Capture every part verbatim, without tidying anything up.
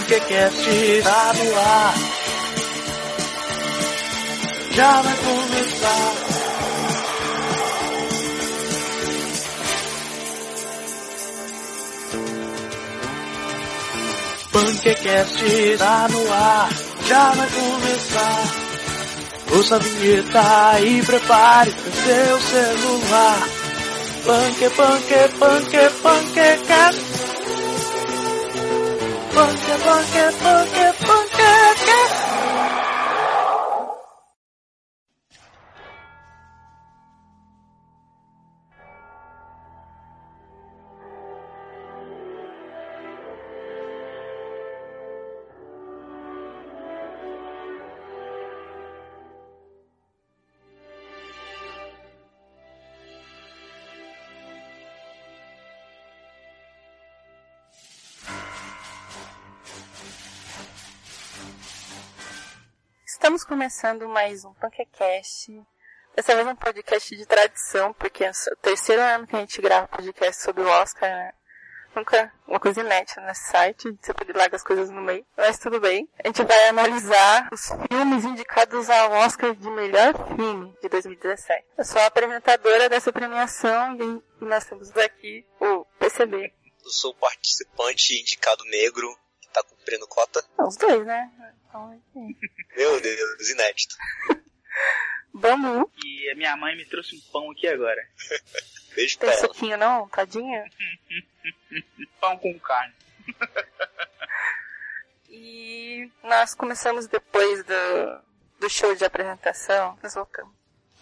PunkerCast tá no ar. Já vai começar. PunkerCast tá no ar. Já vai começar. Ouça a vinheta e prepare o seu celular. Punker, punker, punker, PunkerCast. Punker, punker, punker, PunkerCast. Estamos começando mais um PunkerCast. Dessa vez é um podcast de tradição, porque é o terceiro ano que a gente grava podcast sobre o Oscar, né? Nunca uma coisa inédita nesse site, você pode largar as coisas no meio, mas tudo bem. A gente vai analisar os filmes indicados ao Oscar de melhor filme de dois mil e dezessete. Eu sou a apresentadora dessa premiação e nós temos aqui o P C B. Eu sou o participante indicado negro que tá cumprindo cota. Os dois, né? Então, enfim. Meu Deus, inédito. Bambu. E a minha mãe me trouxe um pão aqui agora. Beijo pra Tem ela. suquinho não, tadinha? Pão com carne. E nós começamos depois do, do show de apresentação. Nós voltamos.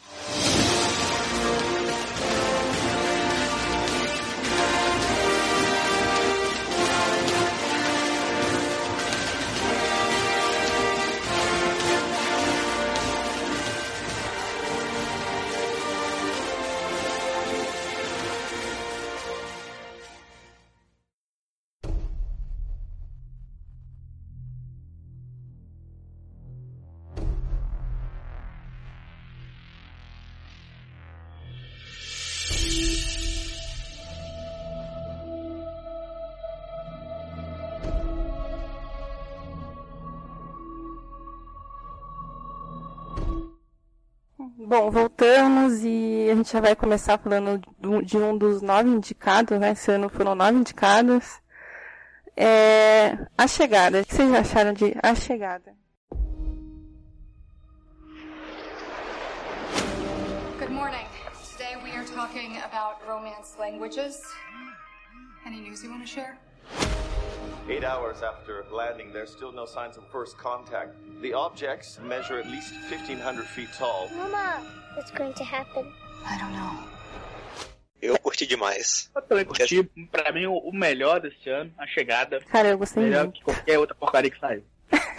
Bom, voltamos e a gente já vai começar falando de um dos nove indicados, né? Esse ano foram nove indicados. É... A Chegada. O que vocês acharam de A Chegada? Good morning. Today we are talking about romance languages. Any news you want to share? Eight hours after landing, there's still no signs of first contact. The objects measure at least fifteen hundred feet tall. Mama, what's going to happen? I don't know. Eu curti demais. Eu também curti. Pra mim, o melhor desse ano, A Chegada. Cara, eu gostei Melhor muito. que qualquer outra porcaria que saiu.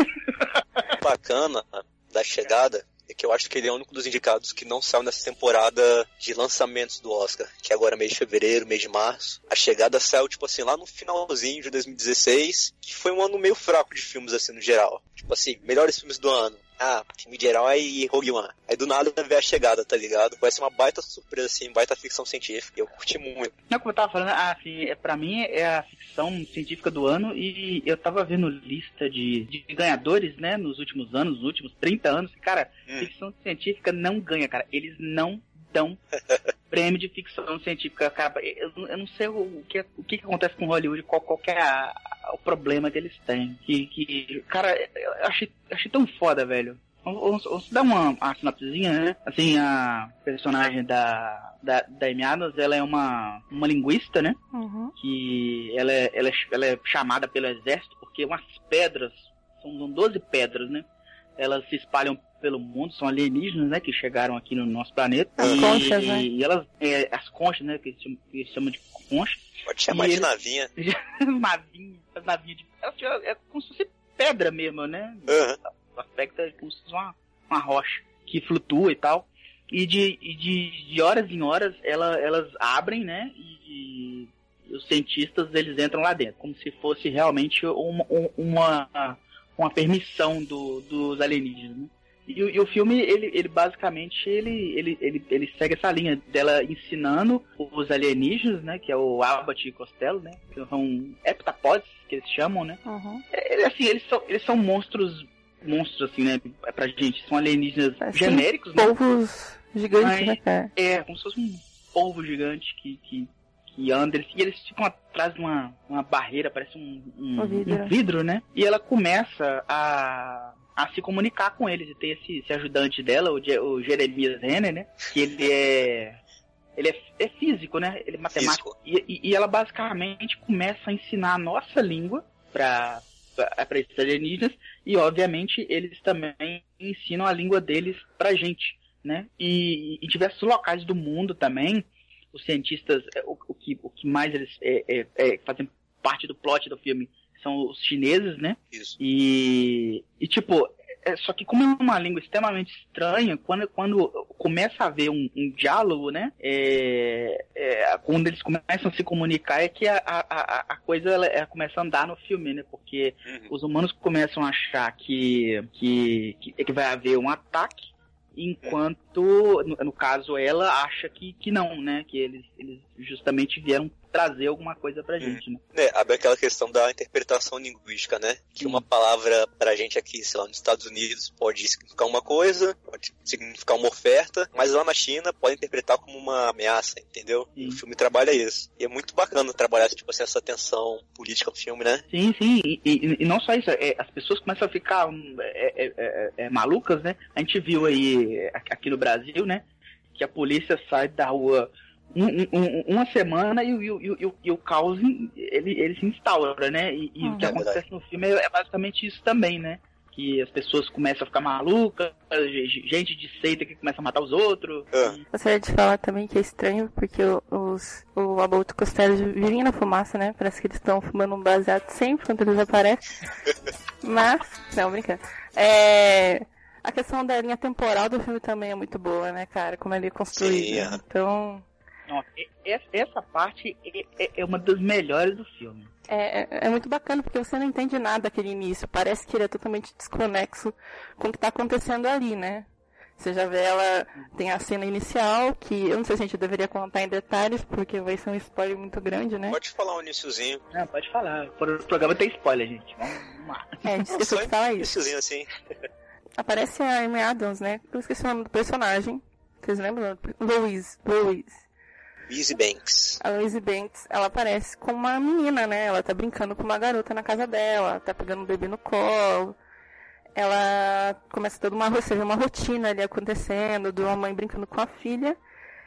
Bacana da Chegada é que eu acho que ele é o único dos indicados que não saiu nessa temporada de lançamentos do Oscar, que é agora mês de fevereiro, mês de março. A Chegada saiu, tipo assim, lá no finalzinho de dois mil e dezesseis, que foi um ano meio fraco de filmes, assim, no geral. Tipo assim, melhores filmes do ano. Ah, filme de herói e Rogue One. Aí do nada vê A Chegada, tá ligado? Vai ser uma baita surpresa, assim, baita ficção científica. Eu curti muito. Não, como eu tava falando, assim, é, pra mim é a ficção científica do ano e eu tava vendo lista de, de ganhadores, né, nos últimos anos, nos últimos trinta anos. Cara, hum. ficção científica não ganha, cara. Eles não dão prêmio de ficção científica, cara. Eu, eu não sei o que, o que acontece com Hollywood, qual, qual que é a, a, o problema que eles têm. Que, que cara, eu achei, achei tão foda, velho. Vamos, vamos dar uma, uma sinopsezinha, né? Assim, a personagem da, da, da Amy Adams, ela é uma, uma linguista, né? Uhum. Que ela é, ela, é, ela é chamada pelo exército porque umas pedras, são doze pedras, né? Elas se espalham pelo mundo, são alienígenas, né? Que chegaram aqui no nosso planeta. As e, conchas, né? E elas, é, as conchas, né? Que eles chamam, que eles chamam de conchas. Pode chamar e de eles, navinha. navinha, as navinhas de... É como se fosse pedra mesmo, né? Uhum. O aspecto é como se fosse uma, uma rocha que flutua e tal. E de, e de, de horas em horas ela, elas abrem, né? E, e os cientistas eles entram lá dentro, como se fosse realmente uma, uma, uma permissão do, dos alienígenas, né? E, e o filme, ele, ele basicamente, ele, ele, ele, ele segue essa linha dela ensinando os alienígenas, né, que é o Abbott e Costello, né, que são heptapods, que eles chamam, né. Uhum. É, assim, eles são, eles são monstros, monstros, assim, né, pra gente, são alienígenas assim, genéricos, polvos né. gigantes, Mas, né, cara? É, como se fosse um polvo gigante que... que E anda, eles, e eles ficam atrás de uma, uma barreira, parece um, um, um, vidro. um vidro, né? E ela começa a, a se comunicar com eles. E tem esse, esse ajudante dela, o, Je, o Jeremias Renner, né? Que ele é... Ele é, é físico, né? Ele é matemático. E, e, e ela basicamente começa a ensinar a nossa língua para para esses alienígenas. E, obviamente, eles também ensinam a língua deles pra gente, né? E em diversos locais do mundo também, os cientistas, o, o, que, o que mais eles é, é, é, fazem parte do plot do filme são os chineses, né? Isso. E, e tipo, é, só que como é uma língua extremamente estranha, quando, quando começa a haver um, um diálogo, né? É, é, quando eles começam a se comunicar é que a, a, a coisa ela, ela começa a andar no filme, né? Porque uhum. os humanos começam a achar que, que, que, que vai haver um ataque, enquanto, no, no caso, ela acha que, que não, né? Que eles, eles justamente vieram trazer alguma coisa pra gente, né? É, abre aquela questão da interpretação linguística, né? Que Sim. uma palavra pra gente aqui, sei lá, nos Estados Unidos pode significar uma coisa, pode significar uma oferta, mas lá na China pode interpretar como uma ameaça, entendeu? Sim. E o filme trabalha isso. E é muito bacana trabalhar, tipo assim, essa tensão política no filme, né? Sim, sim. E, e, e não só isso, é, as pessoas começam a ficar é, é, é, é, malucas, né? A gente viu aí, aqui no Brasil, né? Que a polícia sai da rua Um, um, uma semana e, e, e, e, e o caos ele, ele se instaura, né? E, e hum, o que é acontece verdade. no filme é, é basicamente isso também, né? Que as pessoas começam a ficar malucas, gente de seita que começa a matar os outros. É. Gostaria de falar também que é estranho porque os, o Abbott e Costello vivem na fumaça, né? Parece que eles estão fumando um baseado sempre quando eles aparecem. Mas, não, brincando. É... A questão da linha temporal do filme também é muito boa, né, cara? Como ele é construído. Sim, é. Então... Não, essa parte é uma das melhores do filme. É, é, é muito bacana porque você não entende nada daquele início. Parece que ele é totalmente desconexo com o que está acontecendo ali, né? Você já vê ela, tem a cena inicial, que eu não sei se a gente deveria contar em detalhes, porque vai ser um spoiler muito grande, né? Pode falar um iniciozinho. Não, pode falar. O programa tem spoiler, gente. Vamos lá. É, a gente esqueceu de falar isso. Iniciozinho assim. Aparece a Amy Adams, né? Eu esqueci o nome do personagem. Vocês lembram? Louise. Louise. Lizzie Banks. A Lizzie Banks, ela aparece com uma menina, né? Ela tá brincando com uma garota na casa dela, tá pegando um bebê no colo. Ela começa toda uma, você vê uma rotina ali acontecendo, de uma mãe brincando com a filha.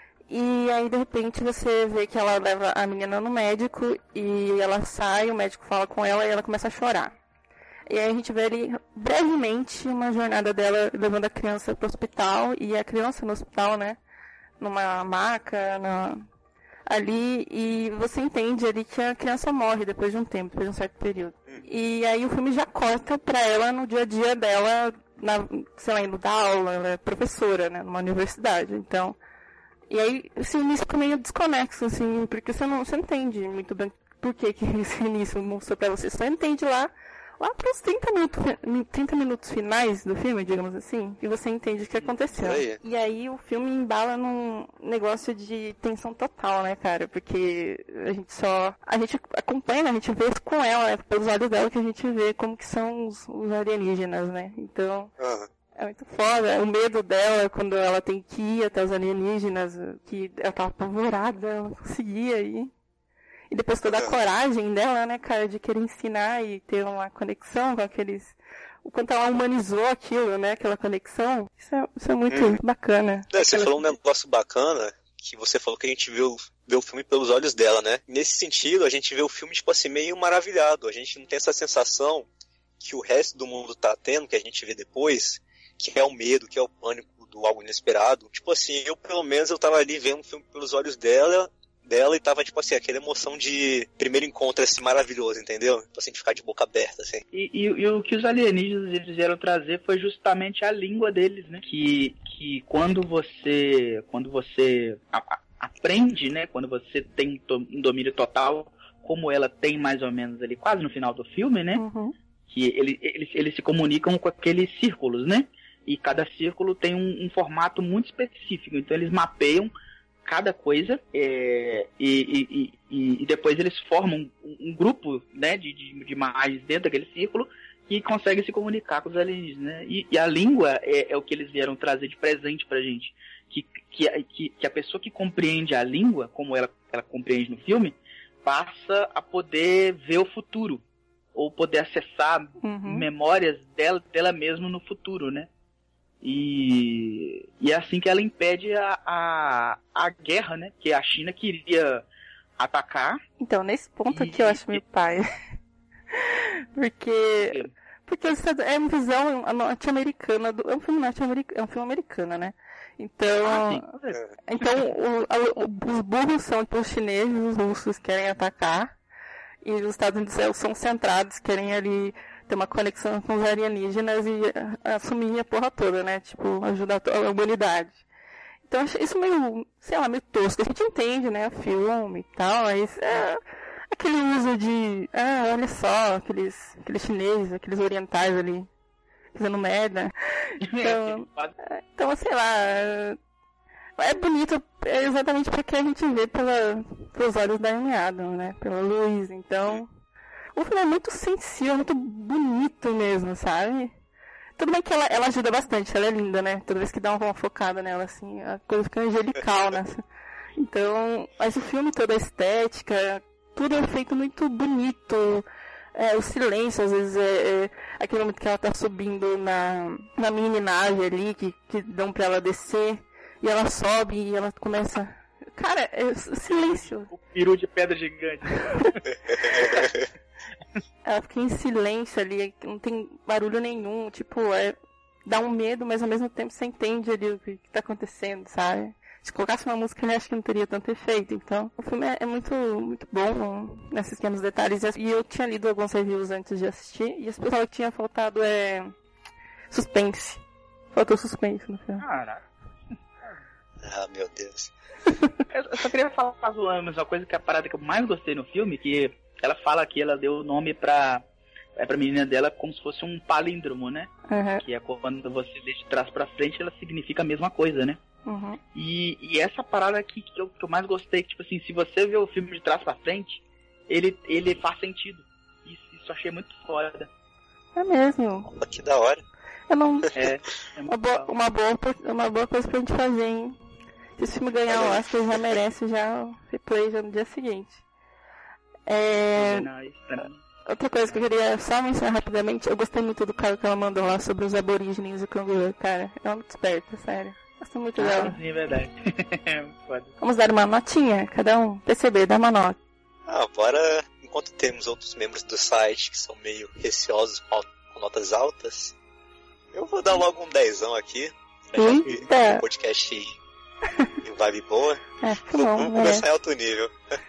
E aí, de repente, você vê que ela leva a menina no médico e ela sai, o médico fala com ela e ela começa a chorar. E aí a gente vê ali, brevemente, uma jornada dela levando a criança pro hospital, e a criança no hospital, né? Numa maca, na... ali, e você entende ali que a criança morre depois de um tempo, depois de um certo período. E aí o filme já corta pra ela no dia a dia dela, na, sei lá, indo dar aula, ela é professora, né, numa universidade, então... E aí esse início fica meio desconexo, assim, porque você não, você não entende muito bem por que, que esse início mostrou pra você, você só entende lá, lá pros trinta minutos, trinta minutos finais do filme, digamos assim, e você entende o que aconteceu. Aí. E aí o filme embala num negócio de tensão total, né, cara? Porque a gente só... A gente acompanha, a gente vê com ela, é pelos olhos dela que a gente vê como que são os, os alienígenas, né? Então... Uhum. É muito foda, o medo dela quando ela tem que ir até os alienígenas, que ela tava apavorada, ela não conseguia ir. E depois toda a coragem dela, né, cara, de querer ensinar e ter uma conexão com aqueles... O quanto ela humanizou aquilo, né, aquela conexão. Isso é, isso é muito hum. bacana. É, você falou um negócio bacana, que você falou que a gente viu, vê o filme pelos olhos dela, né? Nesse sentido, a gente vê o filme, tipo assim, meio maravilhado. A gente não tem essa sensação que o resto do mundo tá tendo, que a gente vê depois, que é o medo, que é o pânico do algo inesperado. Tipo assim, eu pelo menos eu tava ali vendo o filme pelos olhos dela, dela e tava tipo assim, aquela emoção de primeiro encontro assim, maravilhoso, entendeu? Tipo assim, de ficar de boca aberta, assim. E, e, e o que os alienígenas eles vieram trazer foi justamente a língua deles, né? Que, que quando você, quando você a, a, aprende, né? Quando você tem um domínio total, como ela tem mais ou menos ali, quase no final do filme, né? Uhum. Que ele, eles, eles se comunicam com aqueles círculos, né? E cada círculo tem um, um formato muito específico. Então eles mapeiam cada coisa é, e, e, e, e depois eles formam um, um grupo, né, de, de, de imagens dentro daquele círculo que consegue se comunicar com os alienígenas, né? E, e a língua é, é o que eles vieram trazer de presente pra gente. Que, que, que, que a pessoa que compreende a língua, como ela, ela compreende no filme, passa a poder ver o futuro. Ou poder acessar uhum. memórias dela, dela mesma no futuro, né? E, e é assim que ela impede a, a, a guerra, né? Que a China queria atacar. Então, nesse ponto aqui eu acho meio pai. Porque... Porque é uma visão norte-americana do... É um filme norte-americano, é um filme americano, né? Então... Ah, então, o, o, os burros são tipo, os chineses, os russos querem atacar. E os Estados Unidos são centrados, querem ali ter uma conexão com os alienígenas e assumir a porra toda, né? Tipo, ajudar a humanidade. Então, isso meio, sei lá, meio tosco. A gente entende, né? O filme e tal, mas é aquele uso de, ah, olha só, aqueles, aqueles chineses, aqueles orientais ali, fazendo merda. Então, então sei lá, é bonito exatamente porque a gente vê pela, pelos olhos da Amy Adams, né? Pela luz. Então, o filme é muito sensível, muito bonito mesmo, sabe? Tudo bem que ela, ela ajuda bastante, ela é linda, né? Toda vez que dá uma focada nela, assim, a coisa fica angelical, né? Então, mas o filme, toda a estética, tudo é feito muito bonito. É, o silêncio, às vezes, é, é aquele momento que ela tá subindo na, na mini nave ali, que, que dão pra ela descer. E ela sobe e ela começa... Cara, é silêncio. O peru de pedra gigante. Ela fica em silêncio ali, não tem barulho nenhum. Tipo, é, dá um medo, mas ao mesmo tempo você entende ali o que, que tá acontecendo, sabe? Se colocasse uma música, eu acho que não teria tanto efeito. Então, o filme é, é muito, muito bom nesses pequenos detalhes. E eu tinha lido alguns reviews antes de assistir. E as pessoas falaram que tinha faltado é, suspense. Faltou suspense no filme. Caraca. Ah, meu Deus. Eu só queria falar zoando, mas uma coisa que a parada que eu mais gostei no filme, que ela fala que ela deu o nome pra, é pra menina dela como se fosse um palíndromo, né? Uhum. Que é quando você lê de trás pra frente, ela significa a mesma coisa, né? Uhum. E, e essa parada aqui que eu, que eu mais gostei, que tipo assim, se você vê o filme de trás pra frente, ele, ele faz sentido. Isso, isso eu achei muito foda. É mesmo. Opa, que da hora. Eu não... É, é uma, boa, uma, boa, uma boa coisa pra gente fazer, hein? Se esse filme ganhar o Oscar, já merece já o replay já no dia seguinte. É... Outra coisa que eu queria só mencionar rapidamente, eu gostei muito do cara que ela mandou lá sobre os aborígenes do canguru, cara. Ela é muito esperta, sério. Gosto muito ah, dela. Sim, é verdade. Vamos dar uma notinha, cada um. P C B, dá uma nota. Ah, bora, enquanto temos outros membros do site que são meio receosos com, com notas altas, eu vou dar logo um dezão aqui. Eita! Um podcast em vibe boa. É, que bom, vamos começar em alto nível.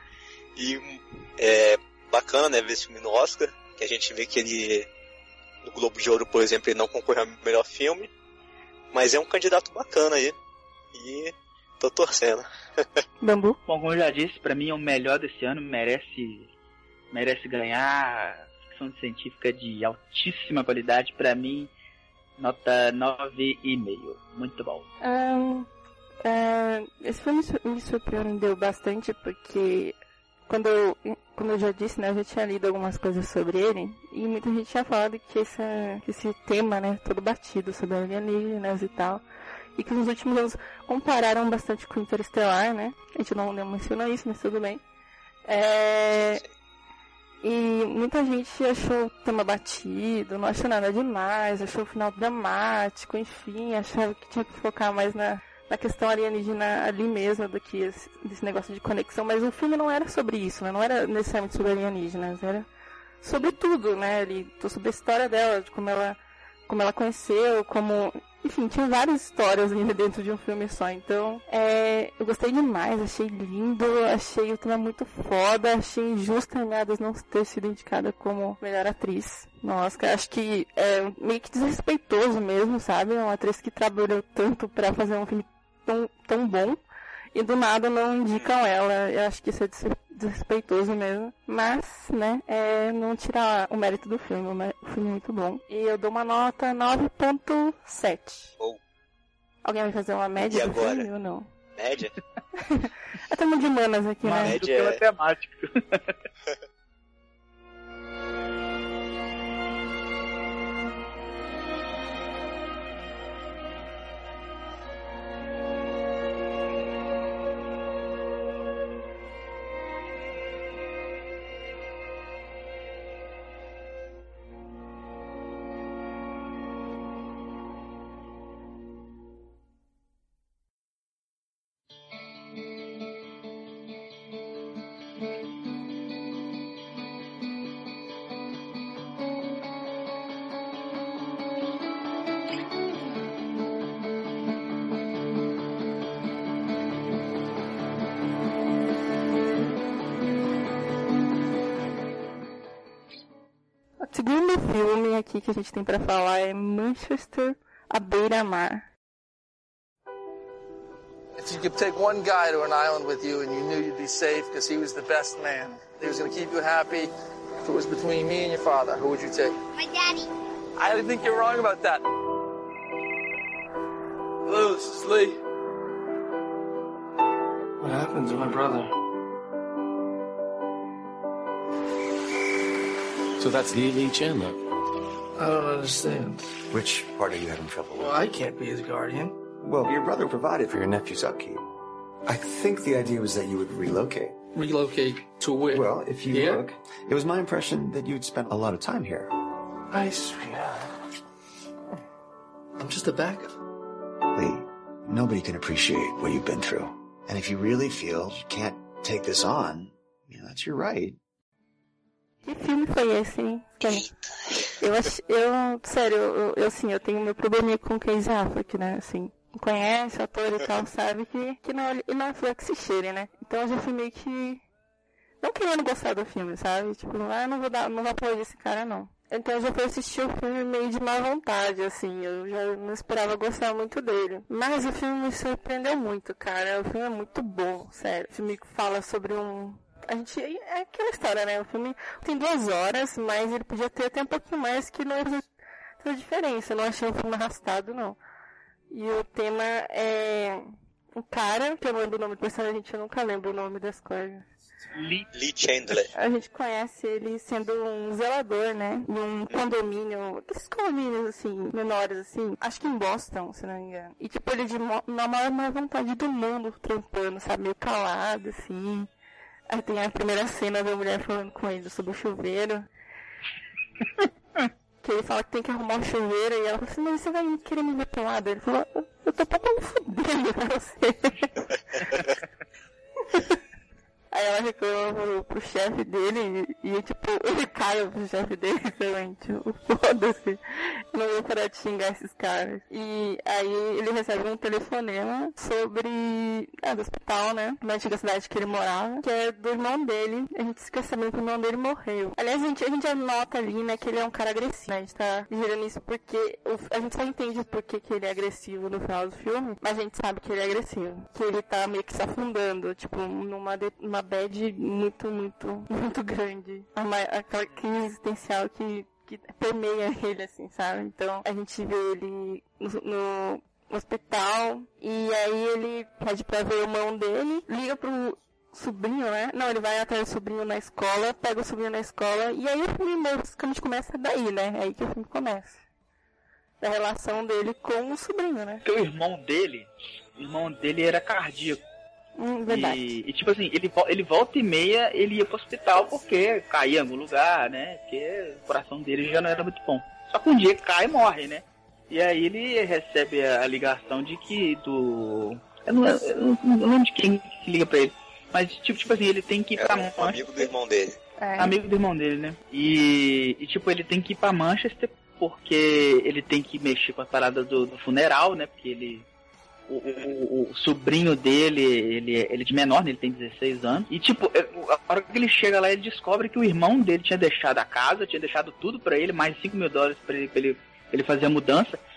E é bacana, né, ver esse filme no Oscar, que a gente vê que ele, no Globo de Ouro, por exemplo, ele não concorreu ao melhor filme, mas é um candidato bacana aí. E tô torcendo. Bambu? Bom, como eu já disse, pra mim é o melhor desse ano, merece, merece ganhar. Ficção científica de altíssima qualidade, pra mim, nota nove e meio. Muito bom. Um, uh, esse filme me surpreendeu bastante porque quando eu, como eu já disse, né, eu já tinha lido algumas coisas sobre ele e muita gente tinha falado que esse, que esse tema, né, todo batido sobre alienígenas e tal, e que nos últimos anos compararam bastante com Interestelar, né? A gente não, não mencionou isso, mas tudo bem. É... E muita gente achou o tema batido, não achou nada demais, achou o final dramático, enfim, achava que tinha que focar mais na, na questão alienígena ali mesmo do que esse, desse negócio de conexão, mas o filme não era sobre isso, né? Não era necessariamente sobre alienígenas, era sobre tudo, né? Ele, sobre a história dela, de como ela, como ela conheceu, como... Enfim, tinha várias histórias ainda dentro de um filme só, então é, eu gostei demais, achei lindo, achei o tema muito foda, achei injusto a Amy Adams não ter sido indicada como melhor atriz no Oscar. Acho que é meio que desrespeitoso mesmo, sabe? É uma atriz que trabalhou tanto pra fazer um filme tão, tão bom e do nada não indicam ela. Eu acho que isso é desrespeitoso mesmo. Mas, né, é, não tirar o mérito do filme. O filme é muito bom. E eu dou uma nota nove ponto sete. Oh. Alguém vai fazer uma média e do agora? filme ou não? Média? É tema de humanas aqui, uma né? Média é... temático. O segundo filme aqui que a gente tem pra falar é Manchester à beira-mar. If you could take one guy to an island with you and you knew you'd be safe because he was the best man, he was going to keep you happy, if it was between me and your father, who would you take? My daddy. I think you're wrong about that. Hello, this is Lee. What happened to my brother? So that's the Lee Chandler. I don't understand. Which part are you having trouble with? Well, I can't be his guardian. Well, your brother provided for your nephew's upkeep. I think the idea was that you would relocate. Relocate to where? Well, if you Here? look, it was my impression that you'd spent a lot of time here. I swear. I'm just a backup. Lee, nobody can appreciate what you've been through. And if you really feel you can't take this on, you know, that's your right. Que filme foi esse, hein? Eu, acho, eu sério, eu, eu, assim, eu tenho meu probleminha com o Casey Affleck, né, assim. Conhece o ator e tal, sabe que, que não, e não é flor que se cheire, né? Então eu já fui meio que não querendo gostar do filme, sabe? Tipo, ah, não vou dar, não vou apoiar esse cara, não. Então eu já fui assistir o filme meio de má vontade, assim, eu já não esperava gostar muito dele. Mas o filme me surpreendeu muito, cara, o filme é muito bom, sério. O filme fala sobre um... A gente, é aquela história, né? O filme tem duas horas, mas ele podia ter até um pouquinho mais, que não ia fazer diferença. Eu não achei um filme arrastado, não. E o tema é um cara, que eu não lembro o nome do personagem, a gente nunca lembra o nome das coisas. Lee, Lee Chandler. A gente conhece ele sendo um zelador, né? Em um condomínio, esses condomínios, assim, menores, assim. Acho que em Boston, se não me engano. E, tipo, ele de mo- na maior má vontade do mundo, trampando, sabe? Meio calado, assim. Aí tem a primeira cena da mulher falando com ele sobre o chuveiro. Que ele fala que tem que arrumar o chuveiro. E ela fala assim, mas você vai querer me ver pelado? Ele falou, eu, eu tô pouco me fudendo pra você. Aí ela reclama pro, pro chefe dele e, e, tipo, ele cai pro chefe dele também, tipo, foda-se. Eu não vou parar de xingar esses caras. E aí ele recebe um telefonema sobre... Ah, do hospital, né? Na antiga cidade que ele morava, que é do irmão dele. A gente fica sabendo que o irmão dele morreu. Aliás, a gente, a gente anota ali, né, que ele é um cara agressivo, né? A gente tá gerando isso porque... O, a gente só entende por que que ele é agressivo no final do filme, mas a gente sabe que ele é agressivo. Que ele tá meio que se afundando, tipo, numa... De, uma bad muito, muito, muito grande. Uma, aquela crise existencial que, que permeia ele, assim, sabe? Então, a gente vê ele no, no hospital e aí ele pede pra ver o irmão dele, liga pro sobrinho, né? Não, ele vai atrás do sobrinho na escola, pega o sobrinho na escola e aí o filme basicamente começa daí, né? É aí que o filme começa. Da relação dele com o sobrinho, né? Porque o irmão dele, o irmão dele era cardíaco. Hum, verdade. E, e tipo assim, ele, ele volta e meia, ele ia pro hospital porque caía em algum lugar, né? Porque o coração dele já não era muito bom. Só que um dia cai e morre, né? E aí ele recebe a, a ligação de que do... Eu não, eu não, eu não lembro de quem que liga pra ele. Mas tipo, tipo assim, ele tem que ir pra Era um amigo do irmão dele. É. Amigo do irmão dele, né? E, e tipo, ele tem que ir pra Manchester porque ele tem que mexer com a parada do, do funeral, né? Porque ele... O, o, o sobrinho dele, ele, ele é de menor, né? Ele tem dezesseis anos. E tipo, a hora que ele chega lá, ele descobre que o irmão dele tinha deixado a casa, tinha deixado tudo pra ele, mais cinco mil dólares pra ele, pra ele, pra ele fazer a mudança.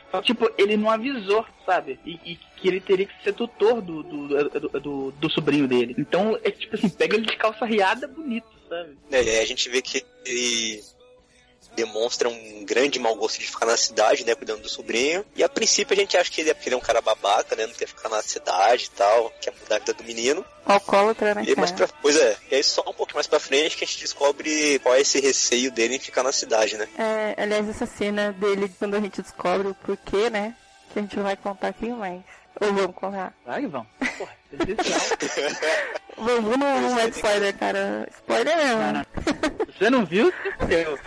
Só que, tipo, ele não avisou, sabe? E, e que ele teria que ser tutor do, do, do, do, do sobrinho dele. Então, é tipo assim, pega ele de calça riada bonito, sabe? É, a gente vê que ele demonstra um grande mau gosto de ficar na cidade, né, cuidando do sobrinho. E a princípio a gente acha que ele é porque ele é um cara babaca, né, não quer ficar na cidade e tal, quer mudar a vida do menino. Alcoólatra, né, e mais pra, Pois é, e aí só um pouquinho mais pra frente que a gente descobre qual é esse receio dele em ficar na cidade, né. É, aliás, essa cena dele, quando a gente descobre o porquê, né, que a gente não vai contar aqui mais. Ou vamos contar? Vai, vamos. Porra, essencial. Vamos, não, não é spoiler, cara. Spoiler mesmo. Não, não. Você não viu? Eu.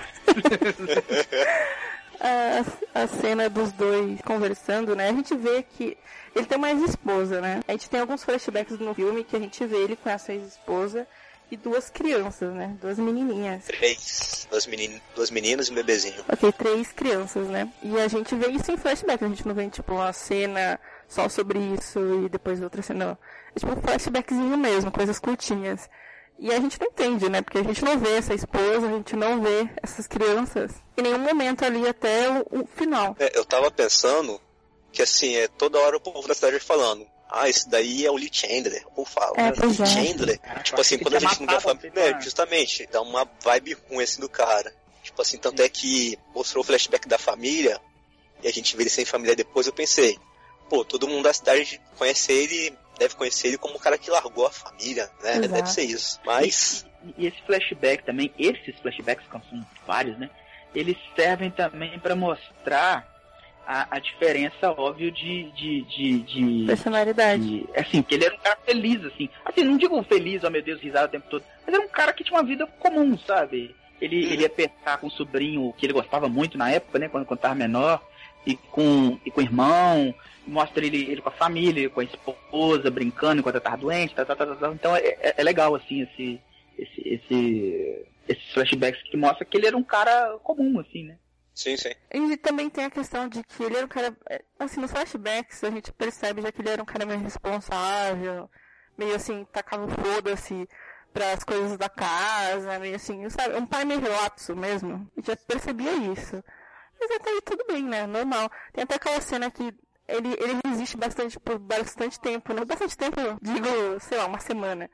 a, a cena dos dois conversando, né? A gente vê que ele tem uma ex-esposa, né? A gente tem alguns flashbacks no filme que a gente vê ele com essa ex-esposa e duas crianças, né? Duas menininhas. Três. Duas, menin... duas meninas e um bebezinho. Ok, três crianças, né? E a gente vê isso em flashback. A gente não vê, tipo, uma cena só sobre isso e depois outra cena. Não. É tipo um flashbackzinho mesmo, coisas curtinhas. E a gente não entende, né? Porque a gente não vê essa esposa, a gente não vê essas crianças em nenhum momento ali até o, o final. É, eu tava pensando que, assim, é toda hora o povo da cidade falando: ah, esse daí é o Lee Chandler. Ou fala, é, Lee Chandler. É. Tipo assim, quando a gente não vê a família, é, justamente, dá uma vibe ruim assim do cara. Tipo assim, tanto é que mostrou o flashback da família e a gente vê ele sem família depois. Eu pensei, pô, todo mundo da cidade conhece ele, deve conhecer ele como o cara que largou a família, né? Exato. Deve ser isso. Mas... E, e esse flashback também, esses flashbacks, que são vários, né? Eles servem também para mostrar a, a diferença, óbvio, de... de, de, de personalidade. De, assim, que ele era um cara feliz, assim. Assim, não digo feliz, oh meu Deus, risada o tempo todo. Mas era um cara que tinha uma vida comum, sabe? Ele, ele ia pescar com o sobrinho, que ele gostava muito na época, né? Quando, quando tava menor. E com, e com o irmão, mostra ele, ele com a família, ele com a esposa, brincando enquanto ela tava doente, tá, tá, tá, tá. Então é, é, é legal, assim, esse, esse, esse, esses flashbacks que mostra que ele era um cara comum, assim, né? Sim, sim. E também tem a questão de que ele era um cara, assim, nos flashbacks a gente percebe já que ele era um cara meio responsável, meio assim, tacava o foda-se para as coisas da casa, meio assim, sabe? Um pai meio relapso mesmo, a gente já percebia isso. Mas até aí tudo bem, né? Normal. Tem até aquela cena que ele, ele resiste bastante por bastante tempo, né? Bastante tempo, digo, sei lá, uma semana.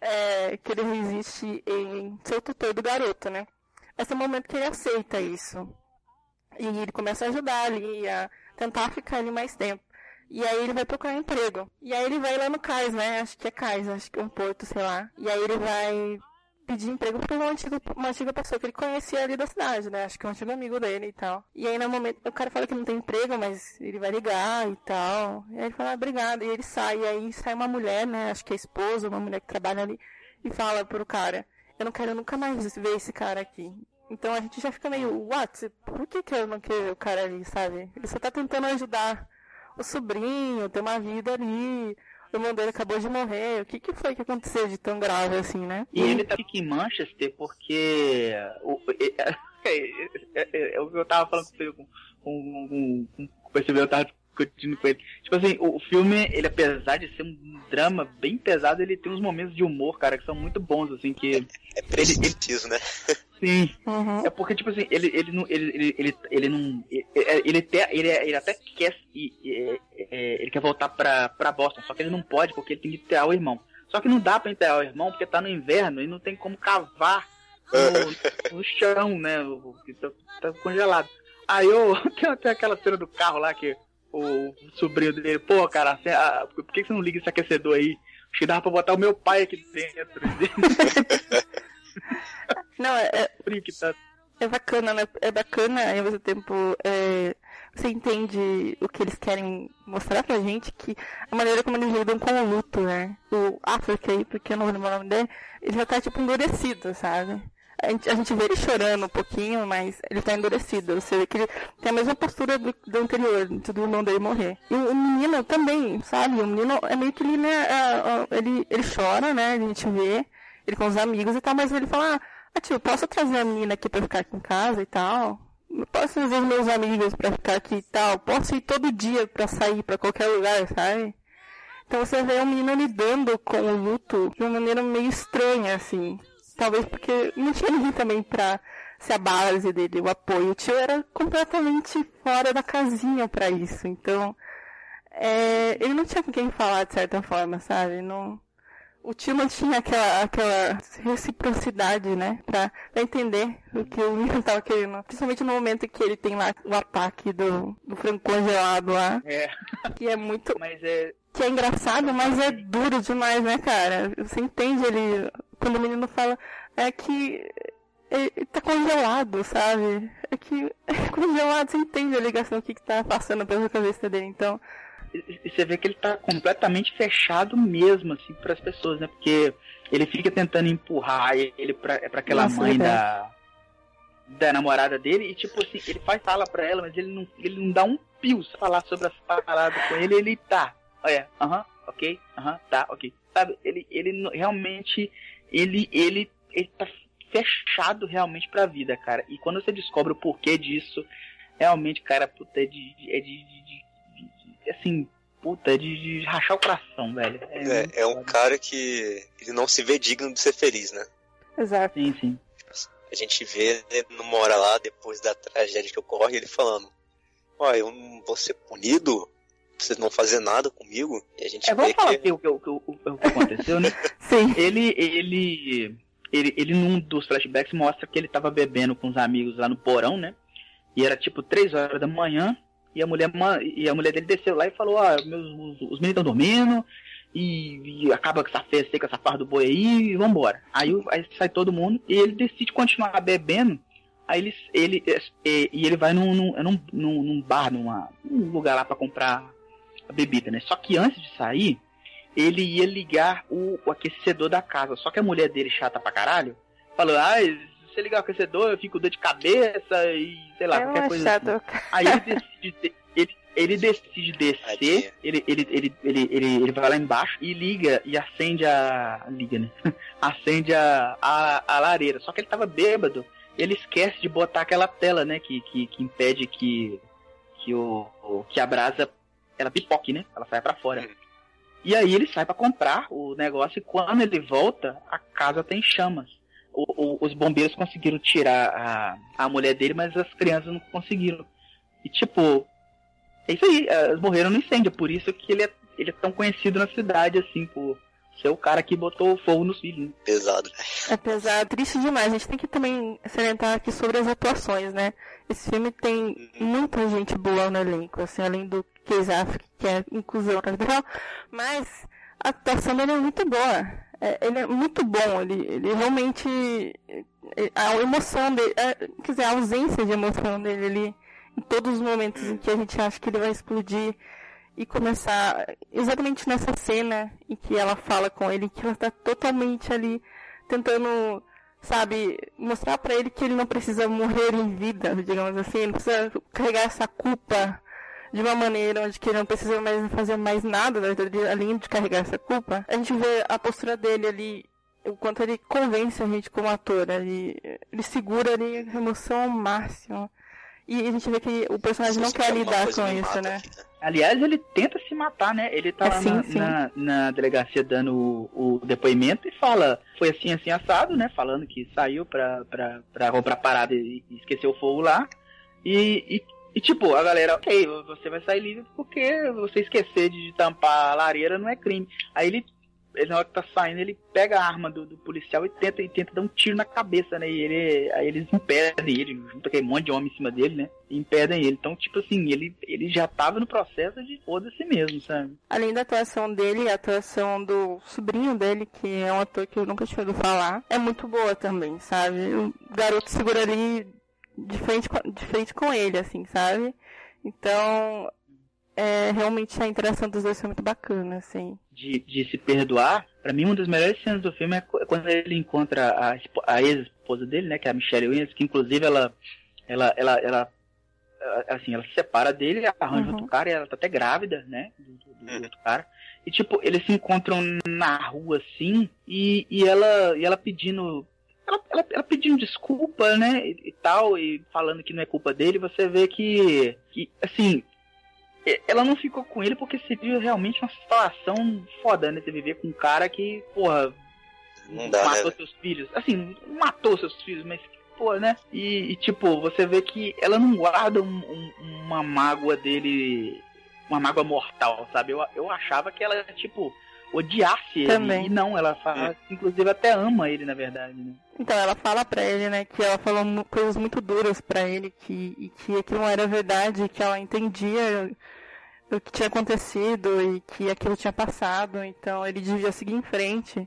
É, que ele resiste em ser o tutor do garoto, né? Esse é o momento que ele aceita isso. E ele começa a ajudar ali, a tentar ficar ali mais tempo. E aí ele vai procurar emprego. E aí ele vai lá no cais, né? Acho que é cais, acho que é um porto, sei lá. E aí ele vai pedir emprego para uma antiga, uma antiga pessoa que ele conhecia ali da cidade, né? Acho que é um antigo amigo dele e tal. E aí no momento, o cara fala que não tem emprego, mas ele vai ligar e tal. E aí ele fala, ah, obrigado. E ele sai, e aí sai uma mulher, né? Acho que é a esposa, uma mulher que trabalha ali, e fala pro cara, eu não quero nunca mais ver esse cara aqui. Então a gente já fica meio, what? Por que que eu não quero o cara ali, sabe? Ele só tá tentando ajudar o sobrinho, ter uma vida ali. O irmão dele acabou de morrer. O que, que foi que aconteceu de tão grave assim, né? E ele tá aqui em Manchester porque o, é, é, é, é, o que eu tava falando com com, com, com, com percebeu, eu tava discutindo com ele. Tipo assim, o, o filme, ele apesar de ser um drama bem pesado, ele tem uns momentos de humor, cara, que são muito bons, assim, que... É, é preciso, né? Sim. Uhum. É porque, tipo assim, ele, ele, não, ele, ele, ele, ele não... Ele, ele, até, ele, ele até quer... Ele, ele quer voltar pra, pra Boston, só que ele não pode, porque ele tem que enterrar o irmão. Só que não dá pra enterrar o irmão, porque tá no inverno e não tem como cavar no, no chão, né? Tá, tá congelado. Aí eu... Tem, tem aquela cena do carro lá que o sobrinho dele... Pô, cara, assim, ah, por que você não liga esse aquecedor aí? Acho que dava pra botar o meu pai aqui dentro. Não, é, é, é bacana, né? É bacana e ao mesmo tempo é, você entende o que eles querem mostrar pra gente, que a maneira como eles lidam com o luto, né? O África aí, porque eu não lembro o nome dele, ele já tá tipo endurecido, sabe? A gente, a gente vê ele chorando um pouquinho, mas ele tá endurecido. Você vê que ele tem a mesma postura do, do anterior, do irmão dele morrer. E o, o menino também, sabe? O menino é meio que ele, né? É, ele, ele chora, né? A gente vê ele com os amigos e tal, mas ele fala, ah, tio, posso trazer a menina aqui pra ficar aqui em casa e tal? Posso trazer os meus amigos pra ficar aqui e tal? Posso ir todo dia pra sair pra qualquer lugar, sabe? Então você vê o menino lidando com o luto de uma maneira meio estranha, assim. Talvez porque não tinha ninguém também pra ser a base dele, o apoio. O tio era completamente fora da casinha pra isso. Então, é, ele não tinha com quem falar de certa forma, sabe? Não, o tio não tinha aquela, aquela reciprocidade, né? Pra, pra entender o que o menino tava querendo. Principalmente no momento que ele tem lá o ataque do, do frango congelado lá. É. Que é muito... Mas é... Que é engraçado, mas é duro demais, né, cara? Você entende ele... Quando o menino fala... É que... Ele tá congelado, sabe? É que... É congelado, você entende a ligação, o que que tá passando pela cabeça dele, então... E você vê que ele tá completamente fechado mesmo, assim, pras pessoas, né? Porque ele fica tentando empurrar ele pra, pra aquela Nossa, mãe é da, da namorada dele, e tipo assim, ele faz fala pra ela, mas ele não, ele não dá um pio se falar sobre as paradas com ele, ele tá, olha, aham, uh-huh, ok, aham, uh-huh, tá, ok. Sabe, ele, ele realmente, ele, ele, ele tá fechado realmente pra vida, cara. E quando você descobre o porquê disso, realmente, cara, puta, é de... É de, de, de assim, puta, é de, de rachar o coração, velho. É, é, é um cara que ele não se vê digno de ser feliz, né? Exato. Sim, sim. A gente vê numa hora lá, depois da tragédia que ocorre, ele falando: ó, eu não vou ser punido, vocês não fazer nada comigo. E a gente é, vê vamos falar que... o que, o, o, o, o que aconteceu, né? Sim. Ele, ele, ele, ele, num dos flashbacks, mostra que ele tava bebendo com os amigos lá no porão, né? E era tipo três horas da manhã. E a mulher, e a mulher dele desceu lá e falou: ah, meus, os, os meninos estão dormindo, e, e acaba com essa festa aí, com essa farra do boi aí, e vambora. Aí, aí sai todo mundo, e ele decide continuar bebendo, aí ele, ele, e, e ele vai num, num, num, num bar, numa, num lugar lá pra comprar a bebida, né? Só que antes de sair, ele ia ligar o, o aquecedor da casa, só que a mulher dele, chata pra caralho, falou: ah, se você ligar o aquecedor, eu fico com dor de cabeça e sei lá, é qualquer coisa assim. Aí ele decide, ele, ele decide descer, ele, ele, ele, ele, ele, ele vai lá embaixo e liga e acende a... liga, né? Acende a, a, a lareira. Só que ele tava bêbado, ele esquece de botar aquela tela, né? Que, que, que impede que, que, o, que a brasa, ela pipoque, né? Ela saia pra fora. E aí ele sai pra comprar o negócio e quando ele volta, a casa tem chamas. O, o, os bombeiros conseguiram tirar a, a mulher dele, mas as crianças não conseguiram. E tipo, é isso aí, elas morreram no incêndio, por isso que ele é, ele é tão conhecido na cidade, assim, por ser o cara que botou fogo nos filhos. Né? Pesado. É pesado, triste demais. A gente tem que também salientar aqui sobre as atuações, né? Esse filme tem muita gente boa no elenco, assim, além do Casey Affleck, que é inclusão natural, mas a atuação dele é muito boa. É, ele é muito bom, ele, ele realmente... A emoção dele... A, quer dizer, a ausência de emoção dele, ele, em todos os momentos em que a gente acha que ele vai explodir e começar... Exatamente nessa cena em que ela fala com ele, que ela está totalmente ali tentando, sabe, mostrar pra ele que ele não precisa morrer em vida, digamos assim, ele não precisa carregar essa culpa de uma maneira onde que ele não precisa mais fazer mais nada, né, além de carregar essa culpa. A gente vê a postura dele ali, o quanto ele convence a gente como ator, ele, ele segura ali a emoção ao máximo. E a gente vê que o personagem não quer lidar com isso, né? Aliás, ele tenta se matar, né? Ele tá é, lá sim, na, sim. Na, na delegacia dando o, o depoimento e fala, foi assim, assim, assado, né? Falando que saiu pra, pra, pra comprar parada e esqueceu o fogo lá. E, e, e tipo, a galera, ok, você vai sair livre porque você esquecer de tampar a lareira não é crime. Aí ele, ele na hora que tá saindo, ele pega a arma do, do policial e tenta, e tenta dar um tiro na cabeça, né? E ele, aí eles impedem ele, junto aquele monte de homem em cima dele, né? E impedem ele. Então, tipo assim, ele, ele já tava no processo de foda-se mesmo, sabe? Além da atuação dele, a atuação do sobrinho dele, que é um ator que eu nunca tinha ouvido falar, é muito boa também, sabe? O garoto segura ali de frente, de frente com ele, assim, sabe? Então, é, realmente a interação dos dois foi muito bacana, assim. De, de se perdoar, pra mim uma das melhores cenas do filme é quando ele encontra a, a ex-esposa dele, né, que é a Michelle Williams, que inclusive ela, ela, ela, ela, assim, ela se separa dele, arranja uhum. outro cara, e ela tá até grávida, né, do, do, do outro cara. E tipo, eles se encontram na rua, assim, e, e, ela, e ela pedindo... Ela, ela, ela pedindo desculpa, né, e, e tal, e falando que não é culpa dele, você vê que, que, assim, ela não ficou com ele porque seria realmente uma situação foda, né, você viver com um cara que, porra, não dá, matou né? seus filhos, assim, não matou seus filhos, mas pô, né? E, e tipo, você vê que ela não guarda um, um, uma mágoa dele, uma mágoa mortal, sabe? Eu, eu achava que ela, tipo, odiasse Também. ele. E não, ela fala, é. inclusive até ama ele, na verdade, né? Então, ela fala pra ele, né, que ela falou mu- coisas muito duras pra ele, que, e que aquilo não era verdade, que ela entendia o que tinha acontecido e que aquilo tinha passado, então ele devia seguir em frente.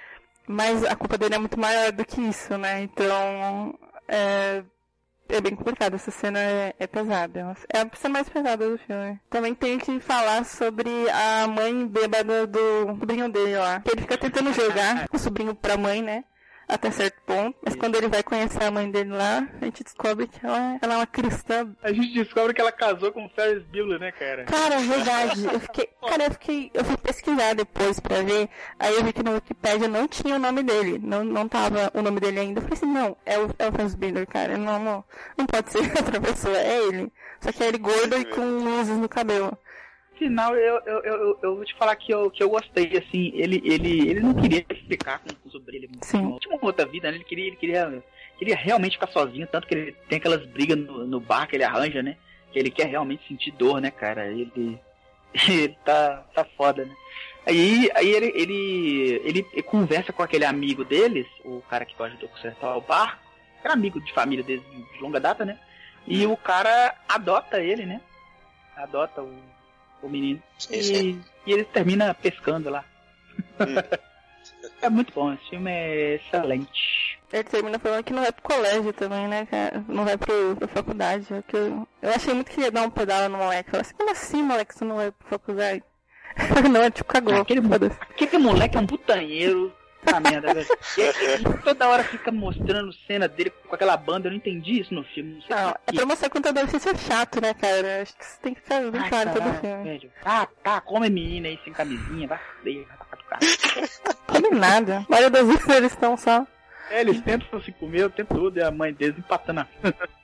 Mas a culpa dele é muito maior do que isso, né? Então, é, é bem complicado. Essa cena é, é pesada. É a cena mais pesada do filme. Também tem que falar sobre a mãe bêbada do sobrinho dele lá. Que ele fica tentando jogar o sobrinho pra mãe, né? Até certo ponto. Mas quando ele vai conhecer a mãe dele lá, a gente descobre que ela, ela é uma cristã. A gente descobre que ela casou com o Ferris Bueller, né, cara? Cara, é verdade. Eu fiquei, cara, eu fiquei, eu fui pesquisar depois pra ver. Aí eu vi que no Wikipedia não tinha o nome dele. Não, não tava o nome dele ainda. Eu falei assim, não, é o, é o Ferris Bueller, cara. Não, não, não pode ser outra pessoa, é ele. Só que é ele gordo e com luzes no cabelo. Final, eu, eu, eu, eu vou te falar que eu, que eu gostei, assim, ele, ele, ele não queria ficar com o sobrinho, ele Sim. tinha uma outra vida, né? Ele queria, ele queria, queria realmente ficar sozinho, tanto que ele tem aquelas brigas no, no bar que ele arranja, né? Que ele quer realmente sentir dor, né, cara? Ele, ele tá, tá foda, né? Aí, aí ele, ele, ele, ele conversa com aquele amigo deles, o cara que ajudou a consertar o bar, que era amigo de família desde de longa data, né? E o cara adota ele, né? Adota o o menino. Sim, e, sim. e ele termina pescando lá. Hum. É muito bom, esse filme é excelente. Ele termina falando que não vai pro colégio também, né, cara? Não vai pro, pra faculdade. É que eu, eu achei muito que ia dar um pedal no moleque. Eu falei assim, como assim, moleque, você não vai pra faculdade? Não, é tipo, cagou. Aquele, aquele moleque é um putanheiro. Ah, merda, velho. Ele toda hora fica mostrando cena dele com aquela banda, eu não entendi isso no filme. Não, sei não é pra mostrar quanto deve ser chato, né, cara? Acho que você tem que ficar bem Ai, claro em todo caralho, filme. Velho. Ah, tá, come menina aí sem camisinha, vai foder, vai tocar do cara. Come nada. A maioria das vezes eles estão só. É, eles tentam se comer o tempo todo e a mãe deles empatando a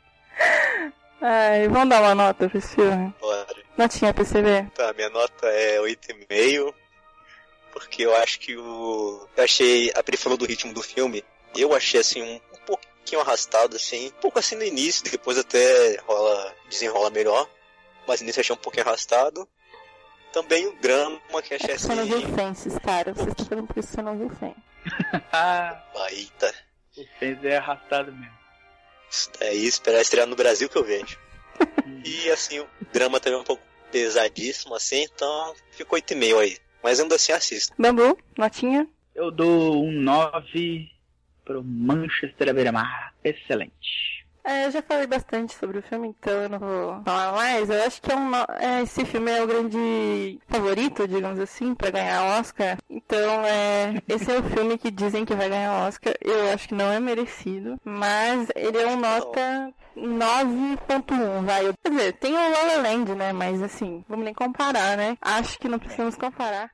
Ai, vamos dar uma nota pra esse filme? Pode. Notinha pra você ver. Tá, minha nota é oito e meio. Porque eu acho que o... Eu achei... A Pri falou do ritmo do filme. Eu achei, assim, um, um pouquinho arrastado, assim. Um pouco assim no início, depois até rola, desenrola melhor. Mas no início eu achei um pouquinho arrastado. Também o drama, que achei é assim... Você não viu Fences, cara. Vocês estão falando por isso que você não viu Fences. Eita. O Fences é arrastado mesmo. Isso daí, esperar estrear no Brasil que eu vejo. E, assim, o drama também é um pouco pesadíssimo, assim. Então, ficou oito e meio aí. Mas ainda assim assisto. Bambu, notinha? Eu dou um nove pro Manchester à beira-mar. Excelente. É, eu já falei bastante sobre o filme, então eu não vou falar mais. Eu acho que é um, é, esse filme é o grande favorito, digamos assim, pra ganhar Oscar. Então, é, esse é o filme que dizem que vai ganhar Oscar. Eu acho que não é merecido, mas ele é um nota nove ponto um, vai. Quer dizer, tem o La La Land, né? Mas assim, vamos nem comparar, né? Acho que não precisamos comparar.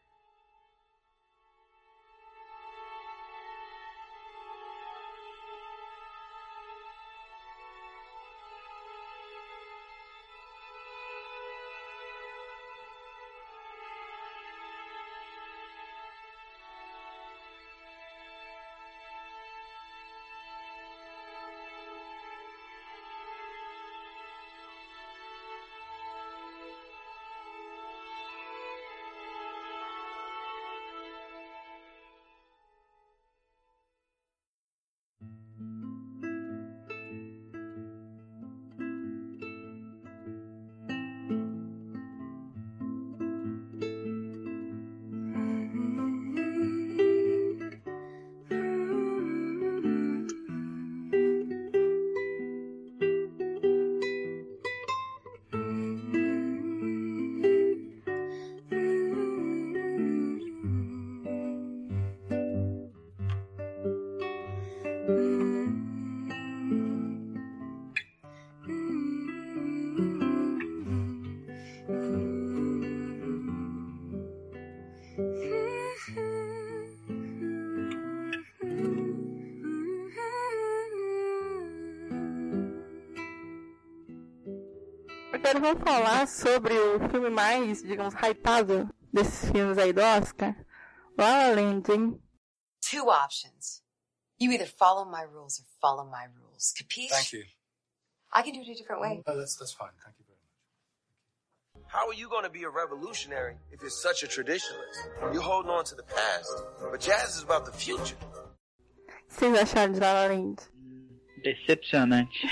Agora vamos falar sobre o filme mais, digamos, hypado desses filmes aí do Oscar. La La Land, hein? Two options. You either follow my rules or follow my rules. Capiche? Thank you. I can do it a different way. No, that's, that's fine. Thank you very much. How are you going to be a revolutionary if you're such a traditionalist? You're holding on to the past, but jazz is about the future. Vocês acharam de La La Land? Decepcionante.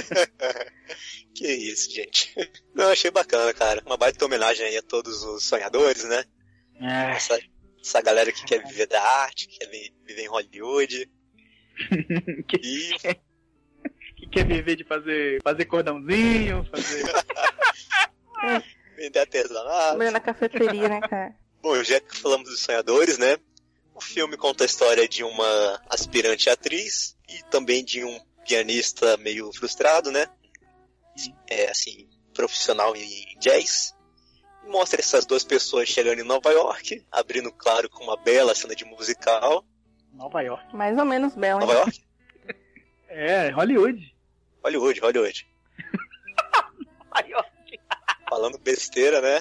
Que isso, gente. Não, achei bacana, cara. Uma baita homenagem aí a todos os sonhadores, né? É. Essa, essa galera que quer viver da arte, que quer viver em Hollywood. que, e... que quer viver de fazer, fazer cordãozinho, fazer... Vender artesanato. Comer na cafeteria, né, cara? Bom, já que falamos dos sonhadores, né? O filme conta a história de uma aspirante atriz e também de um pianista meio frustrado, né? É, assim, profissional em jazz. Mostra essas duas pessoas chegando em Nova York, abrindo, claro, com uma bela cena de musical. Nova York. Mais ou menos bela. Nova York? É, Hollywood. Hollywood, Hollywood. Nova York. Falando besteira, né?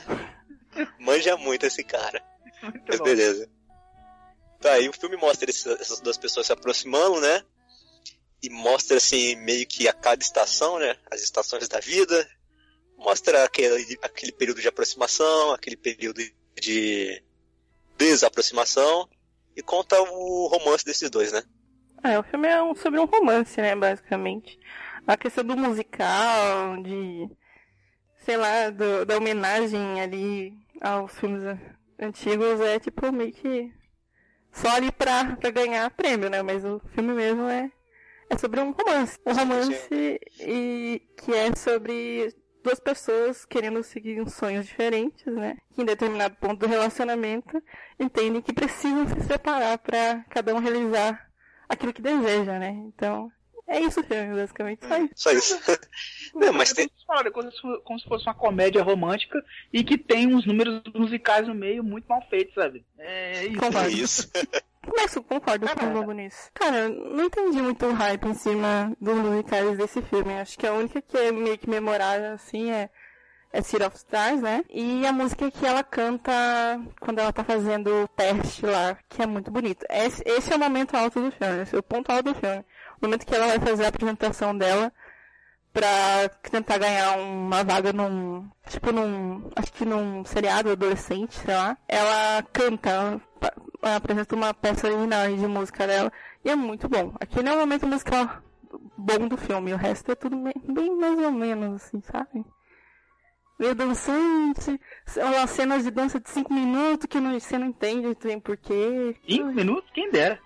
Manja muito esse cara. Muito Mas bom. beleza. Tá, aí o filme mostra esse, essas duas pessoas se aproximando, né? E mostra, assim, meio que a cada estação, né? As estações da vida. Mostra aquele, aquele período de aproximação, aquele período de desaproximação. E conta o romance desses dois, né? É, o filme é um, sobre um romance, né, basicamente. A questão do musical, de... sei lá, do, da homenagem ali aos filmes antigos é tipo meio que só ali pra, pra ganhar prêmio, né? Mas o filme mesmo é, é sobre um romance. Um romance e, que é sobre duas pessoas querendo seguir sonhos diferentes, né? Que em determinado ponto do relacionamento entendem que precisam se separar pra cada um realizar aquilo que deseja, né? Então... é isso o filme, basicamente, só isso. Só isso. Não, mas tem... Olha, como, se, como se fosse uma comédia romântica e que tem uns números musicais no meio muito mal feitos, sabe? É isso. Concordo. isso. Começo, concordo com o Globo nisso. Cara, não entendi muito o hype em cima dos musicais desse filme. Acho que a única que é meio que memorável, assim, é, é City of Stars, né? E a música que ela canta quando ela tá fazendo o teste lá, que é muito bonito. Esse, esse é o momento alto do filme, esse é o ponto alto do filme. No momento que ela vai fazer a apresentação dela pra tentar ganhar uma vaga num, tipo num, acho que num seriado adolescente, sei lá, ela canta, ela, ela apresenta uma peça original de música dela e é muito bom. Aquele é o momento musical bom do filme, o resto é tudo bem, bem mais ou menos, assim, sabe? Meio dançante, umas cenas de dança de cinco minutos que não, você não entende tem porquê. cinco minutos? Quem dera.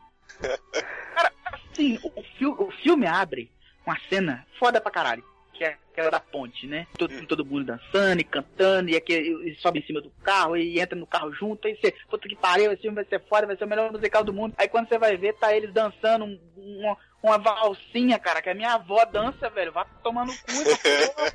Cara, assim, o, fil- o filme abre uma cena foda pra caralho, que é aquela da ponte, né? Todo, todo mundo dançando e cantando, e, aquele, e sobe em cima do carro, e entra no carro junto, aí você, puta que pariu, esse filme vai ser foda, vai ser o melhor musical do mundo. Aí quando você vai ver, tá eles dançando um, uma, uma valsinha, cara, que a minha avó dança, velho, vai tomar no cu essa porra.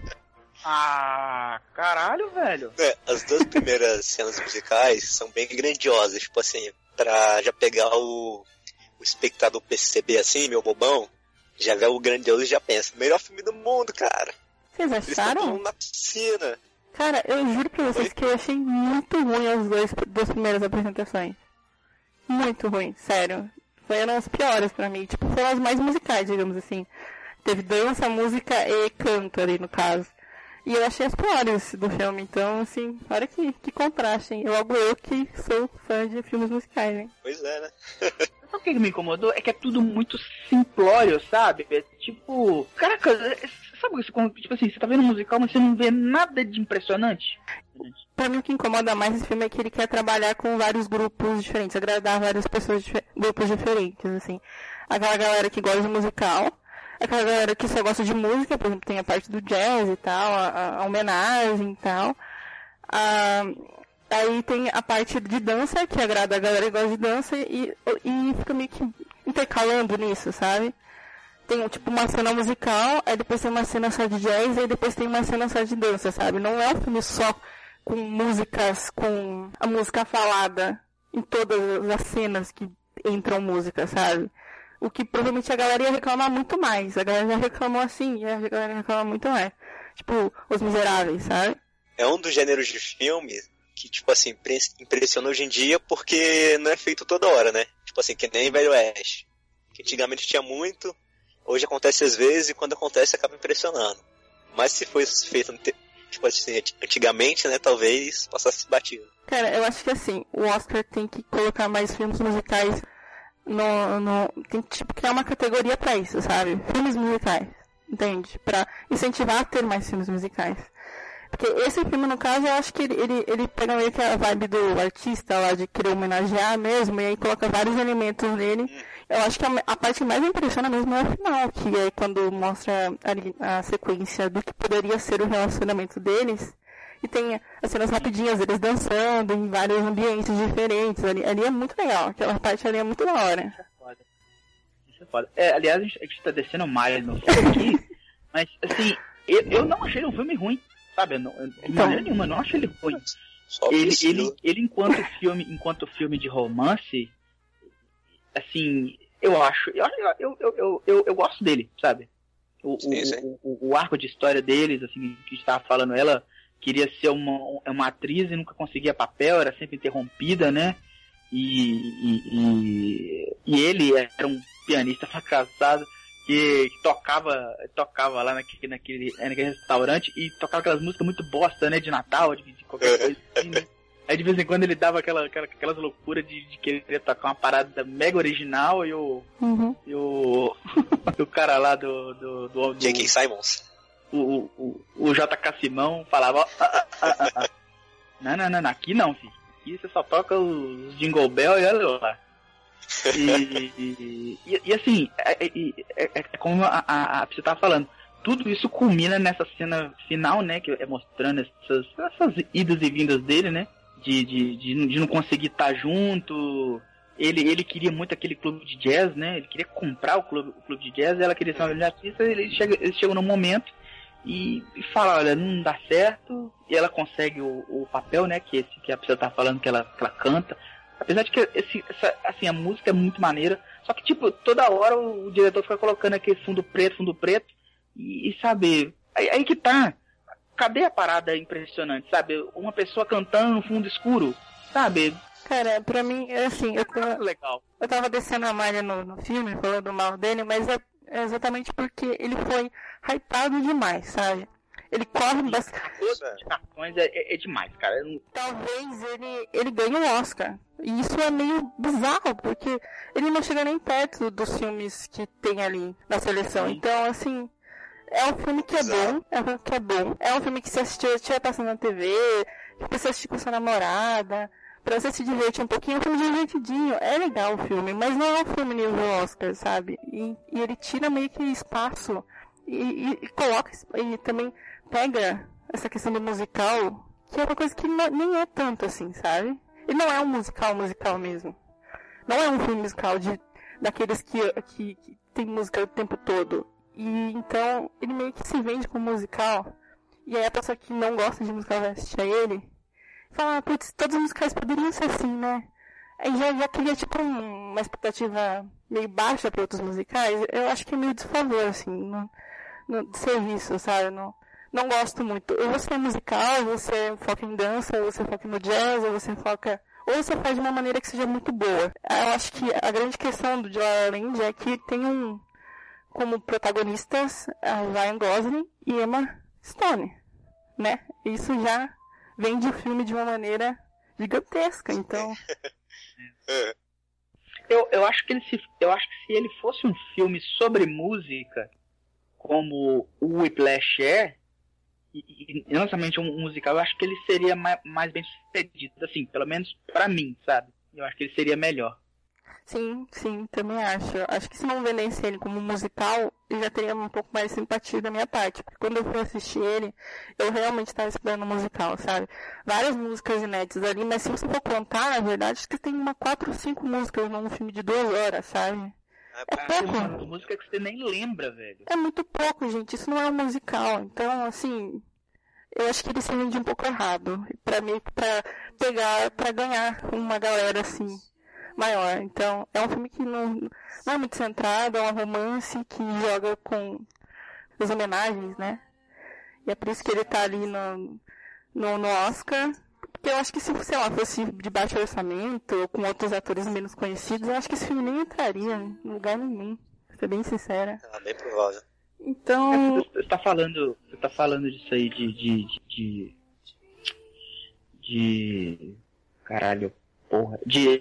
Ah, caralho, velho. É, as duas primeiras cenas musicais são bem grandiosas, tipo assim, pra já pegar o, o espectador perceber assim, meu bobão, já vê o grandioso e já pensa, melhor filme do mundo, cara. Vocês acharam? Eles na piscina. Cara, eu juro pra vocês que eu achei muito ruim as duas, duas primeiras apresentações. Muito ruim, sério. Foram as piores pra mim, tipo, foram as mais musicais, digamos assim. Teve dança, música e canto ali, no caso. E eu achei as piores do filme, então, assim, olha que, que contraste, hein? Logo eu que sou fã de filmes musicais, hein? Pois é, né? Sabe o que me incomodou? É que é tudo muito simplório, sabe? É tipo... Caraca, é, sabe isso? Tipo assim, você tá vendo um musical, mas você não vê nada de impressionante. Pra mim o que incomoda mais esse filme é que ele quer trabalhar com vários grupos diferentes, agradar várias pessoas, grupos diferentes, assim. Aquela galera que gosta de musical... aquela galera que só gosta de música, por exemplo, tem a parte do jazz e tal, a, a homenagem e tal. Ah, aí tem a parte de dança, que agrada a galera que gosta de dança, e, e fica meio que intercalando nisso, sabe? Tem tipo uma cena musical, aí depois tem uma cena só de jazz, aí depois tem uma cena só de dança, sabe? Não é um filme só com músicas, com a música falada em todas as cenas que entram música, sabe? O que provavelmente a galera ia reclamar muito mais. A galera já reclamou assim, e a galera reclama muito mais. Tipo, Os Miseráveis, sabe? É um dos gêneros de filme que, tipo assim, impressiona hoje em dia porque não é feito toda hora, né? Tipo assim, que nem Velho Oeste. que antigamente tinha muito, hoje acontece às vezes, e quando acontece acaba impressionando. Mas se fosse feito, tipo assim, antigamente, né, talvez passasse batido. Cara, eu acho que assim, o Oscar tem que colocar mais filmes musicais no... no tem que tipo, criar uma categoria pra isso, sabe? Filmes musicais, entende? Pra incentivar a ter mais filmes musicais. Porque esse filme, no caso, eu acho que ele, ele, ele pega meio que a vibe do artista lá, de querer homenagear mesmo, e aí coloca vários elementos nele. Hum. Eu acho que a, a parte que mais me impressiona mesmo é o final, que é quando mostra a, a sequência do que poderia ser o relacionamento deles. E tem as cenas rapidinhas, eles dançando em vários ambientes diferentes. Ali, ali é muito legal, aquela parte ali é muito da hora. Isso é foda. Isso é foda. É, aliás, a gente, a gente tá descendo mais no filme aqui, mas, assim, eu, eu não achei um filme ruim. Sabe, não, de então, maneira nenhuma, eu não acho ele ruim. Ele, ele, ele enquanto filme, enquanto filme de romance, assim, eu acho, eu, eu, eu, eu, eu, eu gosto dele, sabe? O, sim, sim. O, o, o arco de história deles, assim, que estava falando, ela queria ser uma, uma atriz e nunca conseguia papel, era sempre interrompida, né? E, e, e, e ele era um pianista fracassado. Que, que tocava, tocava lá naquele, naquele, naquele restaurante e tocava aquelas músicas muito bosta, né, de Natal, de, de qualquer coisa assim, né? Aí de vez em quando ele dava aquela, aquela, aquelas loucuras de, de querer tocar uma parada mega original e o... Uhum. E o... o cara lá do... do, do, do J K. Simmons. O, o, o, o J K. Simão falava... Ah, ah, ah, ah, ah. Não, não, não, não, aqui não, filho. Aqui você só toca os Jingle Bell e olha lá. E, e, e, e assim, é, é, é, é como a, a, a você tava falando, tudo isso culmina nessa cena final, né, que é mostrando essas, essas idas e vindas dele, né, de, de, de, de não conseguir estar junto. Ele, ele queria muito aquele clube de jazz, né, ele queria comprar o clube, o clube de jazz, ela queria ser uma grande artista, ele chega, ele chega num momento e, e fala, olha, não dá certo, e ela consegue o, o papel, né, que esse que a pessoa tá falando que ela, que ela canta. Apesar de que esse, essa, assim, a música é muito maneira, só que, tipo, toda hora o, o diretor fica colocando aquele fundo preto, fundo preto, e, e sabe, aí, aí que tá, cadê a parada impressionante, sabe? Uma pessoa cantando no fundo escuro, sabe? Cara, pra mim, é assim, eu, tô, legal. eu tava descendo a malha no, no filme, falando mal dele, mas é, é exatamente porque ele foi hypado demais, sabe? Ele corre bastante. De cartões é, é, é demais, cara. Não... Talvez ele, ele ganhe o Oscar. E isso é meio bizarro, porque ele não chega nem perto dos filmes que tem ali na seleção. Então, assim, é um filme que é bom, é um filme que é bom. É um filme que você assistiu, estiver passando na T V, que você assistir com sua namorada, pra você se divertir um pouquinho. É um filme divertidinho, é legal o filme, mas não é um filme nível Oscar, sabe? E, e ele tira meio que espaço e, e, e coloca, e também pega essa questão do musical, que é uma coisa que não, nem é tanto assim, sabe? Ele não é um musical musical mesmo. Não é um filme musical de, daqueles que, que, que tem música o tempo todo. E então, ele meio que se vende como musical. E aí a pessoa que não gosta de musical vai assistir a ele e fala, ah, putz, todos os musicais poderiam ser assim, né? Aí já, já cria tipo um, uma expectativa meio baixa para outros musicais. Eu acho que é meio desfavor, assim, no, no de serviço, sabe? No, Não gosto muito. Ou você é musical, ou você foca em dança, ou você foca no jazz, ou você foca... Ou você faz de uma maneira que seja muito boa. Eu acho que a grande questão do La La Land é que tem um... como protagonistas, a Ryan Gosling e Emma Stone, né? Isso já vende o filme de uma maneira gigantesca, então... eu, eu, acho que ele se, eu acho que se ele fosse um filme sobre música, como o Whiplash é, e, e não somente um musical, eu acho que ele seria mais, mais bem sucedido, assim, pelo menos pra mim, sabe? Eu acho que ele seria melhor. Sim, sim, também acho. Acho que se não vendesse ele como musical, eu já teria um pouco mais de simpatia da minha parte. Porque quando eu fui assistir ele, eu realmente estava esperando um musical, sabe? Várias músicas inéditas ali, mas se você for contar, na verdade, acho que tem uma quatro ou cinco músicas num filme de duas horas, sabe? É pouco. É uma música que você nem lembra, velho. É muito pouco, gente. Isso não é um musical. Então, assim, eu acho que ele se vende um pouco errado. Pra mim, pra pegar, pra ganhar uma galera, assim, maior. Então, é um filme que não, não é muito centrado, é um romance que joga com as homenagens, né? E é por isso que ele tá ali no, no, no Oscar. Porque eu acho que se, sei lá, fosse de baixo orçamento, ou com outros atores menos conhecidos, eu acho que esse filme nem entraria em lugar nenhum. Pra ser bem sincera. Ah, bem provável. Então... Você tá falando, você tá falando disso aí de... de, de, de... Caralho, porra. De...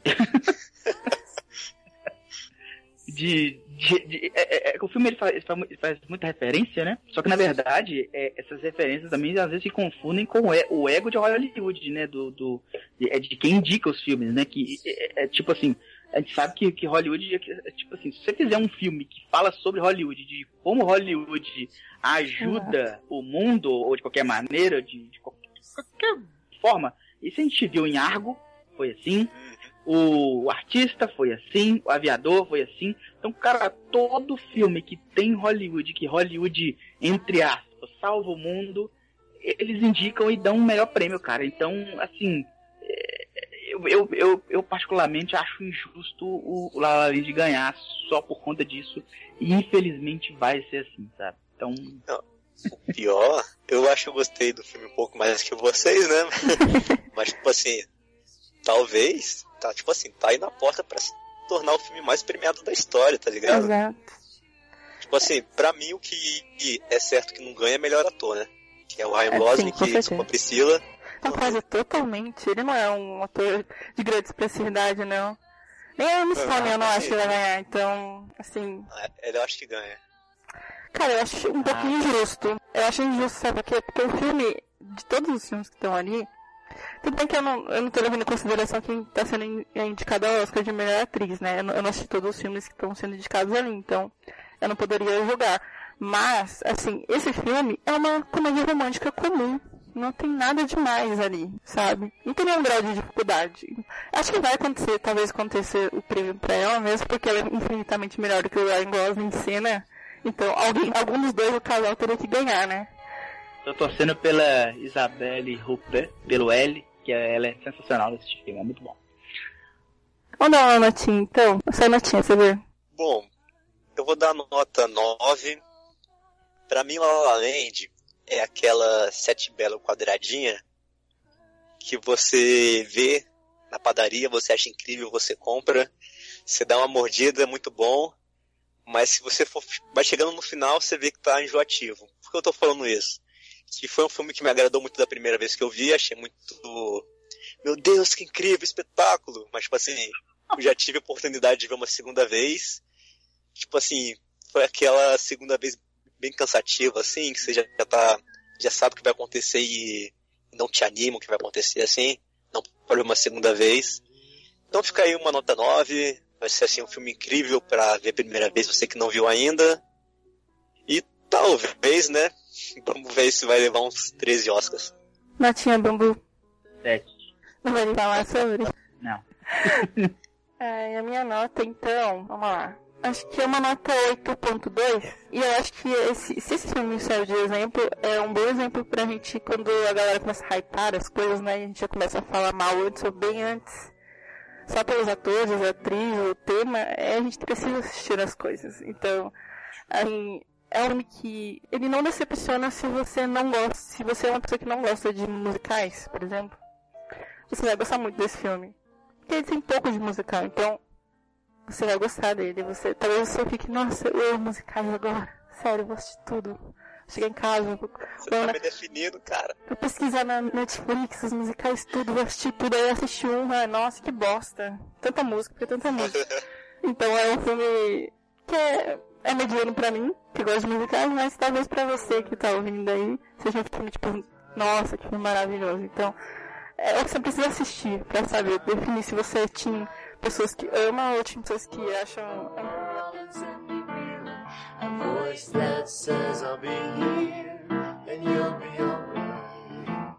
de... de, de é, é, é, o filme ele faz, ele faz, ele faz muita referência, né? Só que na verdade, é, essas referências também às vezes se confundem com o, e, o ego de Hollywood, né? Do, do, de, é de quem indica os filmes, né? Que é, é tipo assim, a gente sabe que, que Hollywood é, é tipo assim, se você fizer um filme que fala sobre Hollywood, de como Hollywood ajuda uhum. o mundo, ou de qualquer maneira, de, de qualquer, qualquer forma, isso a gente viu em Argo, foi assim. O artista foi assim, o aviador foi assim. Então, cara, todo filme que tem Hollywood, que Hollywood, entre aspas, salva o mundo, eles indicam e dão um melhor prêmio, cara. Então, assim, eu, eu, eu, eu particularmente acho injusto o La La Land ganhar só por conta disso. E infelizmente vai ser assim, sabe? Então... Não, o pior, eu acho que eu gostei do filme um pouco mais que vocês, né? Mas, tipo assim, talvez... Tá, tipo assim, tá aí na porta pra se tornar o filme mais premiado da história, tá ligado? Exato. Tipo assim, pra mim o que é certo que não ganha é melhor ator, né? Que é o Ryan Gosling, que desculpa a Priscila. Concordo totalmente. Ele não é um ator de grande expressividade, não. Nem a Emma Stone eu não acho que vai ganhar, então, assim... Ele eu acho que ganha. Cara, eu acho um pouquinho injusto. Eu acho injusto, sabe por quê? Porque o filme, de todos os filmes que estão ali, tudo bem que eu não, eu não tô levando em consideração quem tá sendo indicado ao Oscar de melhor atriz, né? Eu não, eu não assisti todos os filmes que estão sendo indicados ali, então eu não poderia julgar. Mas, assim, esse filme é uma comédia romântica comum. Não tem nada demais ali, sabe? Não tem nenhum grau de dificuldade. Acho que vai acontecer, talvez acontecer o prêmio pra ela mesmo, porque ela é infinitamente melhor do que o Ryan Gosling em cena. Então, alguém, algum dos dois, o casal, teria que ganhar, né? Tô torcendo pela Isabelle Huppert, pelo L, que ela é sensacional nesse filme, é muito bom. Vamos dar uma notinha, então. Essa notinha, você vê? Bom, eu vou dar nota nove. Pra mim, La La Land é aquela sete belo quadradinha que você vê na padaria, você acha incrível, você compra, você dá uma mordida, é muito bom, mas se você for, vai chegando no final, você vê que tá enjoativo. Por que eu tô falando isso? Que foi um filme que me agradou muito da primeira vez que eu vi, achei muito... Meu Deus, que incrível, espetáculo! Mas, tipo assim, eu já tive a oportunidade de ver uma segunda vez, tipo assim, foi aquela segunda vez bem cansativa, assim, que você já, já tá, já sabe o que vai acontecer e não te anima o que vai acontecer, assim, não pode ver uma segunda vez. Então fica aí uma nota nove, vai ser, assim, um filme incrível pra ver a primeira vez, você que não viu ainda. E talvez, né, vamos ver se vai levar uns treze Oscars. Notinha, Bambu. Sete. Não vai falar sobre? Não. É, a minha nota, então, vamos lá. Acho que é uma nota oito ponto dois. E eu acho que esse, se esse filme serve de exemplo, é um bom exemplo pra gente, quando a galera começa a hypar as coisas, né? A gente já começa a falar mal antes ou bem antes. Só pelos atores, a atriz, o tema, é, a gente precisa assistir as coisas. Então, aí, é um filme que ele não decepciona se você não gosta, se você é uma pessoa que não gosta de musicais, por exemplo. Você vai gostar muito desse filme. Porque ele tem pouco de musical, então você vai gostar dele. Você, talvez você fique, nossa, eu amo musicais agora. Sério, eu vou assistir tudo. Chegar em casa, vou, você vou tá na, me definindo, cara. Vou pesquisar na Netflix os musicais tudo, vou assistir tudo. Aí eu assisti um, ah, nossa, que bosta. Tanta música, porque tanta música. Então é um filme que é, é mediano pra mim, que gosta de musicais, mas talvez pra você que tá ouvindo aí, seja um filme tipo, nossa, que filme maravilhoso. Então, é o que você precisa assistir pra saber, definir se você tinha pessoas que amam ou tinha pessoas que acham... A voice that says I'll be here and you'll be alright.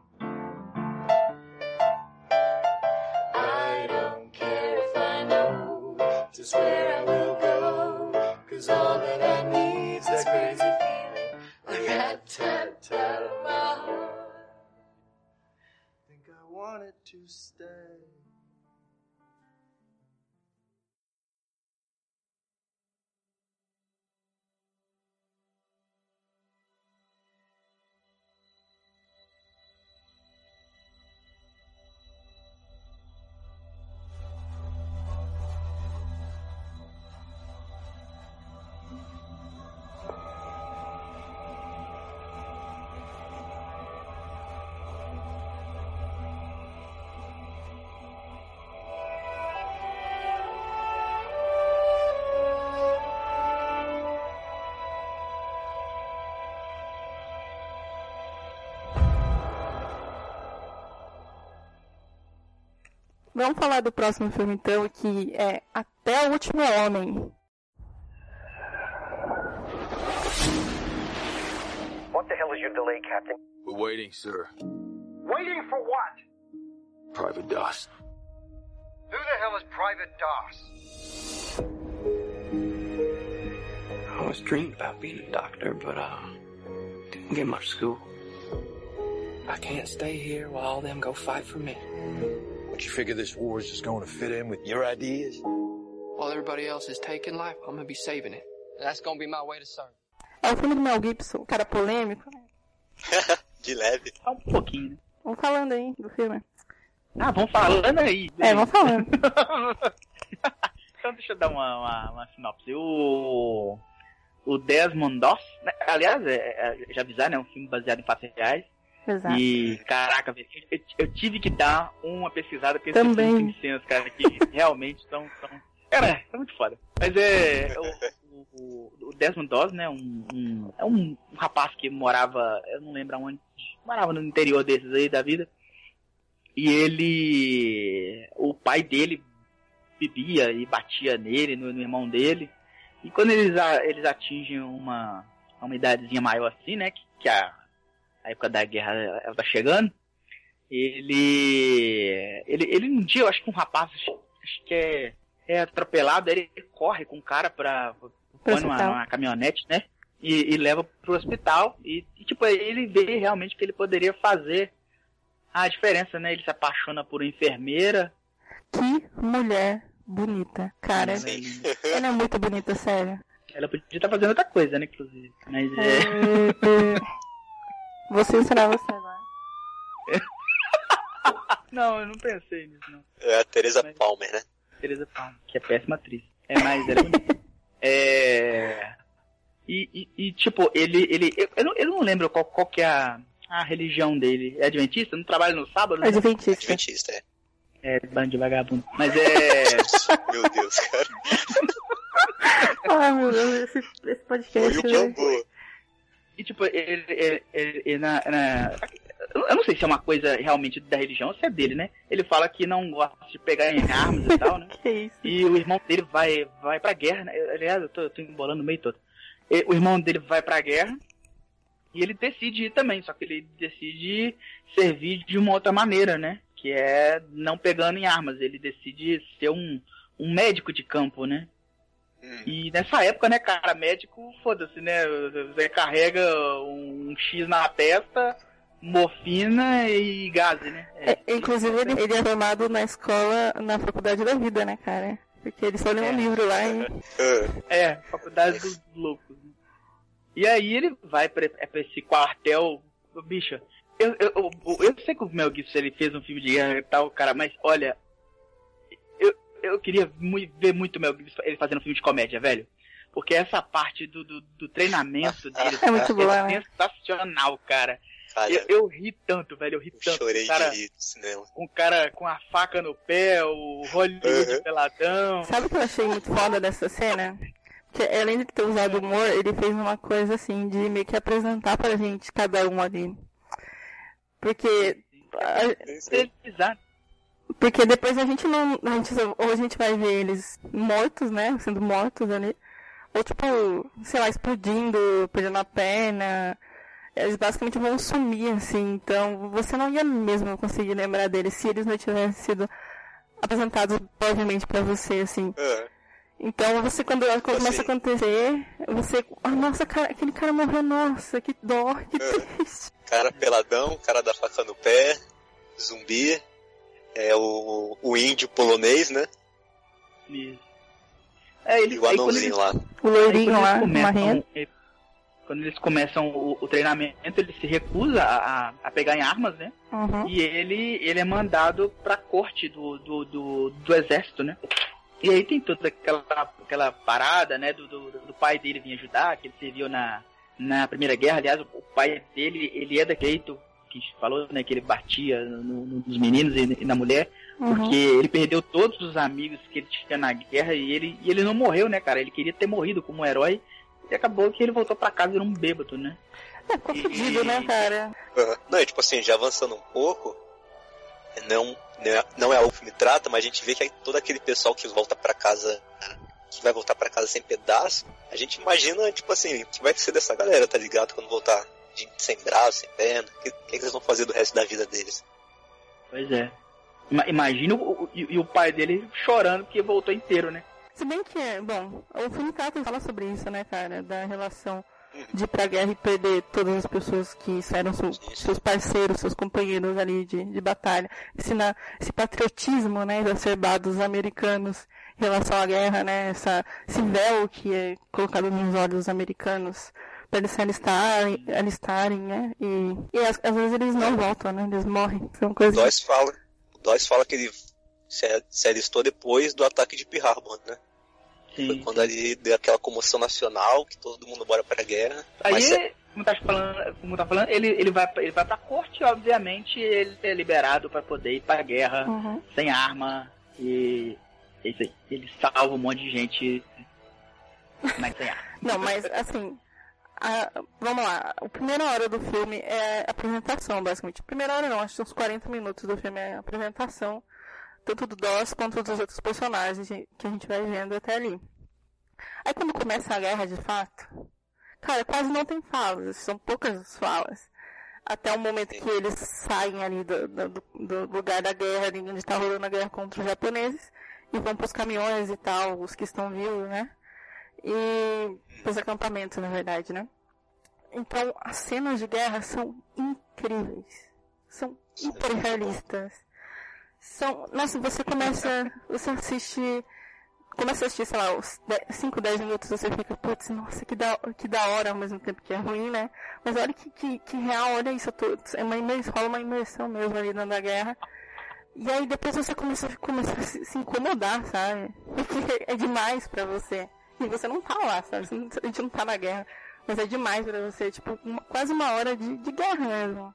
I don't care if I know just where I will go, 'cause all that I need's that crazy feeling, a rat-tat-tat of my heart. Think I wanted to stay. Vamos falar do próximo filme, então, que é Até o Último Homem. What the hell is your delay, Captain? We're waiting, sir. Waiting for what? Private Doss. Who the hell is Private Doss? I always dreamed about being a doctor, but uh, didn't get much school. I can't stay here while all them go fight for me. But you figure this war is just going to fit in with your ideas? While everybody else is taking life, I'm gonna be saving it. That's gonna be my way to serve. É o filme do Mel Gibson, cara polêmico. De leve. Só um pouquinho, né? Vamos falando aí do filme. Ah, vamos falando aí. É, vamos falando. Então deixa eu dar uma, uma, uma sinopse. O, o Desmond Doss, né? Aliás, é, é, já avisar, né? É um filme baseado em fatos reais. Exato. E, caraca, velho, eu, eu tive que dar uma pesquisada, porque Também. esses filmes tem cenas, cara, que realmente estão... Cara, é muito foda. Mas é... O, o, o Desmond Doss, né, um, um, é um, um rapaz que morava, eu não lembro aonde, morava no interior desses aí da vida. E ele... O pai dele bebia e batia nele, no, no irmão dele. E quando eles, eles atingem uma, uma idadezinha maior assim, né, que, que a... a época da guerra ela tá chegando, ele, ele, ele um dia, eu acho que um rapaz, acho que é, é atropelado, ele corre com o cara pra, põe numa, numa caminhonete, né, e, e leva pro hospital, e, e tipo, ele vê realmente que ele poderia fazer a diferença, né, ele se apaixona por uma enfermeira. Que mulher bonita, cara, ela é muito bonita, sério. Ela podia estar fazendo outra coisa, né, inclusive, mas é... é... Você ensinar você agora. Não, eu não pensei nisso, não. É a Teresa mas... Palmer, né? Teresa Palmer, que é péssima atriz. É, mas ela é bonita. É... E, e, e, tipo, ele... ele eu, eu, não, eu não lembro qual, qual que é a, a religião dele. É adventista? Não trabalha no sábado? É adventista. Né? Adventista, é. É, bando de vagabundo. Mas é... Meu Deus, cara. Ai, meu Deus, esse, esse podcast... Foi o bambu. E tipo, ele, ele, ele, ele na, na... Eu não sei se é uma coisa realmente da religião ou se é dele, né? Ele fala que não gosta de pegar em armas e tal, né? Que isso? E o irmão dele vai, vai pra guerra, né? Aliás, eu tô, eu tô embolando o meio todo. E, o irmão dele vai pra guerra e ele decide ir também, só que ele decide servir de uma outra maneira, né? Que é não pegando em armas. Ele decide ser um, um médico de campo, né? E nessa época, né, cara, médico, foda-se, né, você carrega um X na testa, morfina e gás, né? É. É, inclusive, ele, ele é formado na escola, na faculdade da vida, né, cara? Porque ele só leu é. um livro lá e... É, faculdade dos loucos. Né? E aí ele vai pra, pra esse quartel, bicho, eu, eu, eu, eu sei que o Mel Gibson, ele fez um filme de guerra e tal, cara, mas olha... Eu queria muito, ver muito o Mel Gibson ele fazendo um filme de comédia, velho. Porque essa parte do, do, do treinamento dele é muito boa, é sensacional, cara. cara eu, eu ri tanto, velho. Eu ri eu tanto. Chorei cara, de rir do cinema. Com o cara com a faca no pé, o Hollywood uhum. peladão. Sabe o que eu achei muito foda dessa cena? Que além de ter usado humor, ele fez uma coisa assim, de meio que apresentar pra gente cada um ali. Porque... Exato. Porque depois a gente não... A gente, ou a gente vai ver eles mortos, né? Sendo mortos ali. Ou tipo, sei lá, explodindo, perdendo a perna. Eles basicamente vão sumir, assim. Então, você não ia mesmo conseguir lembrar deles se eles não tivessem sido apresentados brevemente pra você, assim. É. Então, você, quando, quando começa a acontecer, você... Ah, nossa, cara, aquele cara morreu, nossa, que dó, que é. triste. Cara peladão, cara da faca no pé, zumbi... É o, o índio polonês, né? Isso. É, ele, e o anãozinho eles, lá. O loirinho lá, começam, ele, quando eles começam o, o treinamento, ele se recusa a, a pegar em armas, né? Uhum. E ele, ele é mandado pra corte do, do, do, do exército, né? E aí tem toda aquela, aquela parada, né? Do, do, do pai dele vir ajudar, que ele serviu na, na Primeira Guerra. Aliás, o pai dele, ele é daquele jeito que a gente falou, né? Que ele batia no, no, nos meninos e, e na mulher. Uhum. Porque ele perdeu todos os amigos que ele tinha na guerra e ele, e ele não morreu, né, cara? Ele queria ter morrido como um herói. E acabou que ele voltou pra casa e era um bêbado, né? É, ficou fudido, né, cara? Uhum. Não, e tipo assim, já avançando um pouco, não, não é, não é algo que me trata, mas a gente vê que todo aquele pessoal que volta pra casa, que vai voltar pra casa sem pedaço, a gente imagina, tipo assim, o que vai ser dessa galera, tá ligado? Quando voltar de, sem braço, sem perna, o que, que eles vão fazer do resto da vida deles? Pois é. Imagina o, o, e o pai dele chorando porque voltou inteiro, né? Se bem que, bom, o filme trata e fala sobre isso, né, cara? Da relação de ir pra guerra e perder todas as pessoas que eram seu, seus parceiros, seus companheiros ali de, de batalha. Esse, na, esse patriotismo, né, exacerbado dos americanos em relação à guerra, né? Essa, esse véu que é colocado nos olhos dos americanos para eles se alistarem, alistarem, né? E, e às, às vezes eles não voltam, né? Eles morrem. São coisas... O Dois fala, o Dois fala que ele se, se alistou depois do ataque de Pearl Harbor, né? Sim. Foi quando ele deu aquela comoção nacional, que todo mundo bora pra guerra. Aí, mas é... como tá falando, como tá falando ele, ele, vai, ele vai pra corte, obviamente ele é liberado pra poder ir pra guerra, uhum. sem arma, e é isso aí. Ele salva um monte de gente, mas sem arma. Não, mas assim, a, vamos lá, a primeira hora do filme é a apresentação, basicamente. A primeira hora não, acho que uns quarenta minutos do filme é a apresentação, tanto do Doss quanto dos outros personagens que a gente vai vendo até ali. Aí quando começa a guerra de fato, cara, quase não tem falas, são poucas falas. Até o momento que eles saem ali do, do, do lugar da guerra, ali onde está rolando a guerra contra os japoneses, e vão pros caminhões e tal, os que estão vivos, né? E pros acampamentos, na verdade, né? Então, as cenas de guerra são incríveis. São hiper realistas. São, nossa, você começa, você assiste, começa a assistir, sei lá, os cinco, dez minutos, você fica, putz, nossa, que da, que da hora, ao mesmo tempo que é ruim, né? Mas olha que, que, que real, olha isso, tô, é uma imersão, rola uma imersão mesmo ali dentro da guerra. E aí depois você começa, começa a se, se incomodar, sabe? Porque é demais pra você. E você não tá lá, sabe? A gente não tá na guerra. Mas é demais pra você, tipo, uma, quase uma hora de, de guerra mesmo.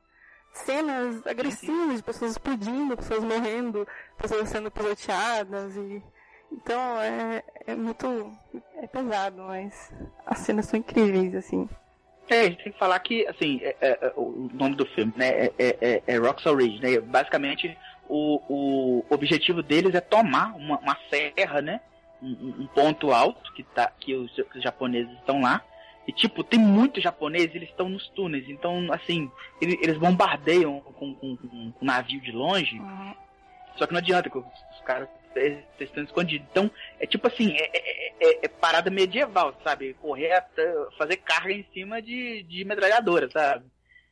Cenas agressivas, de pessoas explodindo, pessoas morrendo, pessoas sendo pisoteadas e... Então é, é muito... é pesado, mas as cenas são incríveis, assim. É, a gente tem que falar que, assim, é, é, é, o nome do filme, né, é, é, é Rock's Ridge, né, basicamente o, o objetivo deles é tomar uma, uma serra, né, um, um ponto alto que, tá, que os, que os japoneses estão lá. E, tipo, tem muitos japoneses, eles estão nos túneis. Então, assim, eles, eles bombardeiam com, com, com um navio de longe. Uhum. Só que não adianta, que os, os caras estão escondidos. Então, é tipo assim, é, é, é, é parada medieval, sabe? Correr, fazer carga em cima de, de metralhadora, sabe?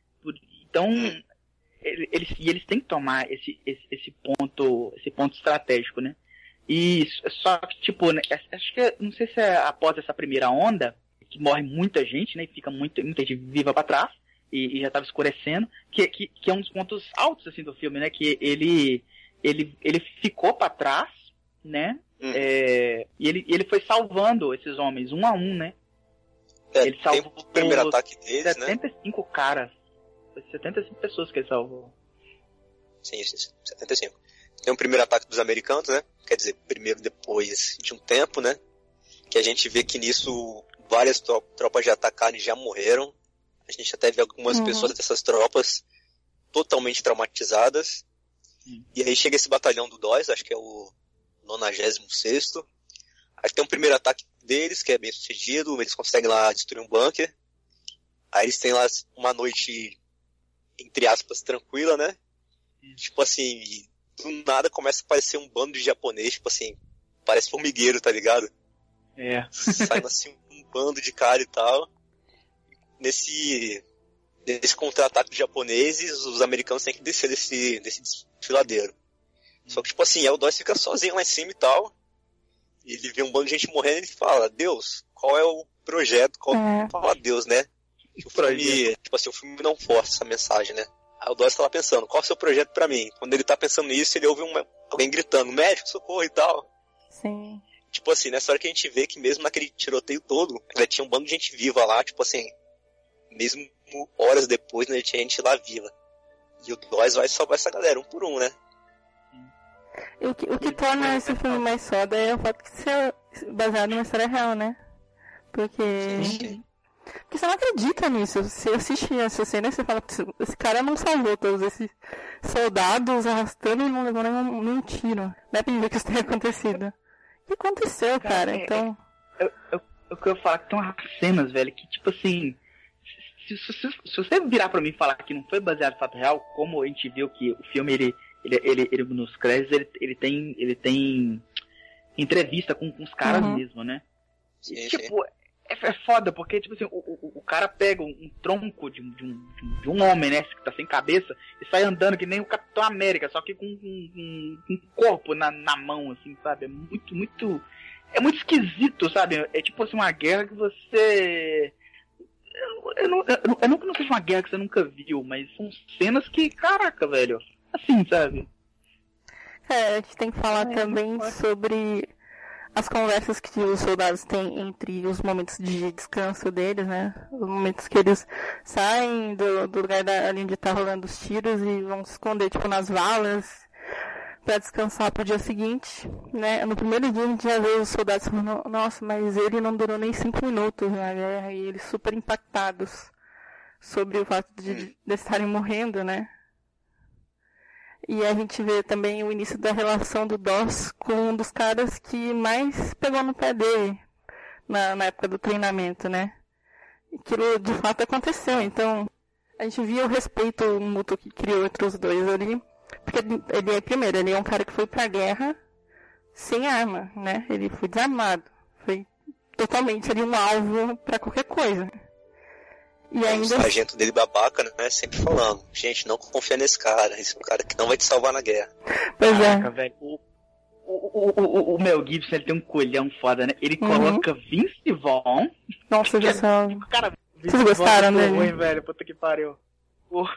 Então, uhum. eles, e eles têm que tomar esse, esse, esse, ponto, esse ponto estratégico, né? E só que, tipo, né, acho que, não sei se é após essa primeira onda, que morre muita gente, né, e fica muita, muita gente viva pra trás, e, e já tava escurecendo, que, que, que é um dos pontos altos, assim, do filme, né, que ele, ele, ele ficou pra trás, né, hum. é, e ele, ele foi salvando esses homens, um a um, né. É, ele salvou o primeiro ataque deles, setenta e cinco né? caras, setenta e cinco pessoas que ele salvou. Sim, sim, setenta e cinco. Tem o primeiro ataque dos americanos, né, quer dizer, primeiro depois de um tempo, né, que a gente vê que nisso... várias tropas já atacaram e já morreram. A gente até vê algumas uhum. pessoas dessas tropas totalmente traumatizadas. Uhum. E aí chega esse batalhão do Dois, acho que é o nonagésimo sexto. Aí tem um primeiro ataque deles, que é bem sucedido. Eles conseguem lá destruir um bunker. Aí eles têm lá uma noite, entre aspas, tranquila, né? Uhum. Tipo assim, do nada começa a aparecer um bando de japonês, tipo assim, parece formigueiro, tá ligado? É. Saindo assim um bando de cara e tal. Nesse, nesse contra-ataque dos japoneses, os americanos têm que descer desse, desse desfiladeiro. Só que, tipo assim, é o Dois fica sozinho lá em cima e tal. E ele vê um bando de gente morrendo e ele fala, Deus, qual é o projeto? Qual... É. Fala Deus, né? Que o filme, tipo assim, o filme não força essa mensagem, né? Aí o Dois tá lá pensando, qual é o seu projeto pra mim? Quando ele tá pensando nisso, ele ouve uma, alguém gritando, médico, socorro e tal. Sim. Tipo assim, nessa hora que a gente vê que mesmo naquele tiroteio todo, ainda tinha um bando de gente viva lá, tipo assim, mesmo horas depois, ainda tinha gente lá viva. E o Dois vai salvar essa galera, um por um, né? E o que, o que torna esse filme mais foda é o fato de ser baseado numa história real, né? Porque... Sim, sim. Porque você não acredita nisso. Você assiste essa cena e você fala, esse cara não salvou todos esses soldados arrastando e não levou nenhum, nenhum tiro. Não é pra ver que isso tenha acontecido. E aconteceu, cara, cara então... É, é, é, é o que eu falo, que tem umas cenas, velho, que tipo assim... Se, se, se, se você virar pra mim e falar que não foi baseado em fato real, como a gente viu que o filme, ele, ele, ele, ele nos créditos, ele, ele tem... Ele tem entrevista com, com os caras uhum. mesmo, né? Sim, e, tipo, é, é foda, porque, tipo assim, o, o, o cara pega um, um tronco de, de, um, de um homem, né, que tá sem cabeça, e sai andando que nem o Capitão América, só que com um, um, um corpo na, na mão, assim, sabe? É muito, muito... É muito esquisito, sabe? É tipo assim, uma guerra que você... Eu, eu, não, eu, eu não que não seja uma guerra que você nunca viu, mas são cenas que, caraca, velho, assim, sabe? É, a gente tem que falar é, também sobre as conversas que os soldados têm entre os momentos de descanso deles, né? Os momentos que eles saem do, do lugar da, ali onde tá rolando os tiros e vão se esconder, tipo, nas valas pra descansar pro dia seguinte, né? No primeiro dia a gente já vê os soldados falando, nossa, mas ele não durou nem cinco minutos na guerra, e eles super impactados sobre o fato de, de estarem morrendo, né? E a gente vê também o início da relação do Doss com um dos caras que mais pegou no pé dele na, na época do treinamento, né? Aquilo de fato aconteceu, então a gente via o respeito mútuo que criou entre os dois ali, porque ele é, primeiro, ele é um cara que foi pra guerra sem arma, né? Ele foi desarmado, foi totalmente ali um alvo pra qualquer coisa. E ainda... O sargento dele babaca, né? Sempre falando, gente, não confia nesse cara, esse é um cara que não vai te salvar na guerra. Pois Caraca, é. velho, o, o, o, o, o Mel Gibson, ele tem um colhão foda, né? Ele uhum. coloca Vince Vaughn. Nossa, já são... Cara, vocês gostaram dele? Ruim, velho, puta que pariu. Porra.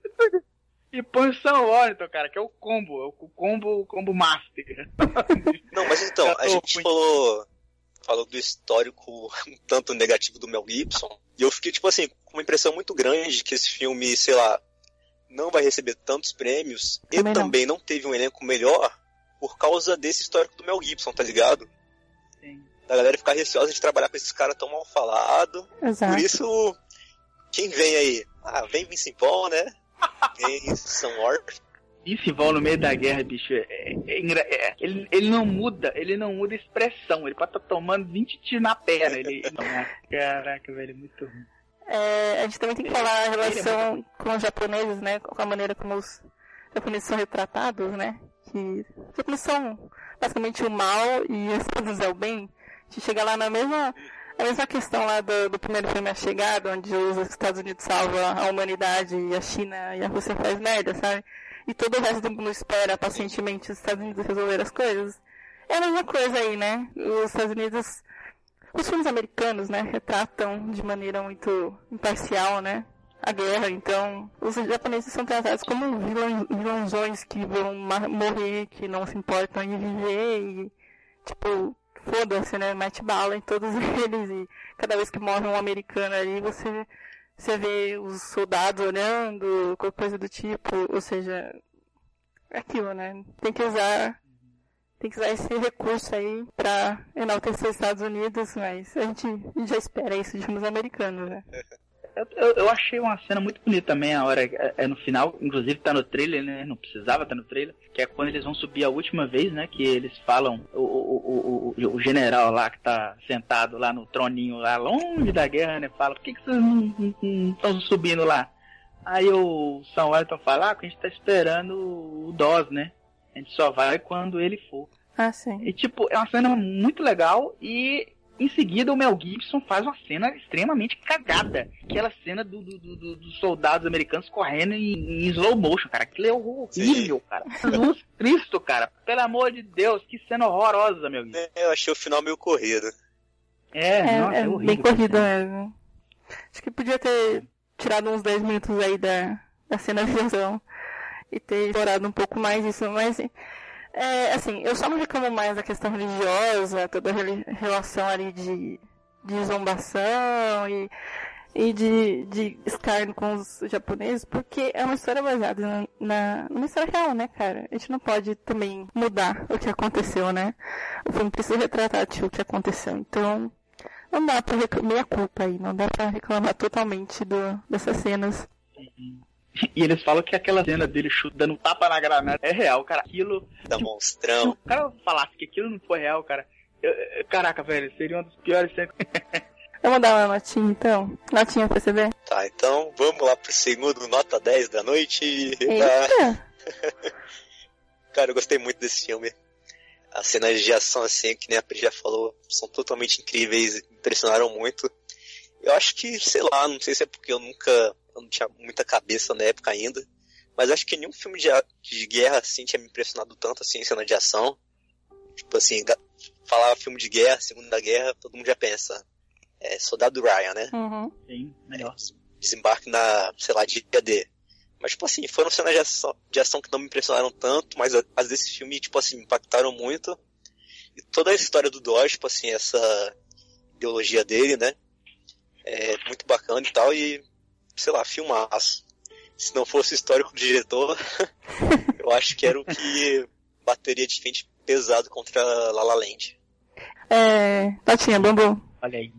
E põe o Sam Worthington, cara, que é o combo, é o combo, o combo master. Não, mas então, a gente falou, falou do histórico um tanto negativo do Mel Gibson, e eu fiquei, tipo assim, com uma impressão muito grande de que esse filme, sei lá, não vai receber tantos prêmios, e também, também não. não teve um elenco melhor por causa desse histórico do Mel Gibson, tá ligado? Sim. Da galera ficar receosa de trabalhar com esses caras tão mal falados. Exato. Por isso, quem vem aí? Ah, vem Vince Vaughn, né? Vem Sam Worthington. Vince Vaughn no meio da guerra, bicho, é, é, é, é, ele, ele não muda, ele não muda expressão, ele pode estar tá tomando vinte tiros na perna, ele... Caraca, velho, é muito ruim. É, a gente também tem que falar a relação com os japoneses, né, com a maneira como os japoneses são retratados, né, que os japoneses são basicamente o mal e os Estados Unidos é o bem. A gente chega lá na mesma... A mesma questão lá do, do primeiro filme A Chegada, onde os Estados Unidos salvam a humanidade e a China e a Rússia faz merda, sabe? E todo o resto do mundo espera pacientemente os Estados Unidos resolver as coisas. É a mesma coisa aí, né? Os Estados Unidos, os filmes americanos, né, retratam de maneira muito imparcial, né, a guerra. Então, os japoneses são tratados como vilão, vilãozões que vão morrer, que não se importam em viver e, tipo... foda-se, né, mete bala em todos eles, e cada vez que morre um americano ali, você, você vê os soldados olhando, qualquer coisa do tipo, ou seja, é aquilo, né, tem que usar, tem que usar esse recurso aí pra enaltecer os Estados Unidos, mas a gente, a gente já espera isso de filmes americanos, né. Eu, eu, eu achei uma cena muito bonita também, a hora, é, é no final, inclusive tá no trailer, né, não precisava estar tá no trailer, que é quando eles vão subir a última vez, né, que eles falam, o, o, o, o, o general lá que tá sentado lá no troninho lá, longe da guerra, né, fala, por que que vocês não estão subindo lá? Aí o Sam Worthington fala, ah, que a gente tá esperando o Doss, né, a gente só vai quando ele for. Ah, sim. E tipo, é uma cena muito legal e... Em seguida, o Mel Gibson faz uma cena extremamente cagada. Aquela cena do, do, do, dos soldados americanos correndo em, em slow motion, cara. Aquilo é horrível, Sim. cara. Jesus Cristo, cara. Pelo amor de Deus, que cena horrorosa, Mel Gibson. Eu achei o final meio corrido. É, é, nossa, é, é horrível. Bem corrido mesmo. Acho que podia ter tirado uns dez minutos aí da, da cena de ação e ter explorado um pouco mais isso, mas... É, assim, eu só não reclamo mais da questão religiosa, toda a relação ali de, de zombação e, e de, de escárnio com os japoneses, porque é uma história baseada na, na, numa história real, né, cara? A gente não pode também mudar o que aconteceu, né? O filme precisa retratar tipo, o que aconteceu. Então, Não dá pra reclamar, meia culpa aí, não dá pra reclamar totalmente do, dessas cenas. E eles falam que aquela cena dele dando tapa na granada é real, cara. Aquilo. Da monstrão. Se o cara falasse que aquilo não foi real, cara. Eu, eu, caraca, velho, seria uma das piores cenas. Vamos dar uma notinha então? Notinha pra você ver? Tá, então vamos lá pro segundo nota dez da noite. Eita! Cara, eu gostei muito desse filme. As cenas de ação, assim, que nem a Pri já falou, são totalmente incríveis, impressionaram muito. Eu acho que, sei lá, não sei se é porque eu nunca, eu não tinha muita cabeça na época ainda, mas acho que nenhum filme de, de guerra, assim, tinha me impressionado tanto, assim, em cena de ação. Tipo assim, falar filme de guerra, Segunda Guerra, todo mundo já pensa, é Soldado Ryan, né? Uhum. Sim, melhor. Desembarque na, sei lá, dia D. Mas, tipo assim, foram cenas de ação, de ação que não me impressionaram tanto, mas as desse filme, tipo assim, impactaram muito. E toda a história do Dodge, tipo assim, essa ideologia dele, né? É muito bacana e tal, e, sei lá, filmaço. Se não fosse o histórico do diretor, eu acho que era o que bateria de frente pesado contra La La Land. É... Tatinha, Bambu. Olha aí.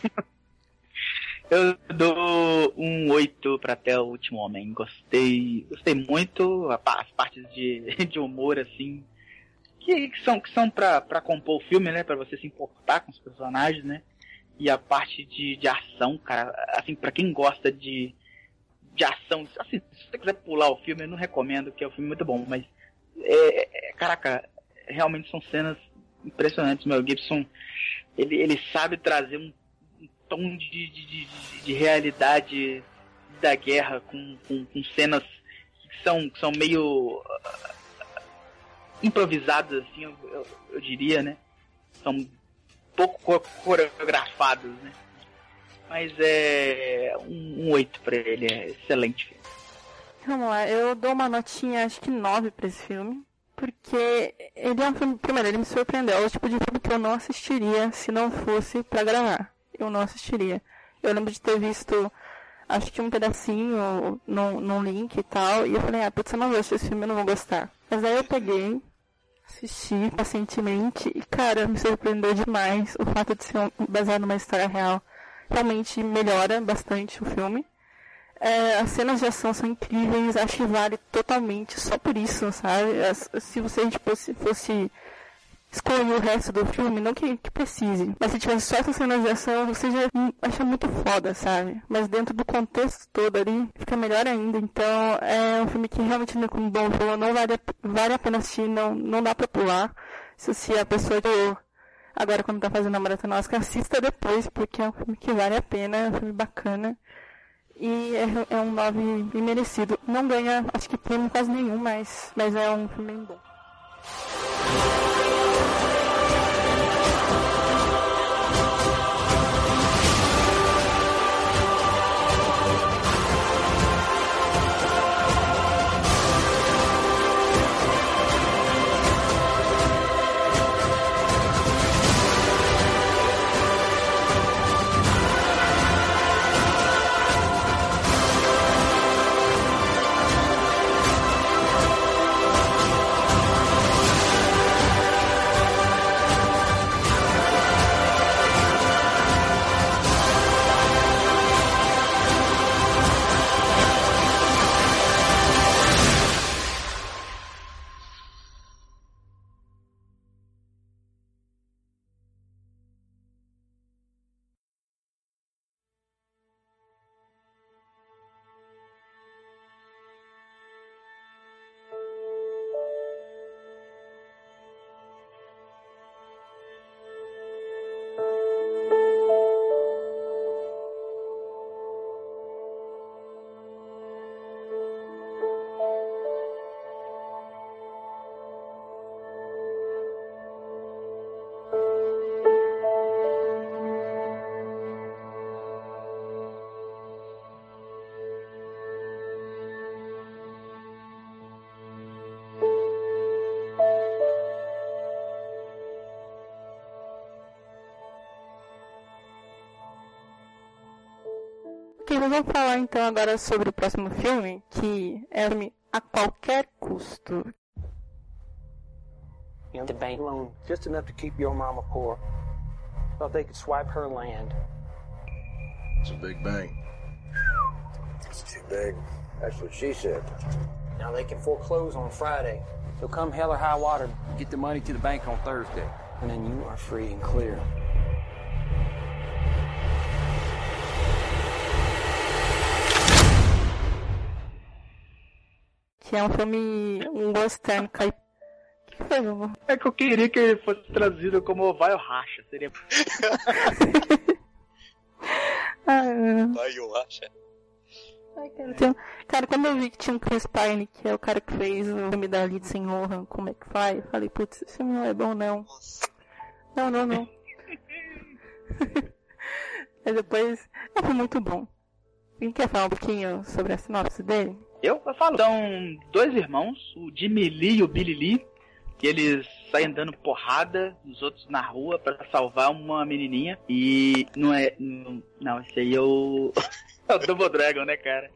Eu dou um oito pra Até o Último Homem. Gostei, gostei muito. As partes de, de humor, assim, que, que são, que são pra, pra compor o filme, né? Pra você se importar com os personagens, né? E a parte de, de ação, cara, assim, pra quem gosta de, de ação, assim, se você quiser pular o filme, eu não recomendo, que é um filme muito bom, mas, é, é, caraca, realmente são cenas impressionantes. O Mel Gibson, ele, ele sabe trazer um tom de, de, de, de realidade da guerra com, com, com cenas que são, que são meio uh, improvisadas, assim, eu, eu, eu diria, né? São pouco coreografados, né? Mas é um oito pra ele, é excelente filme. Vamos lá, eu dou uma notinha, acho que nove pra esse filme, porque ele é um filme, primeiro, ele me surpreendeu, é o tipo de filme que eu não assistiria se não fosse pra gravar. Eu não assistiria. Eu lembro de ter visto, acho que um pedacinho num, num link e tal, e eu falei, ah, putz, eu não vou assistir esse filme, eu não vou gostar. Mas aí eu peguei, assisti pacientemente, e cara, me surpreendeu demais o fato de ser baseado numa história real. Realmente melhora bastante o filme. É, as cenas de ação são incríveis, acho que vale totalmente só por isso, sabe? As, se você tipo, se fosse escolher o resto do filme, não que, que precise, mas se tivesse só essas cenas de ação, você já acha muito foda, sabe? Mas dentro do contexto todo ali, fica melhor ainda. Então, é um filme que realmente, como bom falou, não vale, vale a pena assistir, não, não dá pra pular. Se, se a pessoa que agora, quando tá fazendo a maratona Oscar, assista depois, porque é um filme que vale a pena, é um filme bacana. E é, é um nove bem merecido. Não ganha, acho que prêmio quase nenhum, mas, mas é um filme bem bom. Ok, vamos falar então agora sobre o próximo filme, que é o filme A Qualquer Custo. You know, the bank loan just enough to keep your mama poor. thought they could swipe her land. It's a big bank. It's too big. That's what she said. Now they can foreclose on Friday. So come hell or high water, get the money to the bank on Thursday. And then you are free and clear. Que é um filme, um western caipira. Que foi, vovô? É que eu queria que ele fosse traduzido como Vai ou Racha. Seria. Vai ou Racha. Ai, cara, tem... cara, quando eu vi que tinha um Chris Pine, que é o cara que fez o filme da Lindsay Lohan, como é que faz? Eu falei, putz, esse filme não é bom, não. Não, não, não. Aí depois, é, foi muito bom. Quem quer falar um pouquinho sobre a sinopse dele? Eu, eu falo. São dois irmãos, o Jimmy Lee e o Billy Lee, que eles saem dando porrada nos outros na rua pra salvar uma menininha. E não é... Não, não esse aí é o... é o Double Dragon, né, cara?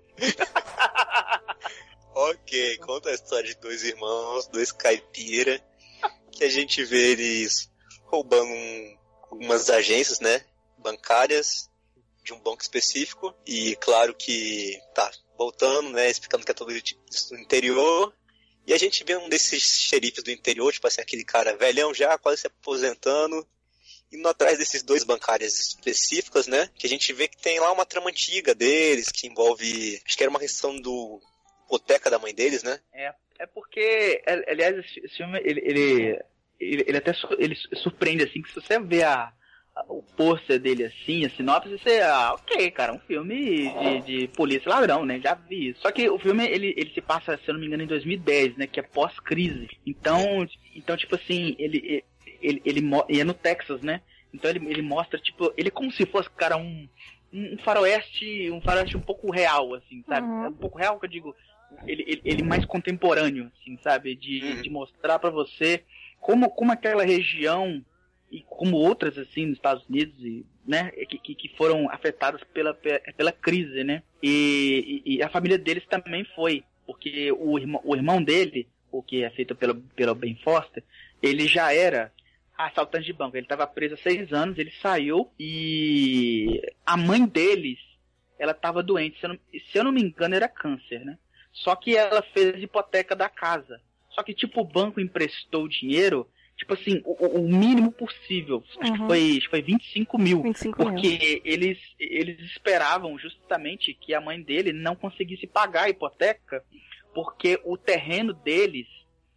Ok, conta a história de dois irmãos, dois caipira, que a gente vê eles roubando um, algumas agências, né, bancárias de um banco específico. E claro que tá voltando, né, explicando que é tudo do interior. E a gente vê um desses xerifes do interior, tipo assim, aquele cara velhão já, quase se aposentando, indo atrás desses dois bancárias específicas, né? Que a gente vê que tem lá uma trama antiga deles, que envolve... Acho que era uma questão do hipoteca da mãe deles, né? É, é porque, aliás, esse filme, ele, ele, ele, ele até ele surpreende, assim, que se você vê a, a, o pôster dele, assim, a sinopse, você, ah, ok, cara, um filme de, de polícia e ladrão, né? Já vi isso. Só que o filme, ele, ele se passa, se eu não me engano, em dois mil e dez, né? Que é pós-crise. Então, então tipo assim, ele... ele Ele, ele, ele é no Texas, né? Então ele, ele mostra, tipo, ele é como se fosse, cara, um, um faroeste, um faroeste um pouco real, assim, sabe? Uhum. Um pouco real, que eu digo, ele, ele, ele mais contemporâneo, assim, sabe? De, uhum. de mostrar pra você como, como aquela região, e como outras, assim, nos Estados Unidos, e, né? Que, que foram afetadas pela, pela crise, né? E, e, e a família deles também foi, porque o irmão, o irmão dele, o que é feito pelo, pelo Ben Foster, ele já era assaltante de banco. Ele estava preso há seis anos, ele saiu e a mãe deles, ela estava doente, se eu, não, se eu não me engano era câncer, né? Só que ela fez hipoteca da casa. Só que tipo o banco emprestou o dinheiro, tipo assim, o, o mínimo possível. Acho uhum. que foi, acho que foi vinte e cinco mil. vinte e cinco porque mil. eles eles esperavam justamente que a mãe dele não conseguisse pagar a hipoteca, porque o terreno deles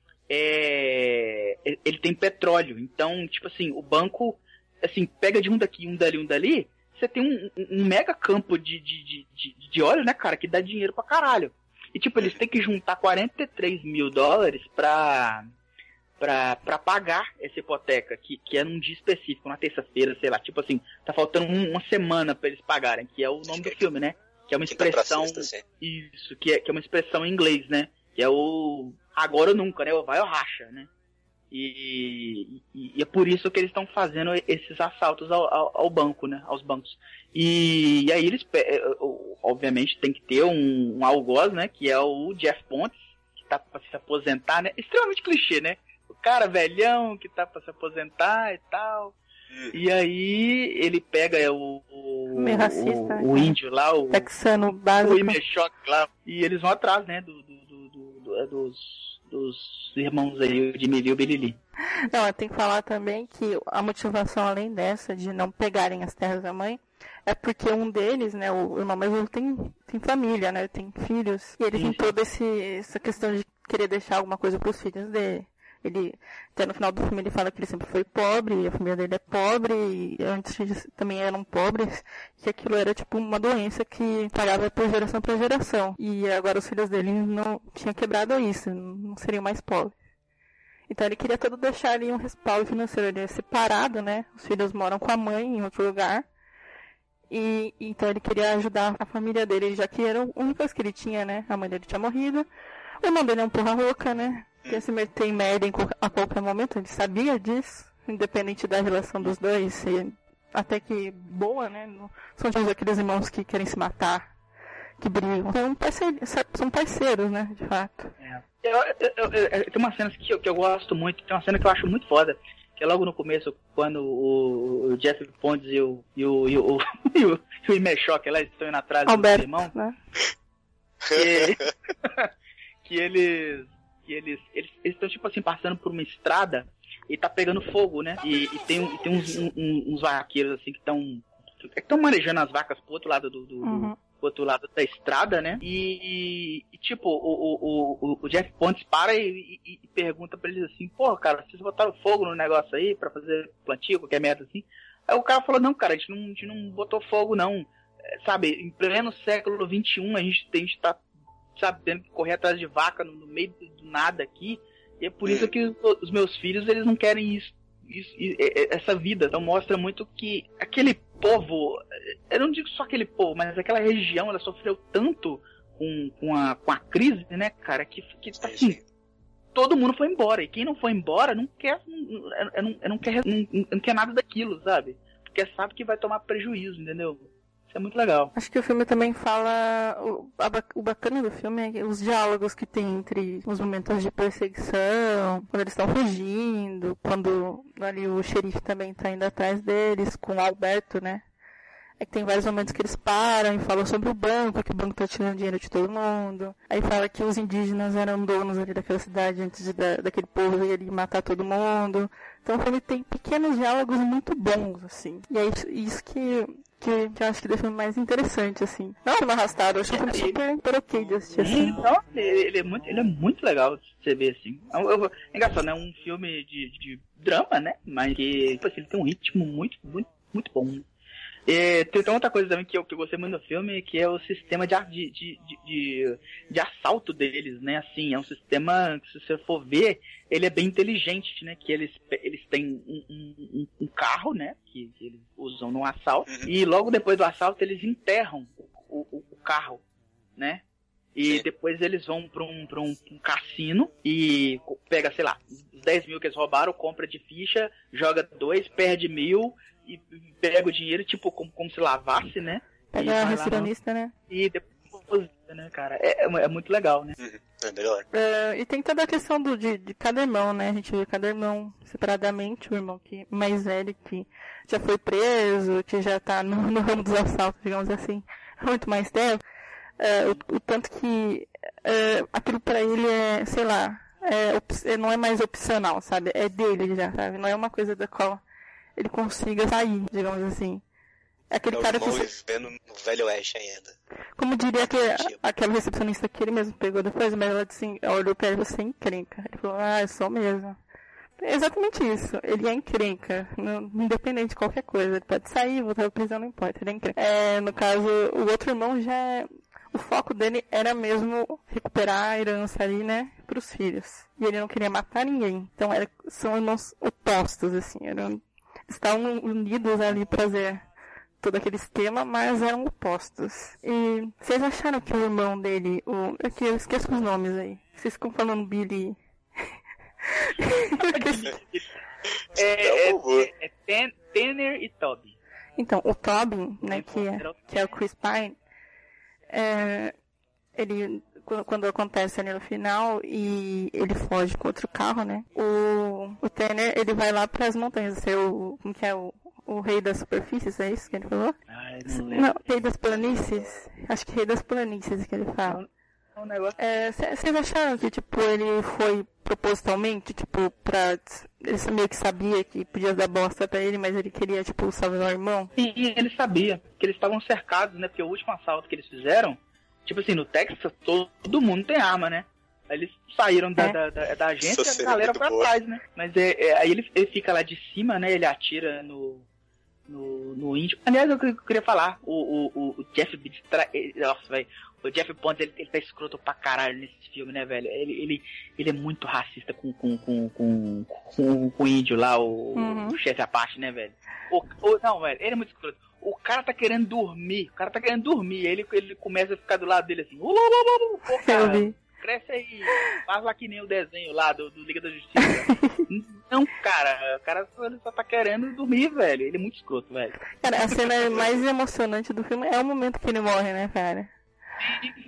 É, ele tem petróleo, então, tipo assim, o banco, assim, pega de um daqui, um dali, um dali, você tem um, um mega campo de, de, de, de óleo, né, cara, que dá dinheiro pra caralho. E, tipo, eles têm que juntar quarenta e três mil dólares pra, pra, pra pagar essa hipoteca, que, que é num dia específico, na terça-feira, sei lá, tipo assim, tá faltando um, uma semana pra eles pagarem, que é o nome do filme, né, que é uma expressão, isso, que é, que é uma expressão em inglês, né, que é o agora ou nunca, né? O vai ou racha, né? E, e, e é por isso que eles estão fazendo esses assaltos ao, ao, ao banco, né? Aos bancos. E, e aí eles, obviamente, tem que ter um, um algoz, né? Que é o Jeff Pontes, que tá pra se aposentar, né? Extremamente clichê, né? O cara velhão que tá pra se aposentar e tal. Hum. E aí ele pega o, o, meio racista, o, né? o índio lá, o texano básico. O Imeshok lá. E eles vão atrás, né? Do, do, do, do, do, dos... dos irmãos aí, de Jimmy Lee e o Billy Lee. Não, tem que falar também que a motivação, além dessa, de não pegarem as terras da mãe, é porque um deles, né, o irmão mais novo, tem, tem família, né, tem filhos, e ele Sim. tem toda esse, essa questão de querer deixar alguma coisa pros filhos dele. Ele, até no final do filme ele fala que ele sempre foi pobre, e a família dele é pobre, e antes disso também eram pobres, que aquilo era tipo uma doença que pagava por geração para geração. E agora os filhos dele não tinham quebrado isso, não seriam mais pobres. Então ele queria todo deixar ali um respaldo financeiro, ele é separado, né? Os filhos moram com a mãe em outro lugar. E então ele queria ajudar a família dele, já que era a única coisa que ele tinha, né? A mãe dele tinha morrido. O irmão dele é um porra louca, né? Quer se meter em merda em, a qualquer momento, ele sabia disso, independente da relação dos dois, e até que boa, né? Não são todos aqueles irmãos que querem se matar, que brigam. São parceiros, são parceiros, né? De fato. É. Eu, eu, eu, eu, tem uma cena que eu, que eu gosto muito, tem uma cena que eu acho muito foda, que é logo no começo, quando o, o Jeff Pontes e o, e o, e o, e o, e o Imeshok lá estão indo atrás do irmão. Né? Que, que eles que eles eles estão tipo assim passando por uma estrada e tá pegando fogo, né? E, e tem, e tem uns, um, uns vaqueiros assim que estão estão manejando as vacas pro outro lado do, do, uhum. do outro lado da estrada, né? E, e tipo, o, o, o, o Jeff Pontes para e, e, e pergunta pra eles assim, pô, cara, vocês botaram fogo no negócio aí pra fazer plantio, qualquer merda assim? Aí o cara falou, não, cara, a gente não, a gente não botou fogo, não. Sabe, em pleno século vinte e um, a gente, a gente tá, sabe, tendo que correr atrás de vaca no, no meio do nada aqui, e é por isso que os, os meus filhos, eles não querem isso, isso, essa vida. Então mostra muito que aquele povo, eu não digo só aquele povo, mas aquela região, ela sofreu tanto com, com, a, com a crise, né, cara, que, que assim, todo mundo foi embora, e quem não foi embora não quer, não, não, não, quer, não, não quer nada daquilo, sabe? Porque sabe que vai tomar prejuízo, entendeu? Isso é muito legal. Acho que o filme também fala... O, a, o bacana do filme é os diálogos que tem entre os momentos de perseguição, quando eles estão fugindo, quando ali o xerife também tá indo atrás deles, com o Alberto, né? É que tem vários momentos que eles param e falam sobre o banco, que o banco tá tirando dinheiro de todo mundo. Aí fala que os indígenas eram donos ali daquela cidade antes de, da, daquele povo ir ali matar todo mundo. Então o filme tem pequenos diálogos muito bons, assim. E é isso, isso que... Que, que eu acho que deixa mais interessante, assim. Não é uma arrastada, eu acho que é super, super ok de assistir, assim. Não, ele é muito, ele é muito legal de você ver, assim. É, é engraçado, né? Um filme de, de drama, né? Mas que, tipo assim, ele tem um ritmo muito, muito, muito bom. E tem outra coisa também que eu, que eu gostei muito do filme, que é o sistema de, de, de, de, de assalto deles, né? Assim, é um sistema que, se você for ver, ele é bem inteligente, né? Que eles, eles têm um, um, um carro, né? Que, que eles usam no assalto. Uhum. E logo depois do assalto, eles enterram o, o, o carro, né? E Sim. depois eles vão para um, pra um, um cassino e pega, sei lá, os dez mil que eles roubaram, compra de ficha, joga dois, perde mil... E pega o dinheiro, tipo, como, como se lavasse, né? Pega a recepcionista, né? E depois, né, cara? É, é muito legal, né? Uhum. É melhor. É, e tem toda a questão do, de, de cada irmão, né? A gente vê cada irmão separadamente. O irmão que, mais velho, que já foi preso, que já tá no, no ramo dos assaltos, digamos assim, há muito mais tempo. É, o, o tanto que é, aquilo pra ele é, sei lá, é, não é mais opcional, sabe? É dele já, sabe? Não é uma coisa da qual ele consiga sair, digamos assim. É aquele é cara que... vivendo no Velho Oeste ainda. Como diria que aquela recepcionista que ele mesmo pegou depois, mas ela assim, olhou pra ele sem encrenca. Ele falou, ah, eu sou mesmo. É exatamente isso. Ele é encrenca. No, independente de qualquer coisa. Ele pode sair, voltar pra prisão, não importa. Ele é encrenca. É, no caso, o outro irmão já... É, o foco dele era mesmo recuperar a herança ali, né, pros filhos. E ele não queria matar ninguém. Então, era, são irmãos opostos, assim. Eram... Estavam unidos ali pra fazer todo aquele esquema, mas eram opostos. E vocês acharam que o irmão dele, o... Aqui, eu esqueço os nomes aí. Vocês ficam falando Billy... é, é, é, é Ten, Tanner e Toby. Então, o Toby, né, que é, que é o Chris Pine, é, ele... quando acontece ali no final e ele foge com outro carro, né? O, o Tanner, ele vai lá para as montanhas, ser o, como que é, o, o rei das superfícies, é isso que ele falou? Ai, não, lembro. Não, rei das planícies. Acho que rei das planícies que ele fala. Um negócio... É, vocês acharam que, tipo, ele foi propositalmente, tipo, pra... Ele meio que sabia que podia dar bosta pra ele, mas ele queria, tipo, salvar o irmão? Sim, ele sabia que eles estavam cercados, né? Porque o último assalto que eles fizeram, tipo assim, no Texas, todo, todo mundo tem arma, né? Aí eles saíram da, é. da, da, da agência e a galera foi atrás, né? Mas é, é, aí ele, ele fica lá de cima, né? Ele atira no, no, no índio. Aliás, eu, eu queria falar, o, o, o Jeff Bridges, tra... nossa, velho, o Jeff Pontes, ele, ele tá escroto pra caralho nesse filme, né, velho? Ele, ele, ele é muito racista com, com, com, com, com, com o índio lá, o, uhum. o chefe Apache, né, velho? O, o, não, velho, ele é muito escroto. O cara tá querendo dormir, o cara tá querendo dormir, aí ele, ele começa a ficar do lado dele assim, ulululu, pô, cara, cresce aí, faz lá que nem o desenho lá do, do Liga da Justiça. Não, cara, o cara só, ele só tá querendo dormir, velho, ele é muito escroto, velho. Cara, a cena mais emocionante do filme é o momento que ele morre, né, cara? Sim, sim.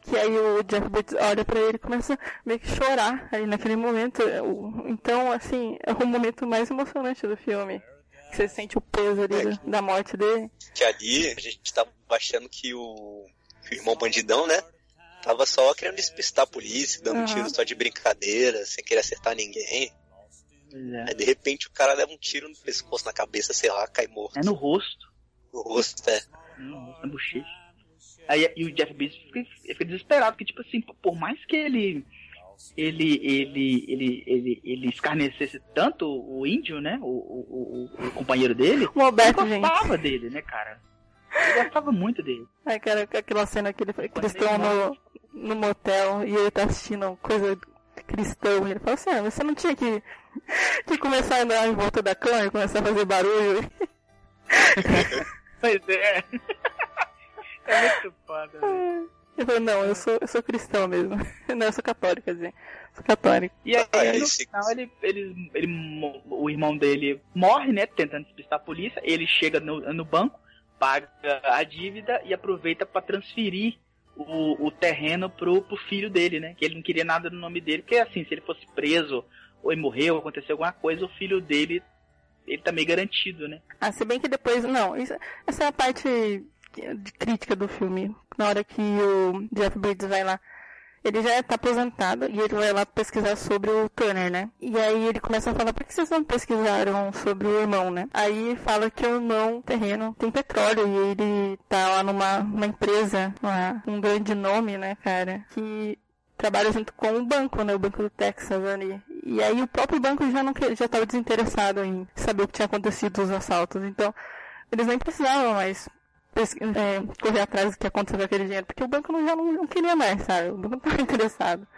Que aí o Jeff Bridges olha pra ele e começa meio que chorar aí naquele momento. Então, assim, é o momento mais emocionante do filme. Você sente o peso ali é que, da morte dele. Que ali a gente tava achando que o, que o irmão bandidão, né? Tava só querendo despistar a polícia, dando uhum. tiro só de brincadeira, sem querer acertar ninguém. É. Aí de repente o cara leva um tiro no pescoço, na cabeça, sei lá, cai morto. É no rosto. No rosto, é. No rosto, na bochecha. Aí e o Jeff Bridges fica, fica desesperado, porque tipo assim, por mais que ele ele ele ele ele, ele escarnecesse tanto o índio, né, o, o, o, o companheiro dele, o Alberto, ele gostava gente. dele, né, cara? Ele gostava muito dele. Aí, cara, aquela cena que, ele, que eles estão no, no motel e ele tá assistindo coisa cristã, ele fala assim, ah, você não tinha que, que começar a andar em volta da cama e começar a fazer barulho? Pois é. É muito foda, velho. Eu falei, não, eu sou, eu sou cristão mesmo. Não, eu sou católico, quer dizer. Sou católico. E aí, ah, no final, ele, ele, ele, o irmão dele morre, né, tentando despistar a polícia. Ele chega no, no banco, paga a dívida e aproveita pra transferir o, o terreno pro, pro filho dele, né? Que ele não queria nada no nome dele. Porque, assim, se ele fosse preso ou ele morreu, ou aconteceu alguma coisa, o filho dele, ele tá meio garantido, né? Ah, se bem que depois... Não, isso, essa é a parte... de crítica do filme. Na hora que o Jeff Bridges vai lá, ele já tá aposentado e ele vai lá pesquisar sobre o Turner, né? E aí ele começa a falar, por que vocês não pesquisaram sobre o irmão, né? Aí fala que o irmão terreno tem petróleo e ele tá lá numa, numa empresa, uma, um grande nome, né, cara, que trabalha junto com o banco, né, o Banco do Texas ali. E aí o próprio banco já não já tava desinteressado em saber o que tinha acontecido dos assaltos. Então, eles nem precisavam mais É, correr atrás do que aconteceu com aquele dinheiro, porque o banco não, já não, não queria mais, sabe? O banco não estava interessado.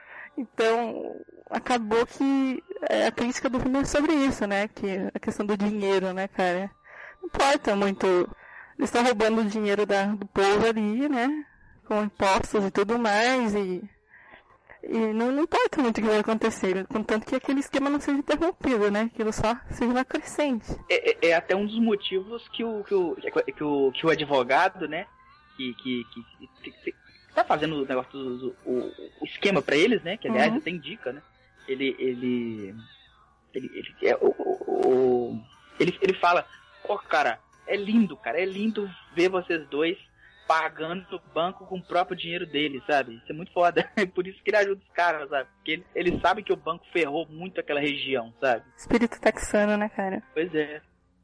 Então, acabou que é, a crítica do filme é sobre isso, né? Que a questão do dinheiro, né, cara? Não importa muito. Eles estão roubando o dinheiro da, do povo ali, né? Com impostos e tudo mais, e, e não, não importa muito o que vai acontecer, contanto que aquele esquema não seja interrompido, né? Aquilo só seja uma crescente. É, é, é até um dos motivos que o, que o, que o, que o advogado, né? Que, que, que, que, que tá fazendo o negócio do, do o, o esquema pra eles, né? Que aliás uhum. até indica, né? Ele. Ele. Ele. Ele, é, o, o, ele, ele fala, pô, cara, é lindo, cara, é lindo ver vocês dois pagando o banco com o próprio dinheiro dele, sabe? Isso é muito foda. É por isso que ele ajuda os caras, sabe? Porque ele, ele sabe que o banco ferrou muito aquela região, sabe? Espírito texano, né, cara? Pois é.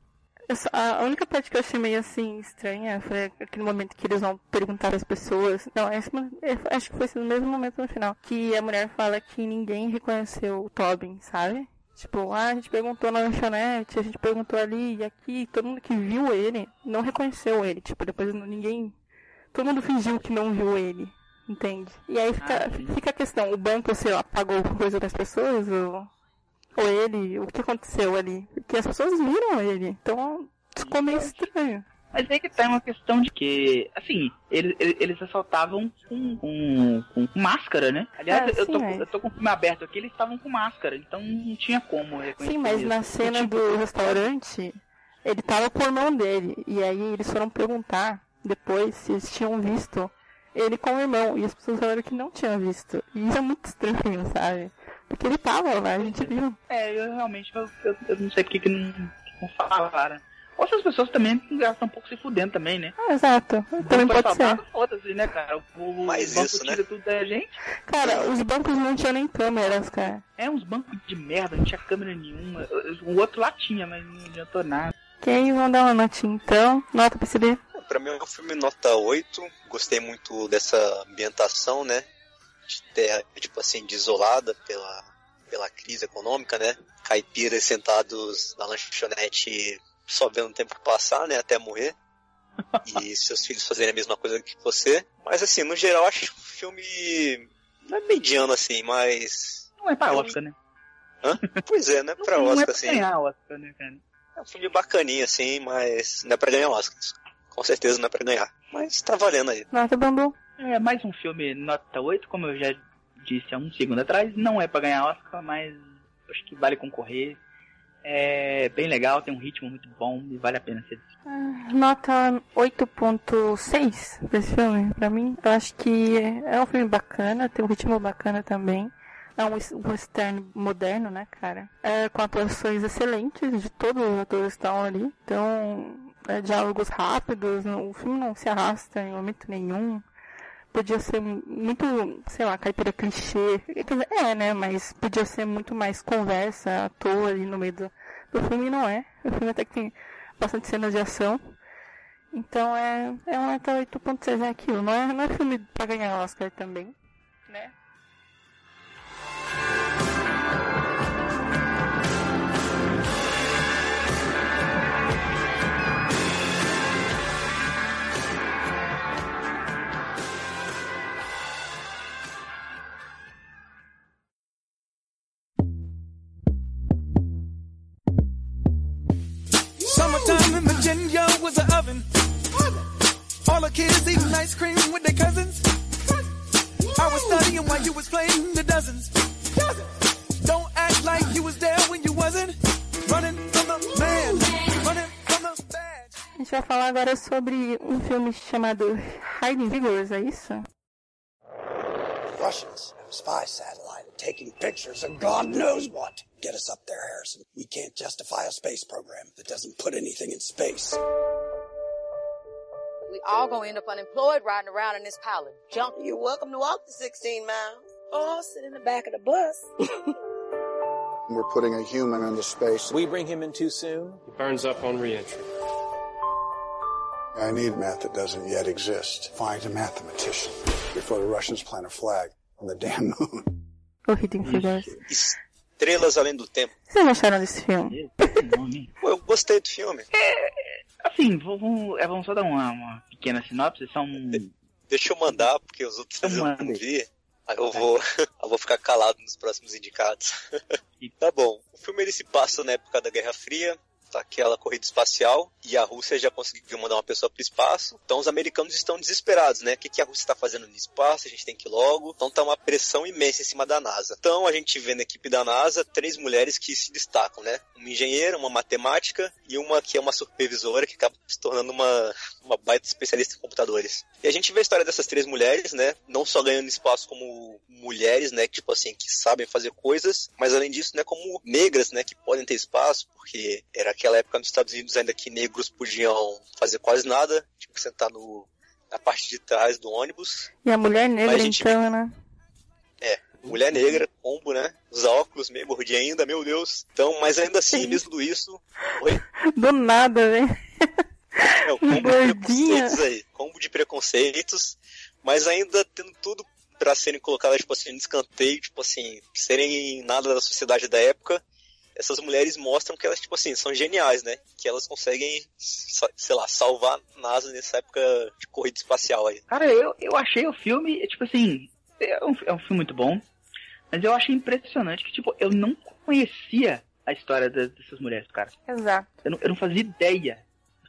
Só, a única parte que eu achei meio assim estranha foi aquele momento que eles vão perguntar às pessoas. Não, esse, acho que foi no mesmo momento no final. Que a mulher fala que ninguém reconheceu o Tobin, sabe? Tipo, ah, a gente perguntou na lanchonete, a gente perguntou ali e aqui, todo mundo que viu ele não reconheceu ele. Tipo, depois ninguém... Todo mundo fingiu que não viu ele, entende? E aí fica, ah, fica a questão, o banco, sei lá, pagou coisa das pessoas, ou, ou ele, o que aconteceu ali? Porque as pessoas viram ele, então ficou meio estranho. Mas aí que tá uma questão de que, assim, eles, eles assaltavam com, com, com máscara, né? Aliás, é, eu, sim, tô, mas... eu tô com o filme aberto aqui, eles estavam com máscara, então não tinha como reconhecer. Sim, mas mesmo. Na cena tipo... do restaurante, ele tava com o irmão dele, e aí eles foram perguntar depois se eles tinham visto ele com o irmão, e as pessoas falaram que não tinham visto. E isso é muito estranho, sabe? Porque ele tava lá, a gente viu. É, eu realmente, eu, eu, eu não sei porque que não, não falaram. Ou se as pessoas também estão um pouco se fudendo também, né? Ah, exato. Também pode ser. Foda-se, né, cara? O, Mas o banco isso, tira né? tudo da gente. Cara, os bancos não tinham nem câmeras, cara. É, uns bancos de merda, não tinha câmera nenhuma. O outro lá tinha, mas não adiantou nada. Ok, vamos dar uma notinha então. Nota pra C D. Pra mim é um filme nota oito. Gostei muito dessa ambientação, né? De terra, tipo assim, desolada pela, pela crise econômica, né? Caipiras sentados na lanchonete só vendo o tempo passar, né? Até morrer. E seus filhos fazerem a mesma coisa que você. Mas assim, no geral, acho que o filme não é mediano assim, mas... Não é pra Oscar, né? Hã? Pois é, não é pra não, Oscar, não é pra assim. ganhar Oscar, né, cara? É um filme bacaninha, assim, mas não é pra ganhar Oscar. Com certeza não é pra ganhar. Mas tá valendo aí. Nota, Bambu. É mais um filme nota oito, como eu já disse há um segundo atrás. Não é pra ganhar Oscar, mas acho que vale concorrer. É bem legal, tem um ritmo muito bom e vale a pena ser visto. Nota oito ponto seis desse filme, pra mim. Eu acho que é um filme bacana, tem um ritmo bacana também. É um western moderno, né, cara? É, com atuações excelentes de todos os atores que estão ali. Então, é, diálogos rápidos, o filme não se arrasta em momento nenhum. Podia ser muito, sei lá, caipira clichê. É, né, mas podia ser muito mais conversa à toa ali no meio do, do filme, e não é. O filme até que tem bastante cenas de ação. Então é, é uma nota oito ponto seis, é aquilo. Não é, não é filme pra ganhar Oscar também, né? Summertime in Virginia was an oven. All the kids eating ice cream with their cousins. I was studying while you was playing the dozens. Don't act like you was there when you wasn't. Running from the man, running from the bad. A gente vai falar agora sobre um filme chamado Hiding Figures, é isso? Russians have a spy satellite taking pictures of God knows what. Get us up there, Harrison. We can't justify a space program that doesn't put anything in space. We all gonna end up unemployed riding around in this pile of junk. You're welcome to walk the sixteen miles or sit in the back of the bus. We're putting a human into space. We bring him in too soon. He burns up on re-entry. I need math that doesn't yet exist. Find a mathematician before the Russians plant a flag on the damn moon. O Hidden Figures. Estrelas Além do Tempo. O que vocês acharam desse filme? Pô, eu gostei do filme. É, assim, vamos, vamos só dar uma, uma pequena sinopse. São... De, deixa eu mandar, porque os outros eu não vi. Aí eu vou, eu vou ficar calado nos próximos indicados. Tá bom. O filme ele se passa na época da Guerra Fria. Tá aquela corrida espacial e a Rússia já conseguiu mandar uma pessoa pro espaço. Então os americanos estão desesperados, né? O que, que a Rússia está fazendo no espaço? A gente tem que ir logo. Então tá uma pressão imensa em cima da NASA. Então a gente vê na equipe da NASA três mulheres que se destacam, né? Uma engenheira, uma matemática e uma que é uma supervisora que acaba se tornando uma, uma baita especialista em computadores. E a gente vê a história dessas três mulheres, né? Não só ganhando espaço como mulheres, né? Tipo assim, que sabem fazer coisas, mas além disso, né? Como negras, né? Que podem ter espaço, porque era aquela época nos Estados Unidos ainda que negros podiam fazer quase nada, tipo sentar no, na parte de trás do ônibus. E a mulher negra, a gente... então, né? É, mulher negra, combo, né? Os óculos, meio gordinha ainda, meu Deus. Então, mas ainda assim, mesmo tudo isso... Oi? Do nada, velho. É, o combo de preconceitos aí. Combo de preconceitos, mas ainda tendo tudo pra serem colocadas, tipo assim, no escanteio, tipo assim, serem nada da sociedade da época. Essas mulheres mostram que elas, tipo assim, são geniais, né? Que elas conseguem, sei lá, salvar a NASA nessa época de corrida espacial aí. Cara, eu, eu achei o filme, tipo assim, é um, é um filme muito bom, mas eu achei impressionante que, tipo, eu não conhecia a história das, dessas mulheres, cara. Exato. Eu não, eu não fazia ideia.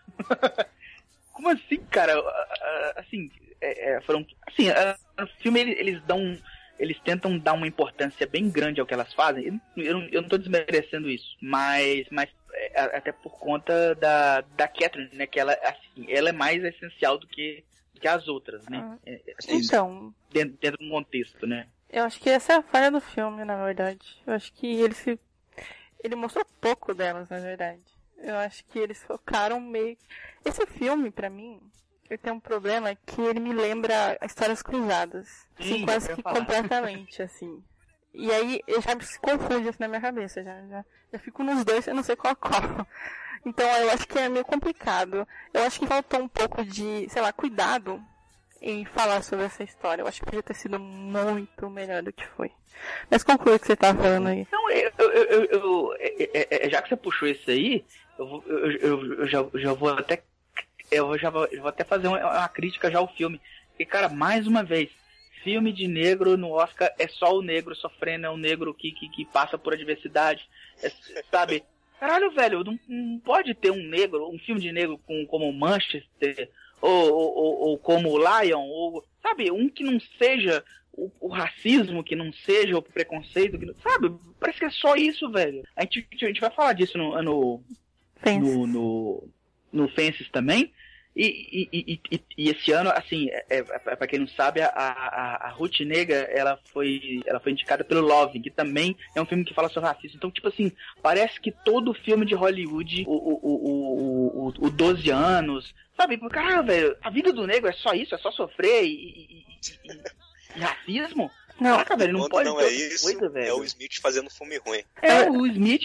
Como assim, cara? Assim, é, é, foram... Assim, no filme eles, eles dão... Eles tentam dar uma importância bem grande ao que elas fazem. Eu não, eu não tô desmerecendo isso, mas, mas é, até por conta da, da Catherine, né? Que ela, assim, ela é mais essencial do que, do que as outras, né? Ah, assim, então... Dentro, dentro do contexto, né? Eu acho que essa é a falha do filme, na verdade. Eu acho que ele se... Ele mostrou pouco delas, na verdade. Eu acho que eles focaram meio... Esse filme, pra mim... Ele tem um problema que ele me lembra Histórias Cruzadas. Assim, Sim, quase que falar. completamente, assim. E aí, eu já se confunde assim na minha cabeça. Já, já, já fico nos dois, eu não sei qual qual. Então, eu acho que é meio complicado. Eu acho que faltou um pouco de, sei lá, cuidado em falar sobre essa história. Eu acho que podia ter sido muito melhor do que foi. Mas conclui o que você tava falando aí. Não, eu, eu, eu, eu, eu já que você puxou isso aí, eu, eu, eu, eu já, já vou até... Eu já vou, eu vou até fazer uma, uma crítica já ao filme. Porque, cara, mais uma vez, filme de negro no Oscar é só o negro sofrendo, é o negro que, que, que passa por adversidade, é, sabe? Caralho, velho, não, não pode ter um negro, um filme de negro com, como Manchester, ou, ou, ou, ou como Lion, ou, sabe? Um que não seja o, o racismo que não seja, o preconceito, que não, sabe? Parece que é só isso, velho. A gente, a gente vai falar disso no, no, no, no, no Fences também. E, e, e, e esse ano, assim, é, é, pra quem não sabe, a, a, a Ruth Negga, ela foi, ela foi indicada pelo Loving, que também é um filme que fala sobre racismo. Então, tipo assim, parece que todo filme de Hollywood, o, o, o, o, o doze anos, sabe? Cara, velho, a vida do negro é só isso, é só sofrer e, e, e, e, e racismo? Não, Caraca, velho, não pode não é isso, coisa, velho. é o Smith fazendo filme ruim. É, o Smith,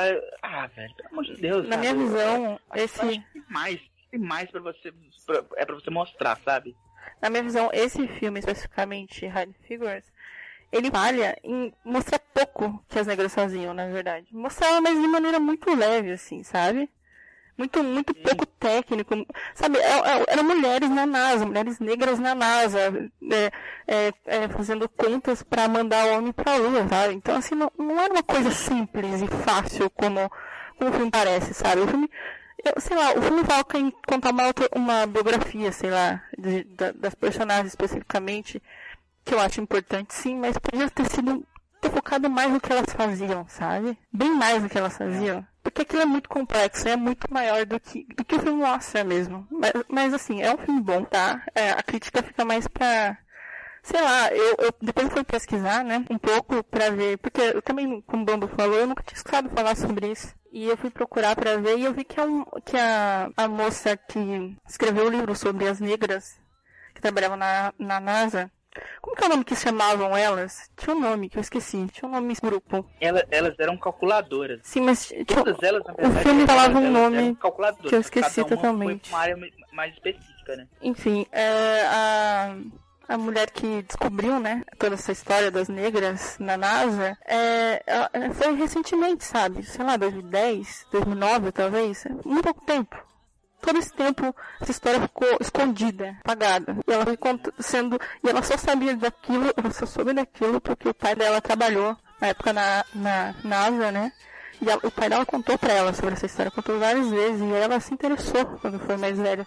ah, velho, pelo amor de Deus. Na sabe? minha visão, eu, esse... eu acho que tem mais, tem mais pra você, pra, é pra você mostrar, sabe? Na minha visão, esse filme, especificamente, Hidden Figures, ele falha em mostrar pouco que as negras faziam, na verdade. Mostrava, mas de maneira muito leve, assim, sabe? Muito, muito pouco técnico, sabe, eram mulheres na NASA, mulheres negras na NASA, é, é, é, fazendo contas para mandar o homem pra Lua, sabe, então assim, não, não era uma coisa simples e fácil como, como o filme parece, sabe, o filme, eu, sei lá, o filme foca em contar uma, outra, uma biografia, sei lá, de, de, das personagens especificamente, que eu acho importante sim, mas podia ter sido, ter focado mais no que elas faziam, sabe, bem mais no que elas faziam. Porque aquilo é muito complexo, é muito maior do que, do que o filme mostra mesmo. Mas, mas assim, é um filme bom, tá? É, a crítica fica mais pra... Sei lá, eu, eu depois fui pesquisar, né? Um pouco pra ver... Porque eu também, como o Bambo falou, eu nunca tinha escutado falar sobre isso. E eu fui procurar pra ver e eu vi que, é um, que a, a moça que escreveu o livro sobre as negras, que trabalhava na, na NASA... Como que é o nome que chamavam elas? Tinha um nome que eu esqueci. Tinha um nome nesse grupo. Ela, elas eram calculadoras. Sim, mas todas tinha, elas, na verdade, o filme falava elas, um nome calculadoras, que eu esqueci cada uma totalmente. Foi uma área mais específica, né? Enfim, é, a, a mulher que descobriu, né, toda essa história das negras na NASA, é, ela, foi recentemente, sabe? Sei lá, dois mil e dez, dois mil e nove talvez. Muito pouco tempo. Todo esse tempo, essa história ficou escondida, apagada. E ela foi sendo, e ela só sabia daquilo, ela só soube daquilo porque o pai dela trabalhou na época na, na NASA, né? E ela, o pai dela contou pra ela sobre essa história, contou várias vezes, e ela se interessou quando foi mais velha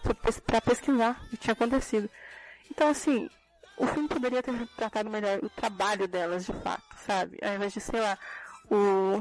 pra pesquisar o que tinha acontecido. Então, assim, o filme poderia ter tratado melhor o trabalho delas, de fato, sabe? Ao invés de, sei lá, o,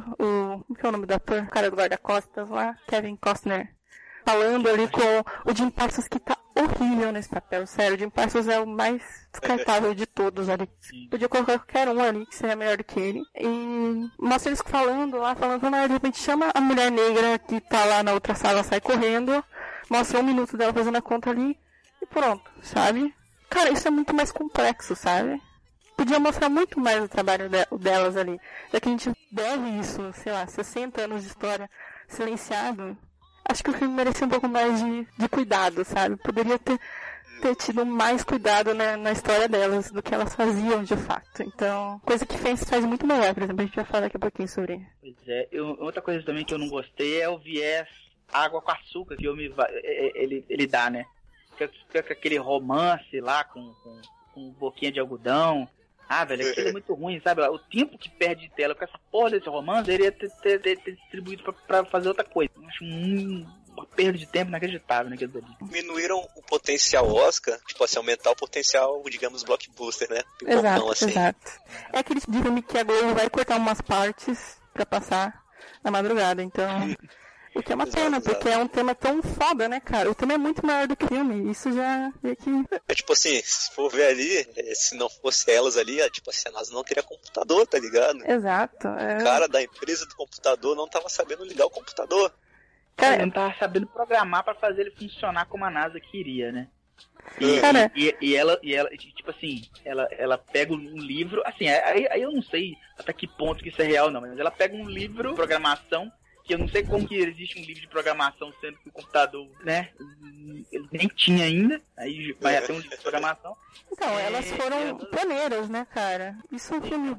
o, como que é o nome do ator? O cara do guarda-costas lá, Kevin Costner. Falando ali com o Jim Parsons, que tá horrível nesse papel, sério. O Jim Parsons é o mais descartável de todos ali. Podia colocar qualquer um ali que seria melhor do que ele. E mostra eles falando lá, falando, mas de repente chama a mulher negra que tá lá na outra sala, sai correndo, mostra um minuto dela fazendo a conta ali e pronto, sabe? Cara, isso é muito mais complexo, sabe? Podia mostrar muito mais o trabalho de, delas ali. Já que a gente deve isso, sei lá, sessenta anos de história silenciado. Acho que o filme merecia um pouco mais de, de cuidado, sabe? Poderia ter, ter tido mais cuidado na, na história delas, do que elas faziam de fato. Então, coisa que fez faz muito melhor, por exemplo, a gente vai falar daqui a pouquinho sobre. Pois é, eu, outra coisa também que eu não gostei é o viés água com açúcar que o filme ele, ele dá, né? Fica com aquele romance lá, com, com, com boquinha de algodão. Ah, velho, aquilo é muito ruim, sabe? O tempo que perde de tela com essa porra desse romance, ele ia ter, ter, ter, ter distribuído pra, pra fazer outra coisa. Eu acho um, uma perda de tempo inacreditável naquele ali. Diminuíram o potencial Oscar, tipo assim, aumentar o potencial, digamos, blockbuster, né? Pipocão, exato, assim. exato. É aquele filme que a Globo vai cortar umas partes pra passar na madrugada, então... O que é uma exato, pena, exato. Porque é um tema tão foda, né, cara? O tema é muito maior do que o filme. Isso já é que... É tipo assim, se for ver ali, se não fosse elas ali, tipo assim, a NASA não teria computador, tá ligado? Exato. É... O cara da empresa do computador não tava sabendo ligar o computador. Cara, ele não tava sabendo programar pra fazer ele funcionar como a NASA queria, né? E, cara... e, e, ela, e ela, tipo assim, ela, ela pega um livro, assim, aí, aí eu não sei até que ponto que isso é real, não, mas ela pega um livro de programação. Eu não sei como que existe um livro de programação, sendo que o computador, né, ele nem tinha ainda, aí vai até um livro de programação. Então, elas foram pioneiras, né, cara? Isso o filme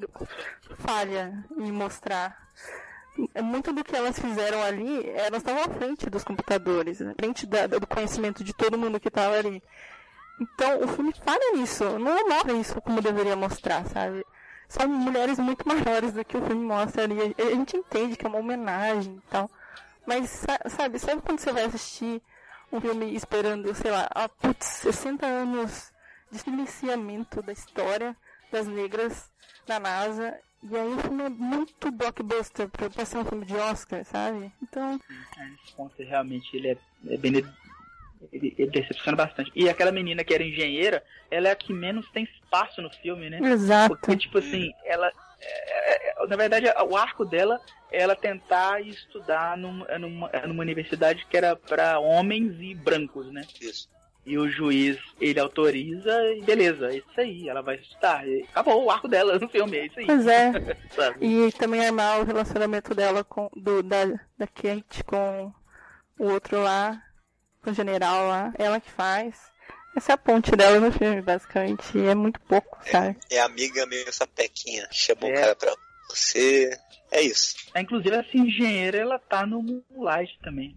falha em mostrar. Muito do que elas fizeram ali, elas estavam à frente dos computadores, né? À frente da, do conhecimento de todo mundo que estava ali. Então, o filme falha nisso, não mostra isso como deveria mostrar, sabe? São mulheres muito maiores do que o filme mostra ali. A gente entende que é uma homenagem e tal. Mas, sabe, sabe quando você vai assistir um filme esperando, sei lá, ah, putz, sessenta anos de silenciamento da história das negras na NASA. E aí o filme é muito blockbuster pra, pra ser um filme de Oscar, sabe? Então... Esse ponto realmente ele é, é bem... Ele, ele decepciona bastante. E aquela menina que era engenheira, ela é a que menos tem espaço no filme, né? Exato. Porque, tipo assim, ela... É, é, na verdade, o arco dela é ela tentar estudar numa, numa, numa universidade que era pra homens e brancos, né? Isso. E o juiz, ele autoriza e beleza, é isso aí, ela vai estudar. E acabou o arco dela no filme, é isso aí. Pois é. E também armar o relacionamento dela com do, da, da Kate com o outro lá, com o general lá. Ela que faz. Essa é a ponte dela no filme, basicamente. E é muito pouco, sabe? É, é amiga meio sapequinha. Chama o É. cara pra você. É isso. É, inclusive, essa engenheira, ela tá no Moonlight também.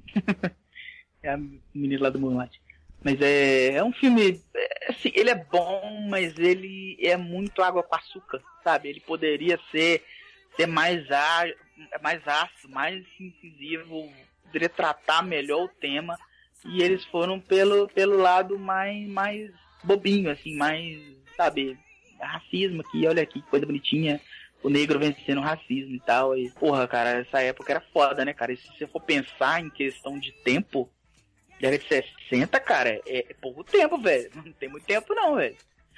É a menina lá do Moonlight. Mas é, é um filme, é, assim, ele é bom, mas ele é muito água com açúcar, sabe? Ele poderia ser, ser mais, á, mais ácido, mais incisivo, poderia tratar melhor o tema, e eles foram pelo, pelo lado mais, mais bobinho, assim, mais, sabe, racismo aqui, olha aqui, coisa bonitinha, o negro vencendo o racismo e tal. E, porra, cara, essa época era foda, né, cara? E se você for pensar em questão de tempo, década de sessenta, cara, é, é pouco tempo, velho. Não tem muito tempo, não, velho.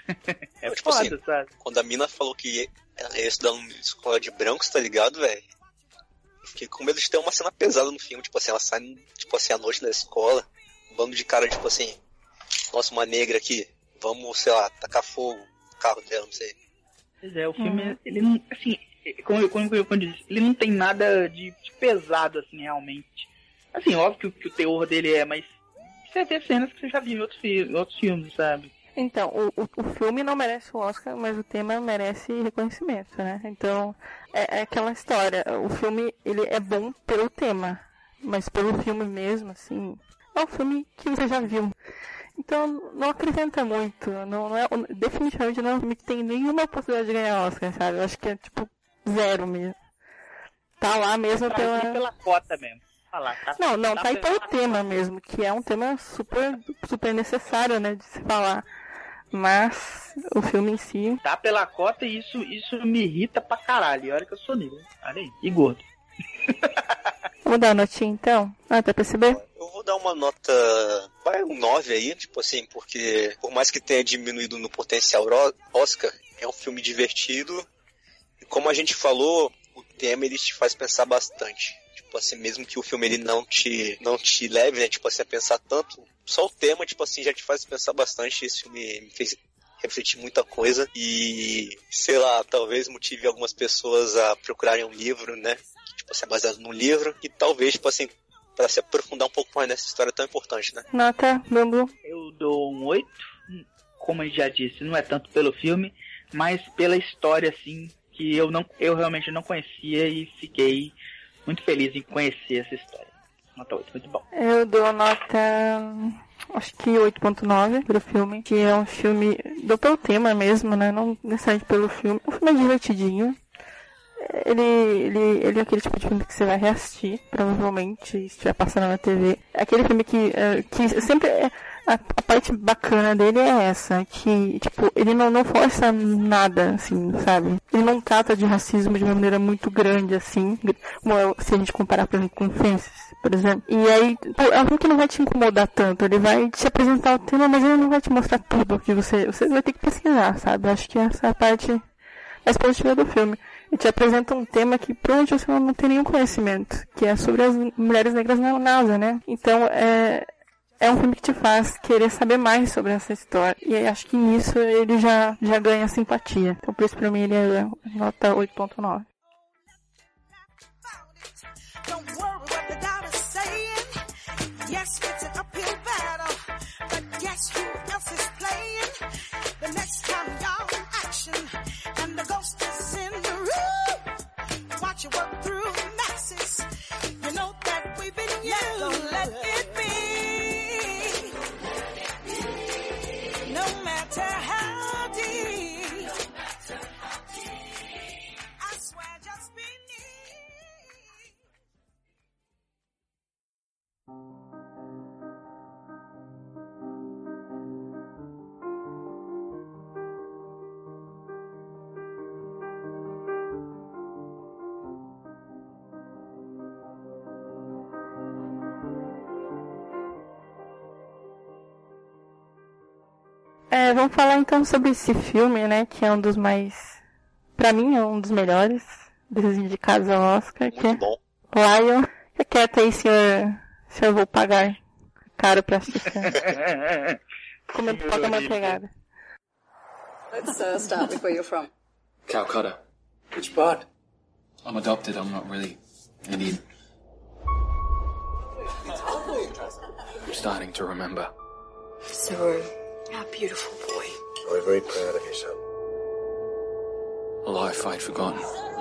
É tipo foda, assim, sabe? Quando a mina falou que ela ia estudar numa escola de brancos, tá ligado, velho? Eu fiquei com medo de ter uma cena pesada no filme. Tipo assim, ela sai, tipo assim, à noite da escola, um bando de cara, tipo assim, nossa, uma negra aqui, vamos, sei lá, tacar fogo no carro dela, não sei. Pois é, o filme, uhum. ele não, assim, como eu, como eu, como eu disse, ele não tem nada de, de pesado, assim, realmente. Assim, óbvio que, que o teor dele é, mas você vê cenas que você já viu em outros, em outros filmes, sabe? Então, o, o, o filme não merece o Oscar, mas o tema merece reconhecimento, né? Então, é, é aquela história. O filme, ele é bom pelo tema, mas pelo filme mesmo, assim, é um filme que você já viu. Então, não acrescenta muito. Não, não é, definitivamente não é um filme que tem nenhuma possibilidade de ganhar Oscar, sabe? Eu acho que é, tipo, zero mesmo. Tá lá mesmo pra pela... pela cota mesmo. Lá, tá, não, não, tá, tá aí pelo tá, tema mesmo, que é um tema super, super necessário, né, de se falar. Mas o filme em si... Tá pela cota e isso, isso me irrita pra caralho. Olha que eu sou negro. Olha aí, e gordo. Vamos dar uma notinha então? Ah, pra perceber? Eu vou dar uma nota... Vai um nove aí, tipo assim, porque por mais que tenha diminuído no potencial Oscar, é um filme divertido. E como a gente falou, o tema ele te faz pensar bastante. Tipo assim, mesmo que o filme ele não te, não te leve, né, tipo assim, a pensar tanto, só o tema, tipo assim, já te faz pensar bastante. Esse filme me fez refletir muita coisa e, sei lá, talvez motive algumas pessoas a procurarem um livro, né, que, tipo assim, é baseado num livro e talvez, tipo assim, para se aprofundar um pouco mais nessa história tão importante, né. Nota, Bambu? Eu dou um oito, como eu já disse, não é tanto pelo filme, mas pela história, assim, que eu, não, eu realmente não conhecia e fiquei muito feliz em conhecer essa história. Nota oito, muito bom. Eu dou nota, acho que oito ponto nove pro filme, que é um filme, dou pelo tema mesmo, né, não necessariamente pelo filme. O filme é divertidinho. Ele, ele, ele é aquele tipo de filme que você vai reassistir, provavelmente, se estiver passando na T V. É aquele filme que, que sempre... É, A, a parte bacana dele é essa, que, tipo, ele não, não força nada, assim, sabe? Ele não trata de racismo de uma maneira muito grande, assim, como se a gente comparar, por exemplo, com Fences, por exemplo. E aí, pô, é um filme que não vai te incomodar tanto, ele vai te apresentar o tema, mas ele não vai te mostrar tudo que você... Você vai ter que pesquisar, sabe? Acho que essa é a parte mais positiva do filme. Ele te apresenta um tema que provavelmente você não tem nenhum conhecimento, que é sobre as mulheres negras na NASA, né? Então, é... É um filme que te faz querer saber mais sobre essa história. E acho que nisso ele já, já ganha simpatia. Então por isso pra mim ele é nota oito ponto nove. I swear É, vamos falar então sobre esse filme, né, que é um dos mais, pra mim é um dos melhores desses indicados ao Oscar, Muito que é bom. Lion. Fica quieto aí, senhor, senhor, vou pagar caro pra assistir. Comendo pipoca manteigada. Let's uh, start with where you're from. Calcutta. Which part? I'm adopted. I'm not really Indian. I'm starting to remember. Saru, our beautiful boy. We're very proud of you, son. A life I'd forgotten.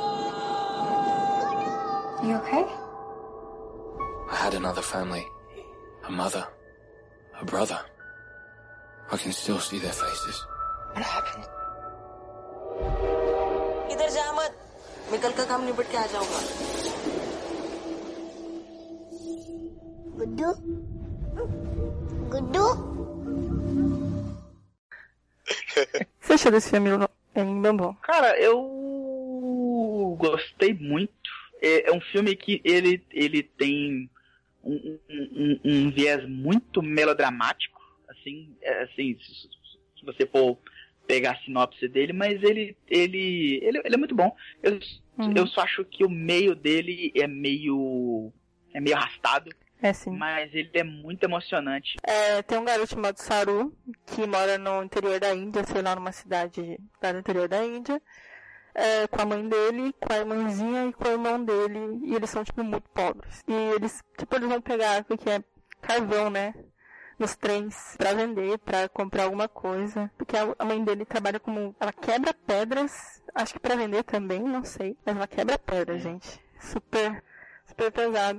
You okay? I had another family. A mother. A brother. I can still see their faces. What happened? इधर जा मत मैं कल का काम निपट के आ जाऊंगा गुड्डू Guddu Você achou desse filme em Bambu? Cara, eu gostei muito. É, é um filme que ele, ele tem um, um, um, um viés muito melodramático, assim, é, assim se, se você for pegar a sinopse dele, mas ele, ele, ele, ele é muito bom. Eu, uhum. eu só acho que o meio dele é meio, é meio arrastado. É, sim. Mas ele é muito emocionante. É, tem um garoto chamado Saru, que mora no interior da Índia, sei lá, numa cidade lá no interior da Índia, é, com a mãe dele, com a irmãzinha e com o irmão dele, e eles são, tipo, muito pobres. E eles, tipo, eles vão pegar, porque é carvão, né, nos trens, pra vender, pra comprar alguma coisa, porque a mãe dele trabalha como, ela quebra pedras, acho que pra vender também, não sei, mas ela quebra pedras, gente, super, super pesado.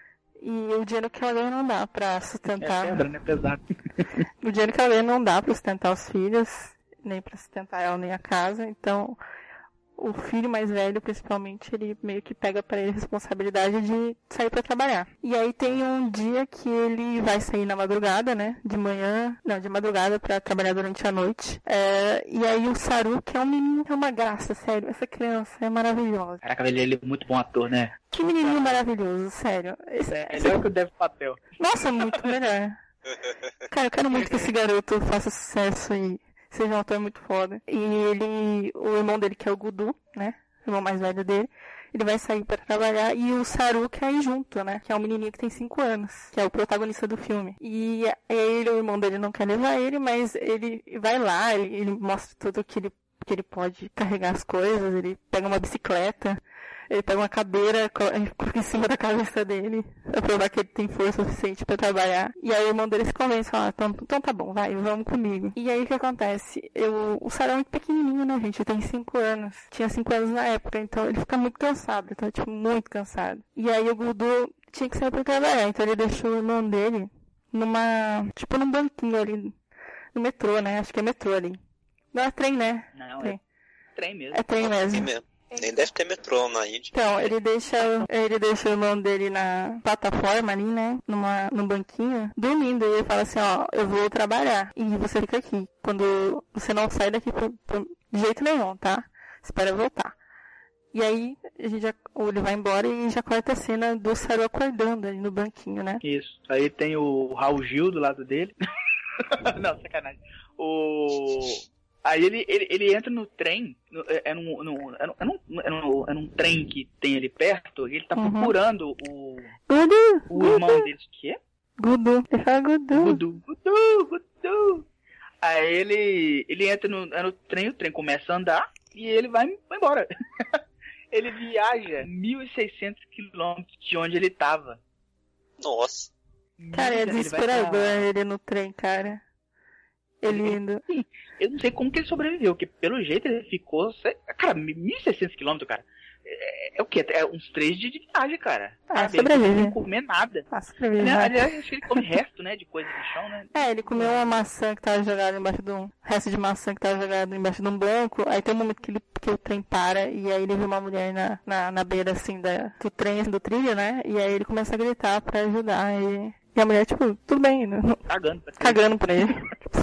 E o dinheiro que ela ganha não dá pra sustentar. É pedra, né? Pesado. O dinheiro que ela ganha não dá pra sustentar os filhos, nem pra sustentar ela, nem a casa. Então, o filho mais velho, principalmente, ele meio que pega pra ele a responsabilidade de sair pra trabalhar. E aí tem um dia que ele vai sair na madrugada, né? De manhã, não, de madrugada pra trabalhar durante a noite. É, e aí o Saru, que é um menino, é uma graça, sério. Essa criança é maravilhosa. Caraca, ele, ele é muito bom ator, né? Que menininho maravilhoso, sério. Esse, é melhor que o Dev Patel. Nossa, muito melhor. Cara, eu quero muito que esse garoto faça sucesso e seja um ator muito foda. E ele, o irmão dele, que é o Gudu, né? O irmão mais velho dele, ele vai sair pra trabalhar. E o Saru quer ir junto, né? Que é um menininho que tem cinco anos, que é o protagonista do filme. E ele, o irmão dele não quer levar ele, mas ele vai lá, ele, ele mostra tudo que ele, que ele pode carregar as coisas, ele pega uma bicicleta. Ele pega uma cadeira, coloca em cima da cabeça dele, pra provar que ele tem força suficiente pra trabalhar. E aí o irmão dele se convence, fala, ah, então, então tá bom, vai, vamos comigo. E aí o que acontece? Eu, o Saru é muito pequenininho, né, gente? Ele tem cinco anos. Tinha cinco anos na época, então ele fica muito cansado. Então, tipo, muito cansado. E aí o Gudu tinha que sair pra trabalhar, então ele deixou o irmão dele numa, tipo, num banquinho ali, no metrô, né? Acho que é metrô ali. Não é trem, né? Não, trem. é trem mesmo. É trem mesmo. É mesmo. Nem deve ter metrô na Índia. Então, ele deixa, ele deixa o irmão dele na plataforma ali, né? Numa, num banquinho, dormindo. E ele fala assim, ó, eu vou trabalhar. E você fica aqui. Quando você não sai daqui por, por, de jeito nenhum, tá? Espera voltar. E aí, a gente já, ele vai embora e já corta a cena do Saru acordando ali no banquinho, né? Isso. Aí tem o Raul Gil do lado dele. Não, sacanagem. O... Aí ele, ele, ele entra no trem, no, é, num, no, é, num, é, num, é, num, é num trem que tem ali perto, e ele tá uhum. procurando o, Gudu, o Gudu. irmão dele. O quê? Gudu, ele fala Gudu. Gudu, Gudu, Gudu. Aí ele, ele entra no, no trem, o trem começa a andar e ele vai, vai embora. Ele viaja mil e seiscentos quilômetros de onde ele tava. Nossa. Cara, é desesperador pra... ele no trem, cara. Ele indo. Sim, eu não sei como que ele sobreviveu, porque pelo jeito ele ficou. Cara, mil e seiscentos quilômetros, cara. É, é o quê? É uns três dias de viagem, cara. Ah, sobrevive. Ele não comer nada. Ah, sobrevive. Aliás, acho que ele come resto, né? De coisa de chão, né? É, ele comeu uma maçã que tava jogada embaixo de um. Resto de maçã que tava jogada embaixo de um banco. Aí tem um momento que, ele, que o trem para e aí ele vê uma mulher na, na, na beira assim da, do trem, assim, do trilho, né? E aí ele começa a gritar pra ajudar. E. E a mulher, tipo, tudo bem. Não... Cagando pra, Cagando pra ele.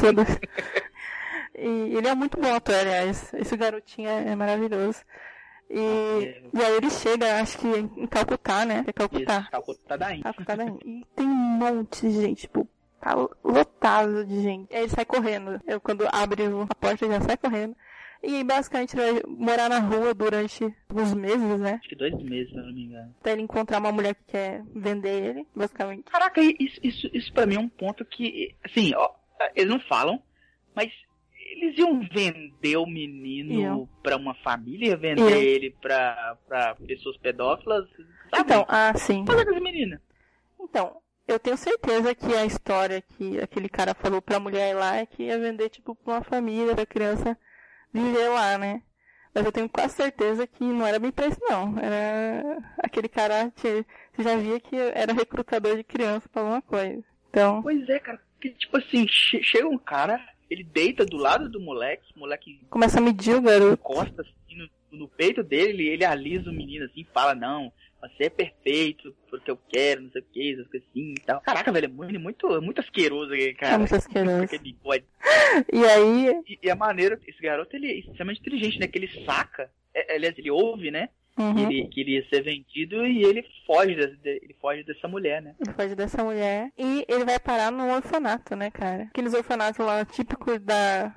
E ele é muito bom ator, aliás. Esse garotinho é, é maravilhoso. E, é. e aí ele chega, acho que em Calcutá, né? É Calcutá. Isso, Calcutá da Índia. Calcutá da Índia. E tem um monte de gente, tipo, tá lotado de gente. Aí ele sai correndo. Eu, quando abre a porta, ele já sai correndo. E aí, basicamente, ele vai morar na rua durante uns meses, né? Acho que dois meses, se eu não me engano. Até ele encontrar uma mulher que quer vender ele, basicamente. Caraca, isso, isso, isso pra mim é um ponto que, assim, ó, eles não falam, mas eles iam vender o menino Iam. pra uma família, vender Iam. ele pra, pra pessoas pedófilas, sabe? Então, ah, sim. Fazer com essa menina. Então, eu tenho certeza que a história que aquele cara falou pra mulher lá é que ia vender, tipo, pra uma família, pra criança viver lá, né? Mas eu tenho quase certeza que não era bem pra isso, não. Era aquele cara que você já via que era recrutador de criança pra alguma coisa. Então... Pois é, cara. Que, tipo assim, che- chega um cara, ele deita do lado do moleque, o moleque começa a medir o garoto. encosta assim no, no peito dele, ele alisa o menino assim, fala, não, você é perfeito, porque eu quero, não sei o que, essas coisas assim e tal. Caraca, velho, é muito, muito, muito asqueroso aquele cara. É muito asqueroso. Aquele boy. E aí... E, e a maneira, esse garoto, ele é extremamente inteligente, né, que ele saca, é, aliás, ele ouve, né, Uhum. que, ele, que ele ia ser vendido e ele foge, desse, ele foge dessa mulher, né. Ele foge dessa mulher e ele vai parar num orfanato, né, cara? Aqueles orfanatos lá, típicos da...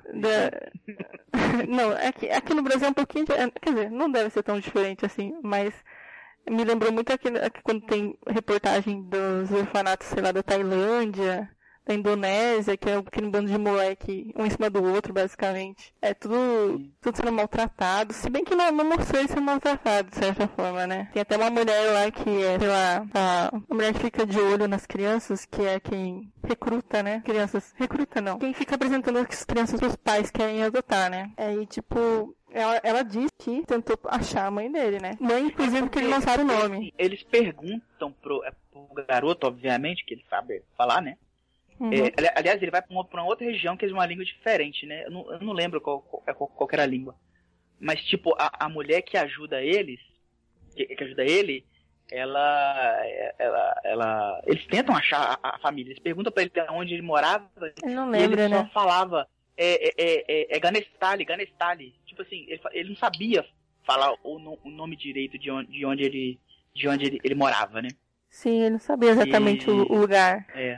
da... não, aqui, aqui no Brasil é um pouquinho... Quer dizer, não deve ser tão diferente assim, mas... Me lembrou muito aquele, aqui, quando tem reportagem dos orfanatos, sei lá, da Tailândia, da Indonésia, que é aquele bando de moleque, um em cima do outro, basicamente. É tudo, tudo sendo maltratado, se bem que não, não mostrou ele sendo maltratado, de certa forma, né? Tem até uma mulher lá que é, sei lá, a, a mulher que fica de olho nas crianças, que é quem recruta, né? Crianças, recruta não. Quem fica apresentando as crianças pros pais que querem adotar, né? Aí, tipo... Ela, ela disse que tentou achar a mãe dele, né? Mãe, inclusive, que ele não sabe o nome. Eles perguntam pro, é, pro garoto, obviamente, que ele sabe falar, né? Uhum. É, ali- aliás, ele vai pra uma, pra uma outra região que é de uma língua diferente, né? Eu não, eu não lembro qual, qual, qual, qual que era a língua. Mas, tipo, a, a mulher que ajuda eles, que, que ajuda ele, ela, ela, ela... Eles tentam achar a, a família. Eles perguntam pra ele onde ele morava. Ele não e lembra, ele só né? falava... É, é, é, é, é Ganestali, Ganestali. Tipo assim, ele, fa- ele não sabia falar o, no- o nome direito de onde, de onde, ele, de onde ele, ele morava, né? Sim, ele não sabia exatamente E- o, o lugar. É.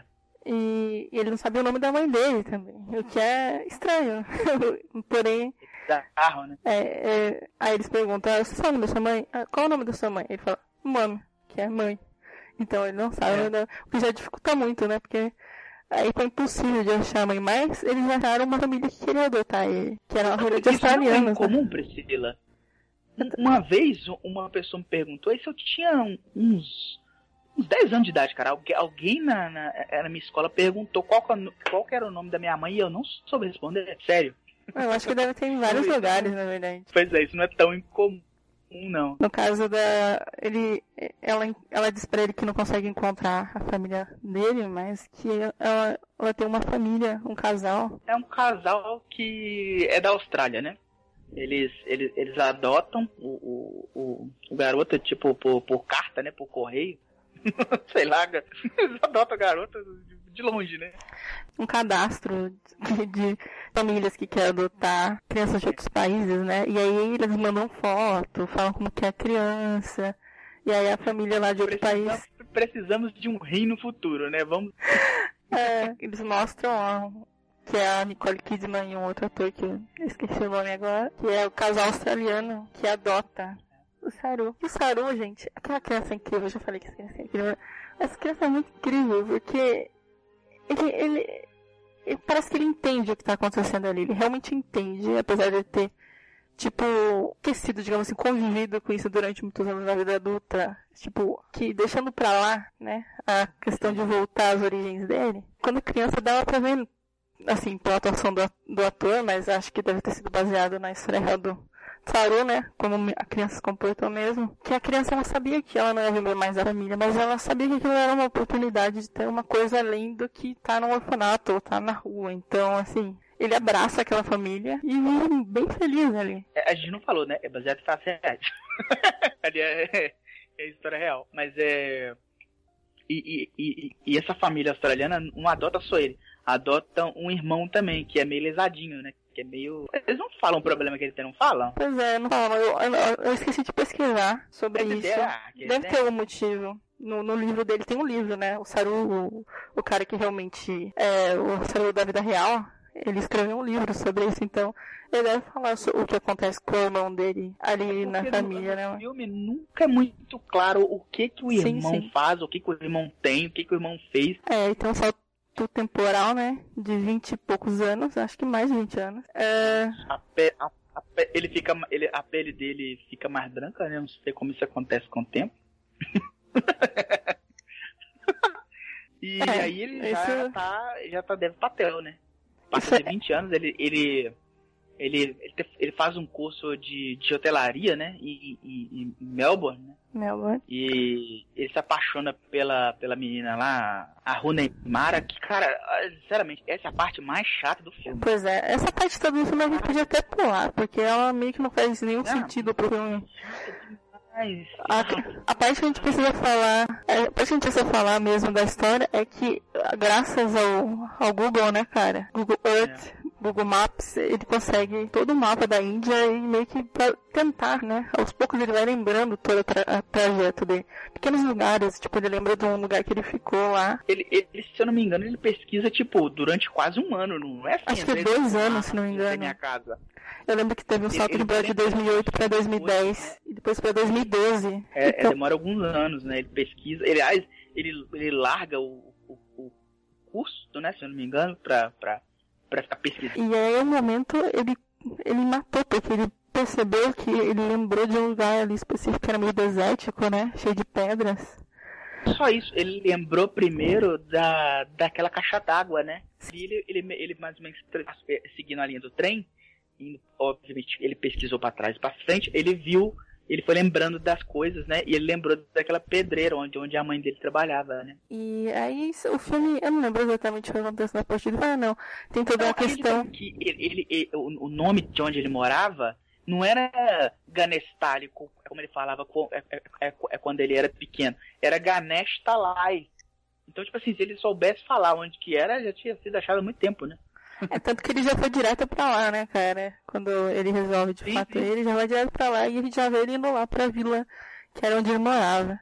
E ele não sabia o nome da mãe dele também. O que é estranho. Porém, Bizarro, né? é, é, aí eles perguntam, ah, você sabe o nome da sua mãe? Ah, qual é o nome da sua mãe? Ele fala, mãe, que é mãe. Então ele não sabe, É. né? O que já dificulta muito, né? Porque aí foi impossível de achar a mãe, mas eles acharam uma família que queria adotar ele, que era uma família de Isso não é australianos. né? incomum, Priscila. Uma vez, uma pessoa me perguntou, e se eu tinha um- uns, uns dez anos de idade, cara, alguém, alguém na, na, na minha escola perguntou qual, que é o- qual que era o nome da minha mãe e eu não soube responder, sério. Eu acho que deve ter em vários lugares, na verdade. Pois é, isso não é tão incomum, não. No caso da... Ele, ela, ela diz pra ele que não consegue encontrar a família dele, mas que ela, ela tem uma família, um casal. É um casal que é da Austrália, né? Eles, eles, eles adotam o, o, o, o garoto, tipo, por, por carta, né? Por correio. Sei lá, cara. Eles adotam o garoto de, de longe, né? Um cadastro de, de famílias que querem adotar crianças de outros países, né? E aí eles mandam foto, falam como que é a criança. E aí a família lá de outro país... Precisamos de um rei no futuro, né? Vamos... É, eles mostram ó, que é a Nicole Kidman e um outro ator que eu esqueci o nome agora, que é o casal australiano que adota o Saru. E o Saru, gente, aquela criança é incrível, eu já falei que essa criança é incrível. Essa criança é muito incrível, porque ele, ele, ele parece que ele entende o que está acontecendo ali, ele realmente entende, apesar de ele ter, tipo, ter sido, digamos assim, convivido com isso durante muitos anos na vida adulta, tipo, que deixando pra lá, né, a questão de voltar às origens dele, quando criança dava pra ver, assim, pela atuação do, do ator, mas acho que deve ter sido baseado na história real do Saru, né, como a criança se comportou mesmo, que a criança ela sabia que ela não ia viver mais a família, mas ela sabia que aquilo era uma oportunidade de ter uma coisa além do que tá no orfanato ou tá na rua, então, assim... Ele abraça aquela família e vive bem feliz ali. É, a gente não falou, né? É baseado em fatos reais. Ali é, é história real. Mas é... E, e, e, e essa família australiana não adota só ele. Adota um irmão também, que é meio lesadinho, né? Que é meio... Eles não falam o problema que ele tem, não falam? Pois é, não falam. Eu, eu, eu esqueci de pesquisar sobre Deve isso. ter, ah, que Deve tem. ter algum motivo. no, no livro dele tem um livro, né? O Saru, o, o cara que realmente é o Saru da vida real, ele escreveu um livro sobre isso, então ele deve falar sobre o que acontece com o irmão dele ali é na família, no, né? No filme nunca é muito claro o que que o irmão sim, sim. faz, o que que o irmão tem, o que que o irmão fez. É, então só temporal, né? De vinte e poucos anos, acho que mais de vinte anos. É... A pe, a, a pe, ele fica, ele, a pele dele fica mais branca, né? Não sei como isso acontece com o tempo. E é, aí ele já isso... tá, já tá Dev Patel, né? Passa de vinte anos, ele, ele, ele, ele, ele faz um curso de, de hotelaria, né? Em, em, em Melbourne, né? Melbourne. E ele se apaixona pela, pela menina lá, a Rooney Mara, que, cara, sinceramente, essa é a parte mais chata do filme. Pois é, essa parte também do filme a gente podia até pular, porque ela meio que não faz nenhum não. sentido pro filme. A, a parte que a gente precisa falar, é, a parte que a gente precisa falar mesmo da história é que, graças ao, ao Google, né, cara? Google Earth, é. Google Maps, ele consegue todo o mapa da Índia e meio que pra tentar, né? Aos poucos ele vai lembrando todo o tra- trajeto dele. Pequenos lugares, tipo, ele lembra de um lugar que ele ficou lá. Ele, ele, se eu não me engano, ele pesquisa, tipo, durante quase um ano, não é assim? Acho que é dois anos, se não me engano. Minha casa. Eu lembro que teve um salto ele, de de dois mil e oito para dois mil e dez e depois para dois mil e doze. É, então... é, demora alguns anos, né? Ele pesquisa, ele, aliás, ele, ele larga o, o, o curso, né? Se eu não me engano, pra, pra, pra ficar pesquisando. E aí, no momento, ele, ele matou, porque ele percebeu que ele lembrou de um lugar ali específico que era meio desértico, né? Cheio de pedras. Só isso, ele lembrou primeiro da, daquela caixa d'água, né? E ele, ele, ele mais ou menos seguindo a linha do trem, e, obviamente ele pesquisou pra trás e pra frente, ele viu, ele foi lembrando das coisas, né? E ele lembrou daquela pedreira onde, onde a mãe dele trabalhava, né? E aí o filme, eu não lembro exatamente o que acontece na parte dele, ah não, tem toda não, a questão que ele, ele, ele, o, o nome de onde ele morava não era Ganestali, como ele falava é, é, é quando ele era pequeno, era Ganesh Talai. Então, tipo assim, se ele soubesse falar onde que era, já tinha sido achado há muito tempo, né? É tanto que ele já foi direto pra lá, né, cara? Quando ele resolve de sim, fato sim. ele já vai direto pra lá e a gente já vê ele indo lá pra vila que era onde ele morava.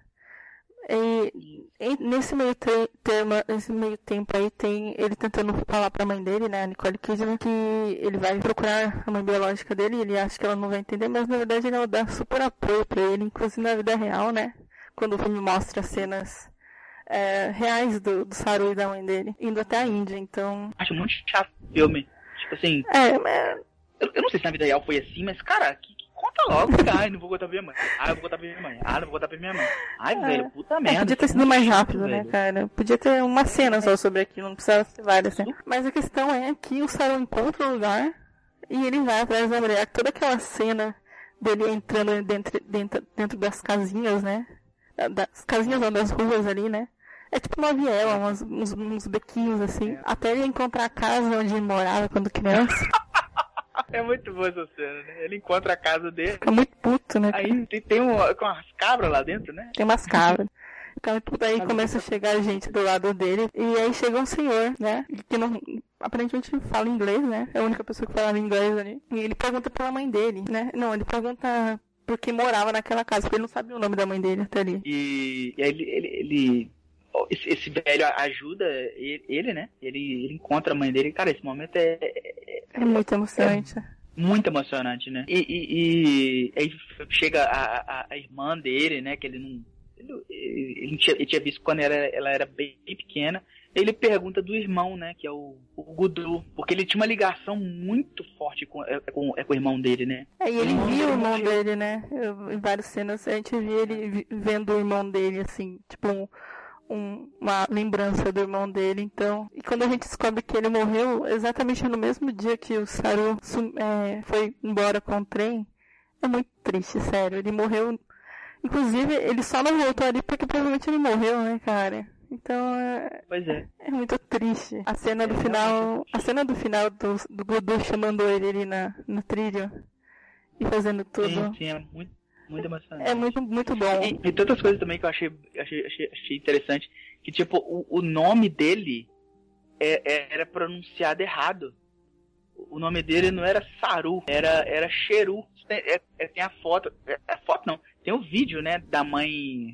E, e nesse meio te- termo, nesse meio tempo aí tem ele tentando falar pra mãe dele, né, a Nicole Kidman, que ele vai procurar a mãe biológica dele e ele acha que ela não vai entender, mas na verdade ela dá super apoio pra ele, inclusive na vida real, né? Quando o filme mostra cenas É, reais do, do Saru e da mãe dele, indo até a Índia, então... Acho muito chato o filme. Tipo assim... É, mas... Eu, eu não sei se na vida real foi assim, mas, cara, que, que conta logo. Ai, não vou contar pra minha mãe. Ah, eu vou contar pra minha mãe. Ah, não vou contar pra minha mãe. Ai, é. velho, puta merda. É, podia ter sido mais rápido, né, cara? Podia ter uma cena só sobre aquilo, não precisava ser várias, né? Mas a questão é que o Saru encontra o lugar e ele vai atrás da mulher. Toda aquela cena dele entrando dentro, dentro, dentro das casinhas, né? Das casinhas não, das ruas ali, né? É tipo uma viela, uns, uns, uns bequinhos assim. É. Até ele encontrar a casa onde ele morava quando criança. É muito boa essa cena, né? Ele encontra a casa dele. Fica muito puto, né? Cara? Aí tem, tem um, umas cabras lá dentro, né? Tem umas cabras. Então tudo aí começa a chegar gente do lado dele. E aí chega um senhor, né? Que não, aparentemente fala inglês, né? É a única pessoa que falava inglês ali. E ele pergunta pela mãe dele, né? Não, ele pergunta porque morava naquela casa, porque ele não sabia o nome da mãe dele até ali. E, e aí ele... ele, ele... Esse, esse velho ajuda ele, ele, né? Ele, ele encontra a mãe dele. Cara, esse momento é... É, é muito emocionante. É muito emocionante, né? E, e, e aí chega a, a, a irmã dele, né? Que ele não... Ele, ele, tinha, ele tinha visto quando era, ela era bem pequena. Ele pergunta do irmão, né? Que é o, o Gudu. Porque ele tinha uma ligação muito forte com, é, com, é com o irmão dele, né? É, e ele viu o irmão dele, né? Eu, em várias cenas a gente via ele vendo o irmão dele, assim, tipo um... Um, uma lembrança do irmão dele, então. E quando a gente descobre que ele morreu exatamente no mesmo dia que o Saru sum, é, foi embora com o trem, é muito triste, sério. Ele morreu. Inclusive, ele só não voltou ali porque provavelmente ele morreu, né, cara? Então é. Pois é. É muito triste. A cena do é, final. A cena do final do, do Gudu chamando ele ali na, no trilho e fazendo tudo. Sim, sim, é muito. Muito emocionante. É muito, muito bom. E, e tantas coisas também que eu achei, achei, achei, achei interessante. Que, tipo, o, o nome dele é, é, era pronunciado errado. O nome dele não era Saru, era, era Cheru. Tem, é, é, tem a foto. É, a foto não. Tem o vídeo, né, da mãe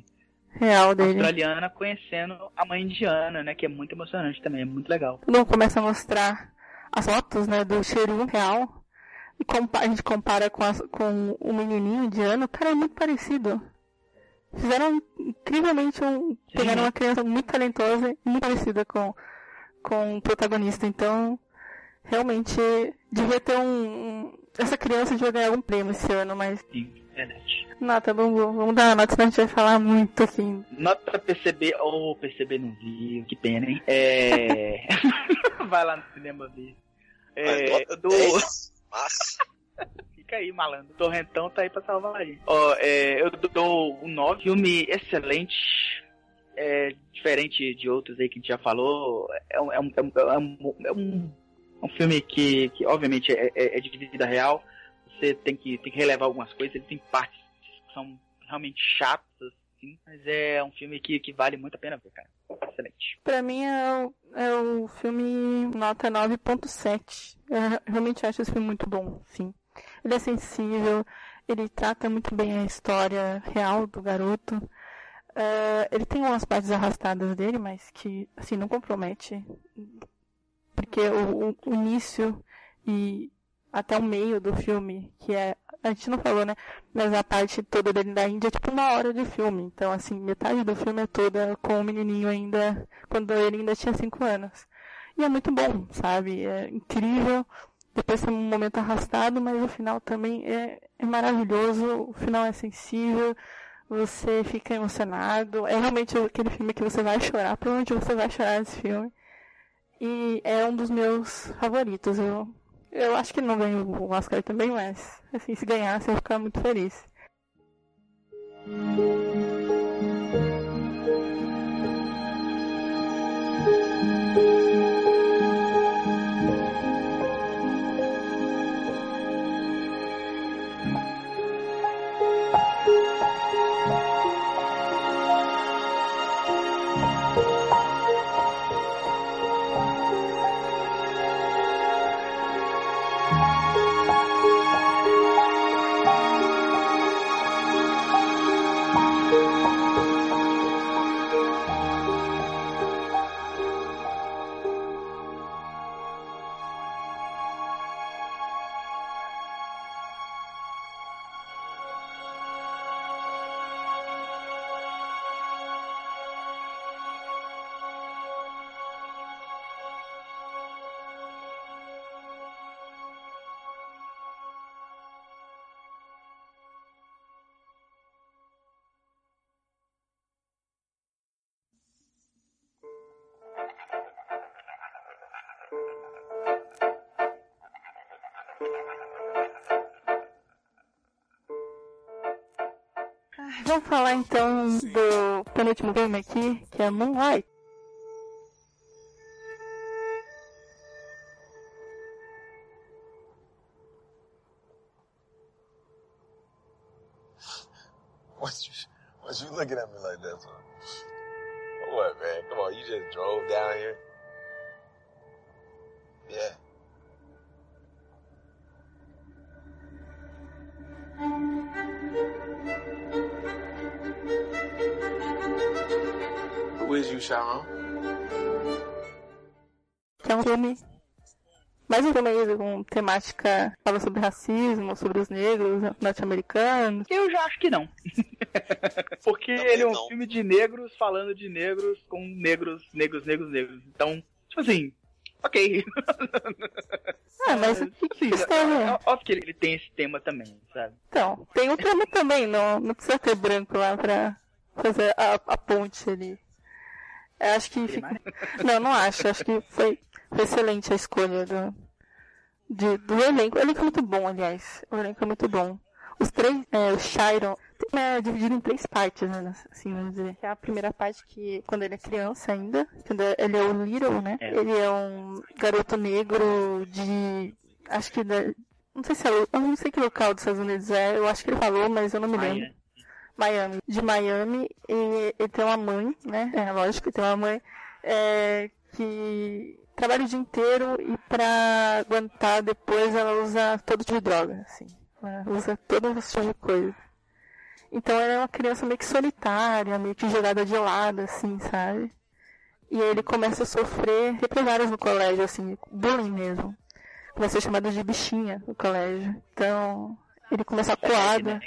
real dele. Australiana conhecendo a mãe indiana, né? Que é muito emocionante também, é muito legal. Quando começa a mostrar as fotos, né, do Sheru real, e a gente compara com, as, com o menininho indiano, o cara é muito parecido. Fizeram incrivelmente um... Pegaram uma criança muito talentosa e muito parecida com, com o protagonista. Então, realmente, devia ter um... um essa criança devia ganhar algum prêmio esse ano, mas... Sim, verdade. Nota, vamos, vamos dar uma nota, senão a gente vai falar muito aqui. Nota P C B... Ou oh, P C B não vi, que pena, hein? É... vai lá no cinema ver. É... Eu dou... Massa. Fica aí, malandro. O Torrentão tá aí pra salvar a gente. Ó, é, eu dou um nove. Filme excelente. É, diferente de outros aí que a gente já falou. É um, é um, é um, é um, é um filme que, que obviamente, é, é, é de vida real. Você tem que, tem que relevar algumas coisas. Ele tem partes que são realmente chatas, assim. Mas é um filme que, que vale muito a pena ver, cara. Excelente. Pra mim é o, é o filme nota nove ponto sete. Eu realmente acho esse filme muito bom, sim. Ele é sensível, ele trata muito bem a história real do garoto. Uh, ele tem umas partes arrastadas dele, mas que, assim, não compromete. Porque o, o, o início e até o meio do filme, que é... A gente não falou, né? Mas a parte toda dele da Índia é tipo uma hora de filme. Então, assim, metade do filme é toda com o menininho ainda... Quando ele ainda tinha cinco anos. E é muito bom, sabe? É incrível. Depois tem um momento arrastado, mas o final também é, é maravilhoso. O final é sensível. Você fica emocionado. É realmente aquele filme que você vai chorar. Provavelmente você vai chorar nesse filme. E é um dos meus favoritos. Eu, eu acho que não ganho o Oscar também, mas assim, se ganhasse eu ia ficar muito feliz. Vamos falar então do penúltimo filme aqui, que é Moonlight. What's you, what's you looking at me like that, son? What, man? Come on, you just drove down here? Yeah. Who is you, Sharon? Que é um filme, mais um filme aí com temática, fala sobre racismo, sobre os negros norte-americanos. Eu já acho que não. Porque Também ele é um não. filme de negros falando de negros com negros, negros, negros, negros. Então, tipo assim, ok. Ah, mas que que Sim, é, é óbvio que ele, ele tem esse tema também, sabe? Então, tem um tema também, não, não precisa ter branco lá pra fazer a, a ponte ali. Eu acho que fica... Não, não acho. Acho que foi, foi excelente a escolha do, de, do elenco. O elenco é muito bom, aliás. O elenco é muito bom. Os três, é, o Chiron, é dividido em três partes, né? Assim, vamos dizer. É a primeira parte que, quando ele é criança ainda, quando ele é o Little, né? É. Ele é um garoto negro de... Acho que... Da, não sei se é... Eu não sei que local dos Estados Unidos é. Eu acho que ele falou, mas eu não me lembro. Miami. Miami. De Miami. E ele tem uma mãe, né? É, lógico que tem uma mãe é, que trabalha o dia inteiro e pra aguentar depois ela usa todo tipo de droga, assim. Ela usa toda essa tipo de coisa. Então ela é uma criança meio que solitária, meio que jogada de lado, assim, sabe? E aí ele começa a sofrer represálias no colégio, assim, bullying mesmo. Começa a ser chamado de bichinha no colégio. Então, ele começa acuado.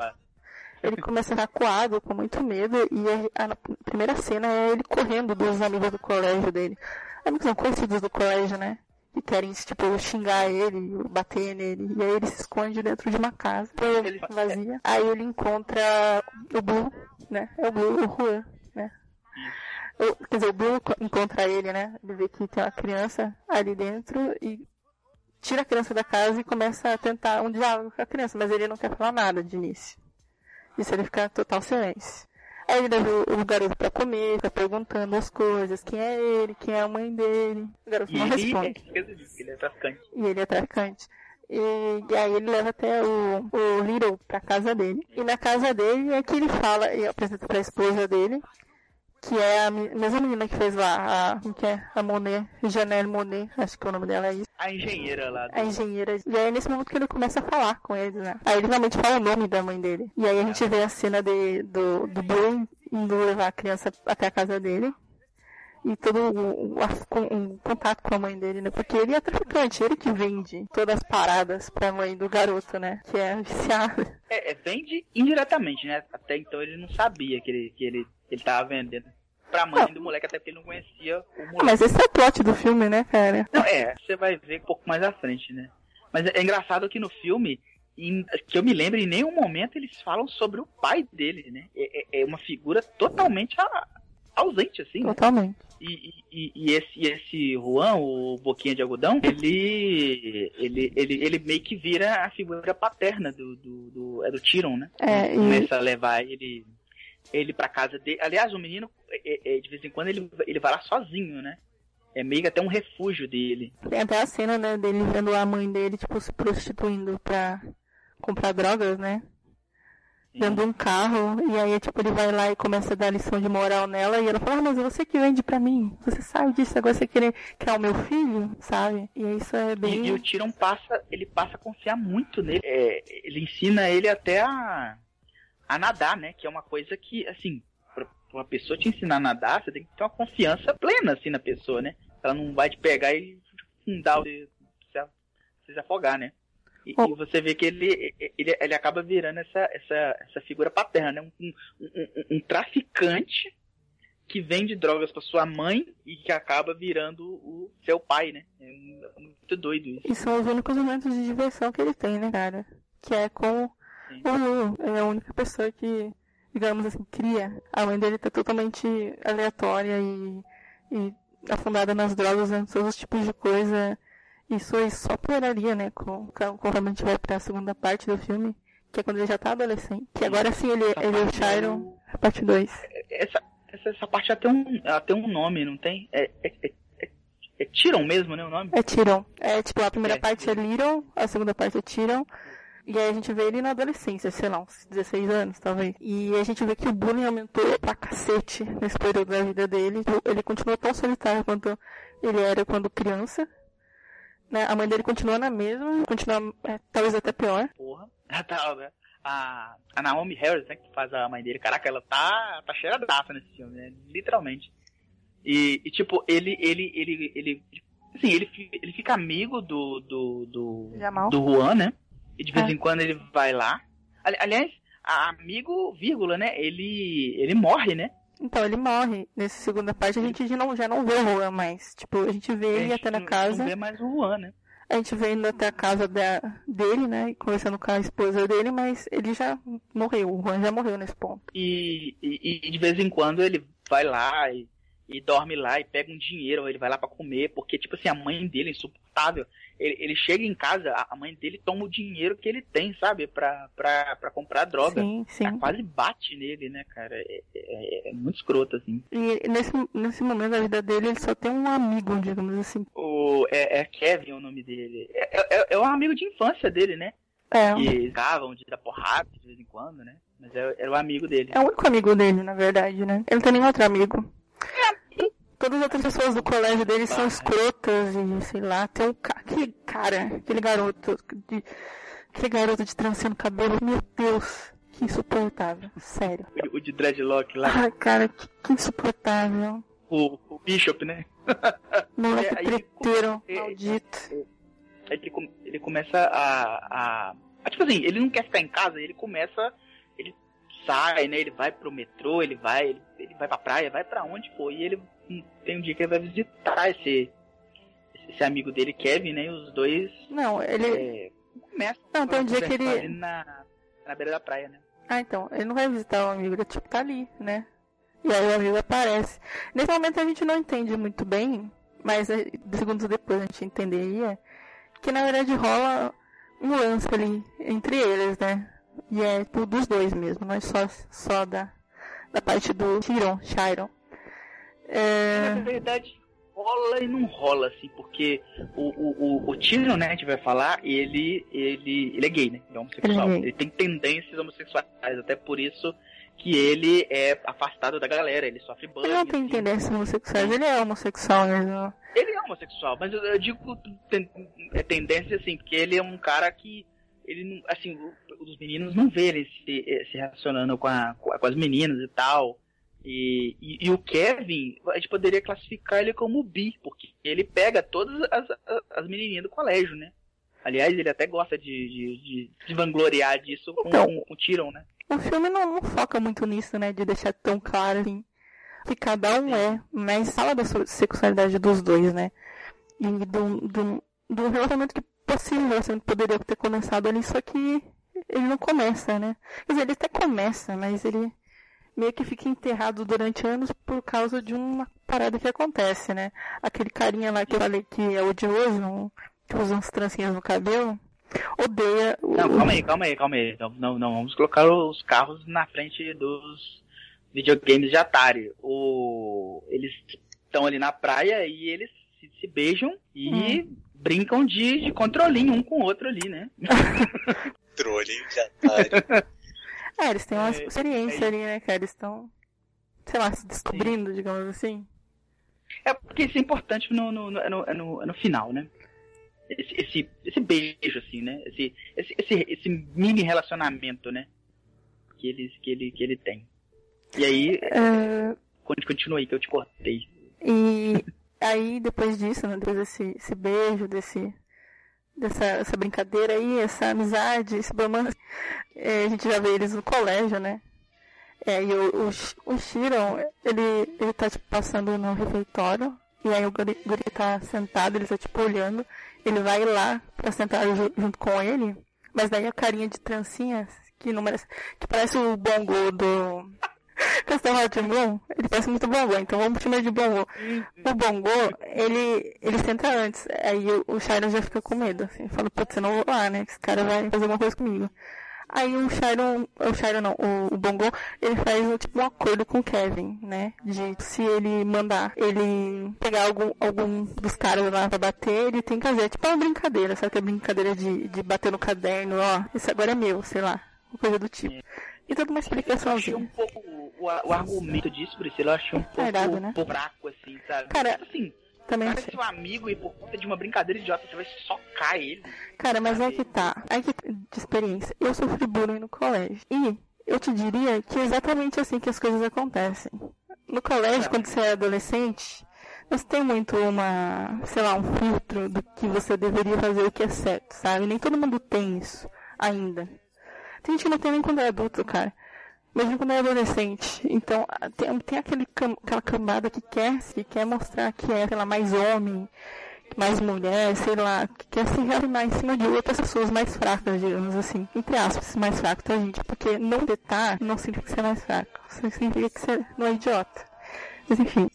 Ele começa a ficar acuado, com muito medo, e a, a primeira cena é ele correndo dos amigos do colégio dele. Amigos não conhecidos do colégio, né? Que querem, tipo, xingar ele, bater nele. E aí ele se esconde dentro de uma casa, vazia. Aí ele encontra o Blue, né? É o Blue, o Juan, né? O, quer dizer, o Blue encontra ele, né? Ele vê que tem uma criança ali dentro e tira a criança da casa e começa a tentar um diálogo com a criança, mas ele não quer falar nada de início. Isso ele fica total silêncio. Aí ele leva o, o garoto pra comer, fica perguntando as coisas, quem é ele, quem é a mãe dele. O garoto e não ele, responde. Ele é traficante. E ele é traficante. E, e aí ele leva até o, o Little pra casa dele. E na casa dele é que ele fala, e apresenta pra esposa dele, que é a mesma menina que fez lá, a, que é a Monet, Janelle Monet, acho que o nome dela é isso. A engenheira lá. Do... A engenheira. E aí é nesse momento que ele começa a falar com ele, né? Aí ele realmente fala o nome da mãe dele. E aí a gente vê a cena de, do, do Blue indo levar a criança até a casa dele. E todo o, o, o contato com a mãe dele, né? Porque ele é traficante, ele que vende todas as paradas pra mãe do garoto, né? Que é viciada. É, é, vende indiretamente, né? Até então ele não sabia que ele, que ele, ele tava vendendo pra mãe não. do moleque, até porque ele não conhecia o moleque. Ah, mas esse é o plot do filme, né, cara? Não, é, você vai ver um pouco mais à frente, né? Mas é engraçado que no filme, em, que eu me lembro, em nenhum momento eles falam sobre o pai dele, né? É, é uma figura totalmente a, ausente, assim. Totalmente. Né? E, e, e, esse, e esse Juan, o Boquinha de Algodão, ele, ele, ele, ele meio que vira a figura paterna do, do, do, é do Tyrion, né? É, e... Começa a levar ele, ele pra casa dele. Aliás, o menino, é, é, de vez em quando, ele, ele vai lá sozinho, né? É meio que até um refúgio dele. Tem até a cena, né, dele vendo a mãe dele, tipo, se prostituindo pra comprar drogas, né? Dentro de um carro, e aí, tipo, ele vai lá e começa a dar lição de moral nela, e ela fala, ah, mas você que vende pra mim, você sabe disso, agora você querer criar o meu filho, sabe? E isso é bem... E, e o Tyrion passa, ele passa a confiar muito nele, é, ele ensina ele até a, a nadar, né, que é uma coisa que, assim, pra uma pessoa te ensinar a nadar, você tem que ter uma confiança plena, assim, na pessoa, né? Ela não vai te pegar e fundar você, você se afogar, né? E, oh. e você vê que ele, ele, ele acaba virando essa, essa, essa figura paterna, né? um, um, um, um traficante que vende drogas pra sua mãe e que acaba virando o seu pai, né? É muito doido isso. E são os únicos momentos de diversão que ele tem, né, cara? Que é com Sim. o Lu. Ele é a única pessoa que, digamos assim, cria. A mãe dele tá totalmente aleatória e, e afundada nas drogas, né? Todos os tipos de coisa. Isso aí só pioraria, né, com, conforme a gente vai pra segunda parte do filme, que é quando ele já tá adolescente. Que agora sim ele, ele é o Chiron, a parte dois. Essa, essa, essa parte já tem um, ela tem um nome, não tem? É, é, é, é, é Tyrion mesmo, né, o nome? É Tyrion. É, tipo, a primeira é, parte é Little, a segunda parte é Tyrion. E aí a gente vê ele na adolescência, sei lá, uns dezesseis anos, talvez. E a gente vê que o bullying aumentou pra cacete nesse período da vida dele. Ele continuou tão solitário quanto ele era quando criança. Né? A mãe dele continua na mesma, continua é, talvez até pior. Porra, tá, a, a Naomi Harris, né, que faz a mãe dele, caraca, ela tá, tá cheia de daça nesse filme, né, literalmente. E, e tipo, ele, ele, ele, ele, assim, ele, ele fica amigo do, do, do, do Juan, né, e de vez é. em quando ele vai lá. Aliás, amigo, vírgula, né, ele, ele morre, né. Então, ele morre. Nessa segunda parte, a gente já não, já não vê o Juan mais. Tipo, a gente vê ele até na casa. Não vê mais o Juan, né? A gente vê indo até a casa da, dele, né? E conversando com a esposa dele, mas ele já morreu. O Juan já morreu nesse ponto. E, e, e de vez em quando ele vai lá e, e dorme lá e pega um dinheiro, ou ele vai lá pra comer, porque, tipo assim, a mãe dele é insuportável. Ele, ele chega em casa, a mãe dele toma o dinheiro que ele tem, sabe? Pra, pra, pra comprar droga. Sim, sim. Ela quase bate nele, né, cara? É, é, é muito escroto, assim. E nesse, nesse momento da vida dele, ele só tem um amigo, digamos assim. O, é, é Kevin o nome dele. É, é, é um amigo de infância dele, né? É. Que ficavam de dar porrada de vez em quando, né? Mas é, era o amigo dele. É o único amigo dele, na verdade, né? Ele não tem nenhum outro amigo. É. Todas as outras pessoas do colégio dele são escrotas e, sei lá, tem um ca... aquele cara, aquele garoto, de... aquele garoto de trancinha no cabelo, meu Deus, que insuportável, sério. O de dreadlock lá. Ai, cara, que, que insuportável. O, o Bishop, né? Moleque É, aí preteiro, ele- maldito. Aí ele, come- ele começa a, a, a... Tipo assim, ele não quer ficar em casa, ele começa... Ele sai, né? Ele vai pro metrô, ele vai... Ele, ele vai pra praia, vai pra onde for. E ele hum, tem um dia que ele vai visitar esse... Esse amigo dele, Kevin, né? E os dois... Não, ele... É, começam Não, tem um a dia que conversar ele- ali na, na beira da praia, né? Ah, então, ele não vai visitar o amigo, ele tipo tá ali, né? E aí o amigo aparece. Nesse momento a gente não entende muito bem, mas é, segundos depois a gente entenderia que na verdade rola um lance ali entre eles, né? E é tipo, dos dois mesmo, não é só, só da, da parte do Chiron, Chiron. É... Na verdade, rola e não rola, assim, porque o, o, o, o Tyrion, né, a gente vai falar, ele, ele, ele é gay, né? Ele é homossexual. Ele é Ele, gay. tem tendências homossexuais, até por isso que ele é afastado da galera, ele sofre bullying. Ele não tem tendências homossexuais, ele é homossexual mesmo. Ele é homossexual, mas eu, eu digo ten, é tendência, assim, porque ele é um cara que, ele não, assim, o- os meninos não vê ele se, eh, se relacionando com, a, com a- com as meninas e tal. E, e, e o Kevin, a gente poderia classificar ele como bi, porque ele pega todas as, as, as menininhas do colégio, né? Aliás, ele até gosta de, de, de se vangloriar disso com, Então. com, com o Tyrion, né? O filme não, não foca muito nisso, né? De deixar tão claro assim, que cada um é, mas fala da so- sexualidade dos dois, né? E do, do, do relacionamento que possível, relacionamento poderia ter começado ali, só que ele não começa, né? Quer dizer, ele até começa, mas ele meio que fica enterrado durante anos por causa de uma parada que acontece, né? Aquele carinha lá que eu falei que é odioso, um- que usa umas trancinhas no cabelo, odeia o... Não, calma aí, calma aí, calma aí. Não, não, não vamos colocar os carros na frente dos videogames de Atari. O... Eles estão ali na praia e eles se, se beijam e Hum. brincam de, de controlinho um com o outro ali, né? Trollinho de Atari. É, eles têm uma É, experiência é ali, né, cara? Eles estão, sei lá, se descobrindo, digamos assim. É porque isso é importante no, no, no, no, no, no final, né? Esse, esse, esse beijo, assim, né? Esse, esse, esse, esse mini relacionamento, né? Que ele, que ele, que ele tem. E aí, É, quando continua aí que eu te cortei. e aí, depois disso, né, depois desse esse beijo, desse, dessa essa brincadeira aí, essa amizade, esse romance, é, a gente já vê eles no colégio, né? É, e o, o, Sh- o Chiron, ele, ele tá, tipo, passando no refeitório, e aí o guri, guri tá sentado, ele tá, tipo, olhando, ele vai lá pra sentar ju- junto com ele, mas daí a carinha de trancinhas, que não merece, que parece o bongo do Castelo Rá-Tim-Bum, ele parece muito bongo, então vamos chamar de bongo. O bongo, ele, ele senta antes, aí o, o Chiron já fica com medo, assim, fala, putz, eu não vou lá, né, que esse cara vai fazer alguma coisa comigo. Aí o Chiron, o Chiron não, o, o Bongo, ele faz um, tipo, um acordo com o Kevin, né? De se ele mandar ele pegar algum, algum dos caras lá pra bater, ele tem que fazer. Tipo uma brincadeira, sabe? Que é brincadeira de, de bater no caderno, ó, esse agora é meu, sei lá. Uma coisa do tipo. E toda uma Eu achei explicaçãozinha. um pouco o, o argumento disso, Priscila, eu achei um pouco, Verdade, né? um pouco fraco, assim, sabe? Cara, Tipo assim, também cara é achei. seu amigo e por conta de uma brincadeira idiota você vai socar ele. Cara, mas é que tá. É que de experiência. Eu sofri bullying no colégio. E eu te diria que é exatamente assim que as coisas acontecem. No colégio, quando você é adolescente, você tem muito uma, sei lá, um filtro do que você deveria fazer o que é certo, sabe? Nem todo mundo tem isso ainda. Tem gente que não tem nem quando é adulto, cara. Mesmo quando é adolescente. Então, tem, tem aquele, cam- aquela cambada que quer, que quer mostrar que é, sei lá, mais homem, mais mulher, sei lá, que quer se reafirmar em cima de outras pessoas mais fracas, digamos assim. Entre aspas, mais fraco, tá, gente? Porque não detar não significa que você é mais fraco. Significa que você não é idiota. Mas, enfim.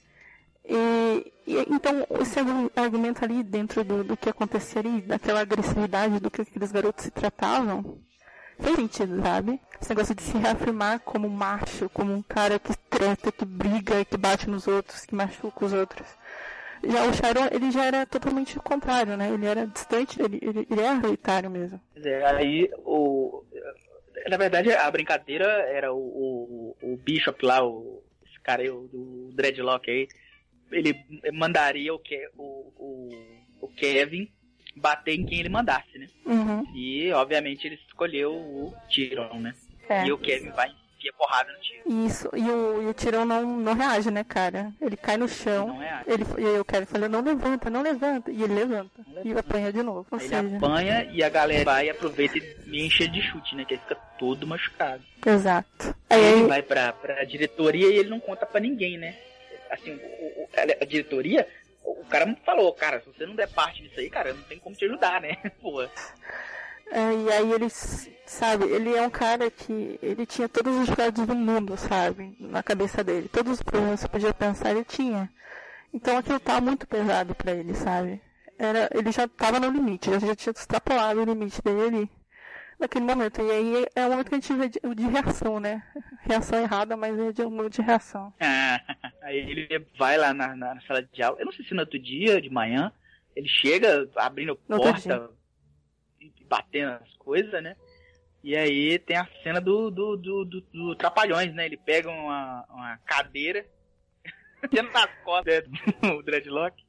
E, e, então, esse argu- argumento ali dentro do, do que acontecia ali, daquela agressividade do que aqueles garotos se tratavam, fez sentido, sabe? Esse negócio de se reafirmar como macho, como um cara que treta, que briga, que bate nos outros, que machuca os outros. Já o Chiron, ele já era totalmente o contrário, né? Ele era distante, ele, ele, ele é autoritário mesmo. Quer dizer, aí o. Na verdade, a brincadeira era o, o, o Bishop lá, o, esse cara aí, o do Dreadlock aí, ele mandaria o, Ke, o, o, o Kevin bater em quem ele mandasse, né? Uhum. E, obviamente, ele escolheu o Tyrion, né? É. E o Kevin vai enfia porrada no tiro. Isso, e o, e o Tirão não, não reage, né, cara? Ele cai no chão. Não reage. Ele, e aí o Kevin fala, não levanta, não levanta. E ele levanta. levanta. E apanha de novo. Ou Ele seja... apanha e a galera vai e aproveita e me enche de chute, né? Que ele fica todo machucado. Exato. Aí aí ele vai pra, pra diretoria e ele não conta pra ninguém, né? Assim, o, o, a, a diretoria, o cara me falou, cara, se você não der parte disso aí, cara, não tem como te ajudar, né? Pô. É, e aí ele, sabe, ele é um cara que ele tinha todas as dificuldades do mundo, sabe, na cabeça dele. Todos os problemas que você podia pensar, ele tinha. Então aquilo tá muito pesado pra ele, sabe? Era, ele já tava no limite, já, já tinha extrapolado o limite dele naquele momento. E aí é o momento que a gente vê de, de reação, né? Reação errada, mas é de um momento de reação. Ah, aí ele vai lá na, na, na sala de aula, eu não sei se no outro dia, de manhã, ele chega abrindo No porta, batendo as coisas, né? E aí tem a cena do, do, do, do, do Trapalhões, né? Ele pega uma, uma cadeira nas costas do Dreadlock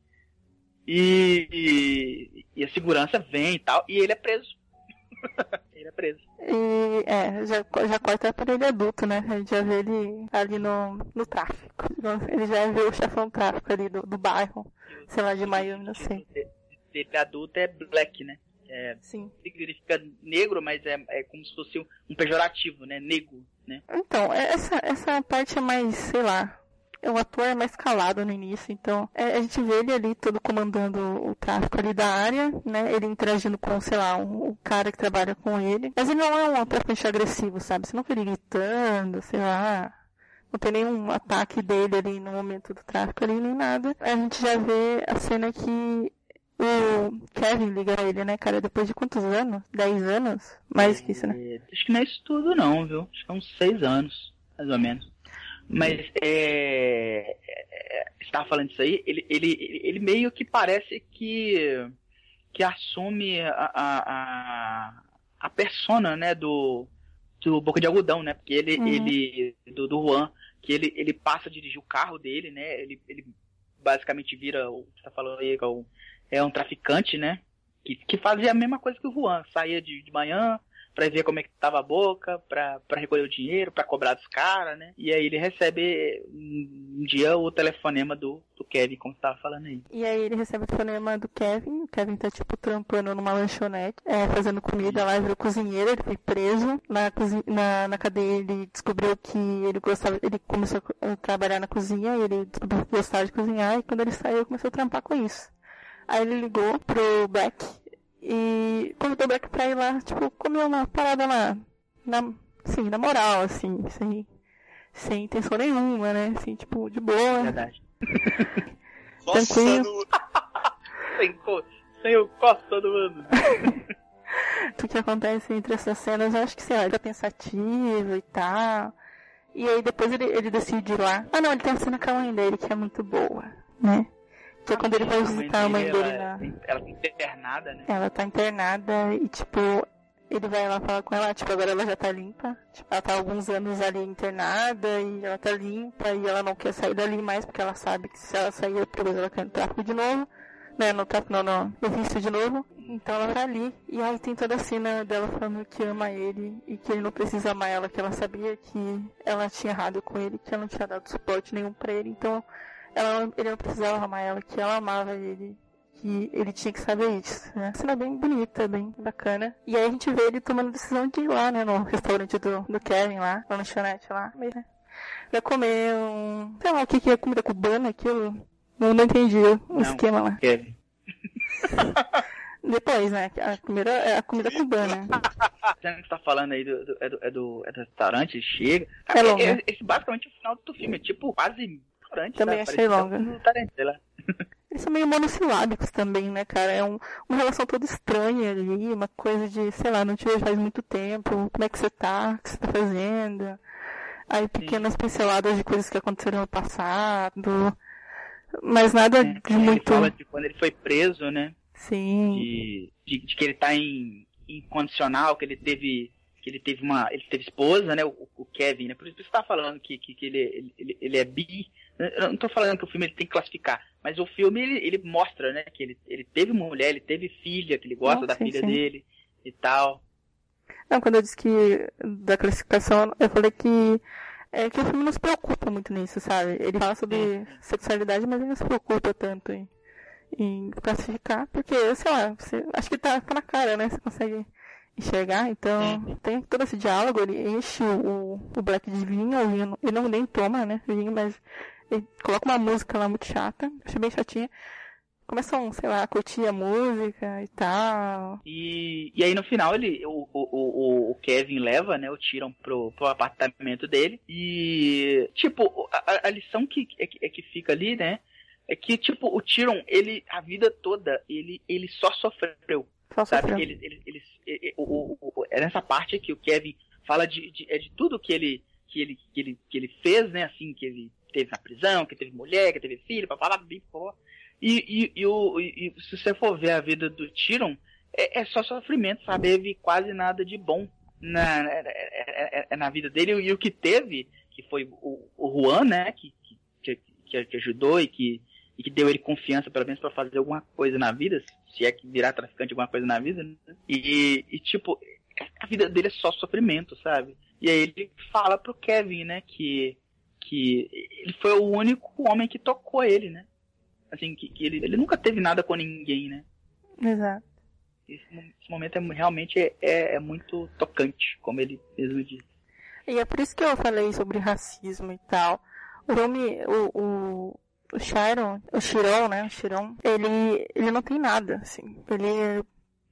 e, e, e a segurança vem e tal, e ele é preso. Ele é preso. E é, já, já corta para ele adulto, né? A gente já vê ele ali no, no tráfico. Ele já vê o chefão do tráfico ali do, do bairro, sei lá, de Miami, não sei. Ele adulto é black, né? É, Sim. Significa negro, mas é, é como se fosse um, um pejorativo, né? Negro, né? Então, essa, essa parte é mais, sei lá, o ator é mais calado no início, então é, a gente vê ele ali todo comandando o tráfico ali da área, né? Ele interagindo com, sei lá, um, um cara que trabalha com ele. Mas ele não é um traficante agressivo, sabe? Você não vê ele gritando, sei lá. Não tem nenhum ataque dele ali no momento do tráfico ali, nem nada. A gente já vê a cena que o Kevin liga a ele, né, cara? Depois de quantos anos? Dez anos? Mais que isso, né? É, acho que não é isso tudo não, viu? Acho que é uns seis anos, mais ou menos. Mas, é... é você estava falando disso aí, ele, ele, ele meio que parece que, que assume a, a, a persona, né, do, do Boca de Algodão, né? Porque ele, uhum. ele do, do Juan, que ele, ele passa a dirigir o carro dele, né? Ele, ele basicamente vira, o que você tá falando aí, que é o É um traficante, né? Que, que fazia a mesma coisa que o Juan. Saía de, de manhã pra ver como é que tava a boca, pra, pra recolher o dinheiro, pra cobrar dos caras, né? E aí ele recebe um, um dia o telefonema do, do Kevin, como você tava falando aí. E aí ele recebe o telefonema do Kevin. O Kevin tá, tipo, trampando numa lanchonete, é, fazendo comida lá, virou cozinheiro, ele foi preso. Na, cozi- na, na cadeia ele descobriu que ele gostava, ele começou a trabalhar na cozinha, e ele descobriu que gostava de cozinhar, e quando ele saiu, ele começou a trampar com isso. Aí ele ligou pro Black e convidou o Black pra ir lá, tipo, comer uma parada lá, na, assim, na moral, assim, sem, sem intenção nenhuma, né, assim, tipo, de boa. Verdade. Tranquilo. sem, sem o costa do ano. O que acontece entre essas cenas, eu acho que, sei lá, ele tá pensativo e tal. E aí depois ele, ele decide ir lá. Ah não, ele tem a cena com a mãe dele, que é muito boa, né? Que é quando ele vai visitar a mãe dele, ela, na... ela tá internada, né? Ela tá internada e, tipo, ele vai lá falar com ela, tipo, agora ela já tá limpa. Tipo, ela tá há alguns anos ali internada e ela tá limpa e ela não quer sair dali mais porque ela sabe que se ela sair, depois ela cai no tráfico de novo. Né, no tráfico, não, no, no vício de novo. Então ela tá ali. E aí tem toda a cena dela falando que ama ele e que ele não precisa amar ela, que ela sabia que ela tinha errado com ele, que ela não tinha dado suporte nenhum pra ele. Então... Ela, ele não precisava amar ela, que ela amava ele, que ele tinha que saber isso, né? Cena bem bonita, bem bacana. E aí a gente vê ele tomando a decisão de ir lá, né, no restaurante do, do Kevin lá, na lanchonete lá, né? Vai comer um... sei lá, o que que é comida cubana, aquilo? Não, não entendi o não, esquema lá. Kevin. Depois, né, a comida é a comida cubana. A cena que você tá falando aí do, do, é, do, é, do, é do restaurante, ele chega... É longa. É, esse basicamente é o final do filme, é tipo quase... Também tá? achei longa. Um Eles são meio monossilábicos também, né, cara? É um, uma relação toda estranha ali, uma coisa de, sei lá, não te vejo faz muito tempo, como é que você tá, o que você tá fazendo? Aí pequenas Sim. pinceladas de coisas que aconteceram no passado, mas nada é, de muito... Ele fala de quando ele foi preso, né? Sim. De, de, de que ele tá em incondicional, que ele teve... que ele teve uma, ele teve esposa, né, o, o Kevin, né, por isso que você tá falando que, que, que ele, ele, ele é bi, eu não tô falando que o filme ele tem que classificar, mas o filme ele, ele mostra, né, que ele, ele teve mulher, ele teve filha, que ele gosta oh, da sim, filha sim. dele e tal. Não, quando eu disse que da classificação, eu falei que é que o filme não se preocupa muito nisso, sabe? Ele fala sobre sexualidade, mas ele não se preocupa tanto em, em classificar, porque, sei lá, você, acho que tá, tá na cara, né? Você consegue enxergar, então é. tem todo esse diálogo, ele enche o, o Black de vinho, o vinho, ele não nem toma, né, vinho, mas ele coloca uma música lá muito chata, achei bem chatinha. Começam, sei lá, a curtir a música e tal. E, e aí no final ele, o, o, o, o Kevin leva, né, o Tyrion pro, pro apartamento dele. E, tipo, a, a lição que, é, que, é que fica ali, né, é que, tipo, o Tyrion, ele, a vida toda, ele, ele só sofreu. Só sabe? sofreu. Ele, ele, ele, ele, o, o, o, é nessa parte que o Kevin fala de, de, é de tudo que ele, que, ele, que, ele, que ele fez, né, assim, que ele teve na prisão, que teve mulher, que teve filho, papapá, papapá. E, e, e, o, e se você for ver a vida do Tyrion, é, é só sofrimento, sabe? Teve quase nada de bom na, na, na vida dele. E o que teve, que foi o, o Juan, né? Que, que, que, que ajudou e que, e que deu ele confiança, pelo menos, pra fazer alguma coisa na vida. Se é que virar traficante de alguma coisa na vida, né? E, e, tipo, a vida dele é só sofrimento, sabe? E aí ele fala pro Kevin, né? Que, que ele foi o único homem que tocou ele, né? Assim, que, que ele, ele nunca teve nada com ninguém, né? Exato. Esse, esse momento é, realmente é, é, é muito tocante, como ele mesmo disse. E é por isso que eu falei sobre racismo e tal. O filme, o, o, o Chiron, o Chiron, né? O Chiron, ele, ele não tem nada, assim. Ele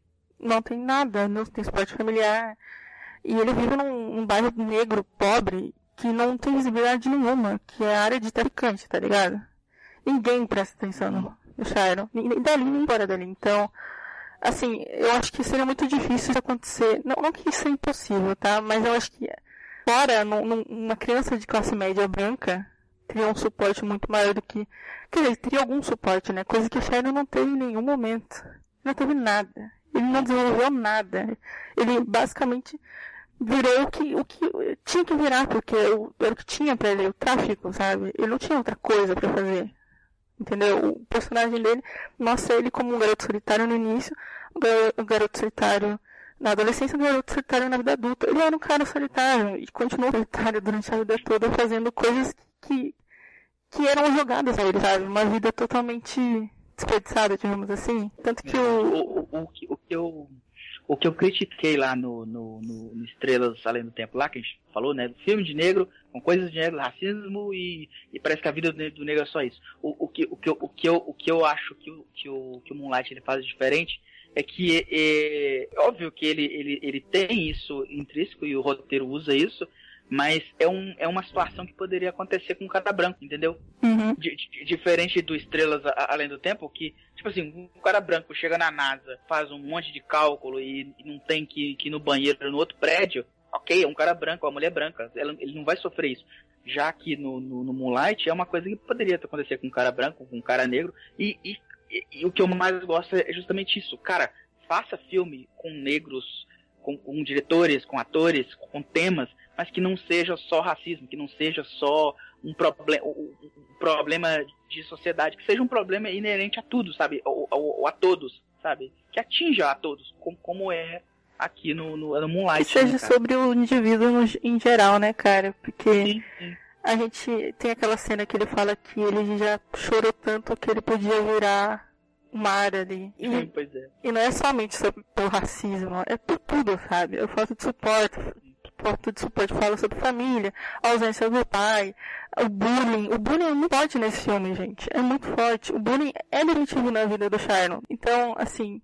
não tem nada, não tem suporte familiar. E ele vive num, num bairro negro, pobre, que não tem visibilidade nenhuma, que é a área de traficante, tá ligado? Ninguém presta atenção no, no Chiron, nem dali nem fora dali. Então, assim, eu acho que seria muito difícil isso acontecer. Não, não que isso é impossível, tá? Mas eu acho que fora, num, uma criança de classe média branca teria um suporte muito maior do que... Quer dizer, teria algum suporte, né? Coisa que o Chiron não teve em nenhum momento. Não teve nada. Ele não desenvolveu nada. Ele basicamente virou o que, o que tinha que virar, porque era o que tinha pra ele, o tráfico, sabe? Ele não tinha outra coisa pra fazer. Entendeu? O personagem dele mostra ele como um garoto solitário no início, um garoto solitário na adolescência, um garoto solitário na vida adulta. Ele era um cara solitário e continuou solitário durante a vida toda, fazendo coisas que, que eram jogadas a ele, sabe? Uma vida totalmente desperdiçada, digamos assim. Tanto que o... O, o, o, que, o que eu... O que eu critiquei lá no, no, no, no Estrelas Além do Tempo, lá que a gente falou, né? Filme de negro, com coisas de negro, racismo e, e parece que a vida do, do negro é só isso. O, o, que, o, que, eu, o, que, eu, o que eu acho que o, que o, que o Moonlight ele faz diferente é que é, é óbvio que ele, ele, ele tem isso intrínseco e o roteiro usa isso, mas é, um, é uma situação que poderia acontecer com um cara branco, entendeu? Uhum. D- d- diferente do Estrelas Além do Tempo, que, tipo assim, um cara branco chega na NASA, faz um monte de cálculo e, e não tem que, que ir no banheiro no outro prédio, ok, é um cara branco, uma mulher branca, ela, ele não vai sofrer isso. Já que no, no, no Moonlight é uma coisa que poderia acontecer com um cara branco, com um cara negro, e, e, e, e o que eu mais gosto é justamente isso. Cara, faça filme com negros, com, com diretores, com atores, com temas, mas que não seja só racismo, que não seja só um, proble- um problema de sociedade, que seja um problema inerente a tudo, sabe? Ou, ou, ou a todos, sabe? Que atinja a todos, como, como é aqui no, no, no Moonlight. Que seja né, cara? sobre o indivíduo no, em geral, né, cara? Porque Sim, sim. a gente tem aquela cena que ele fala que ele já chorou tanto que ele podia virar o mar ali. E, Sim, pois é. e não é somente sobre o racismo, é por tudo, sabe? A falta de suporte, falta de suporte fala sobre família, a ausência do pai, o bullying. O bullying não pode nesse filme, gente. É muito forte. O bullying é definitivo na vida do Chiron. Então, assim,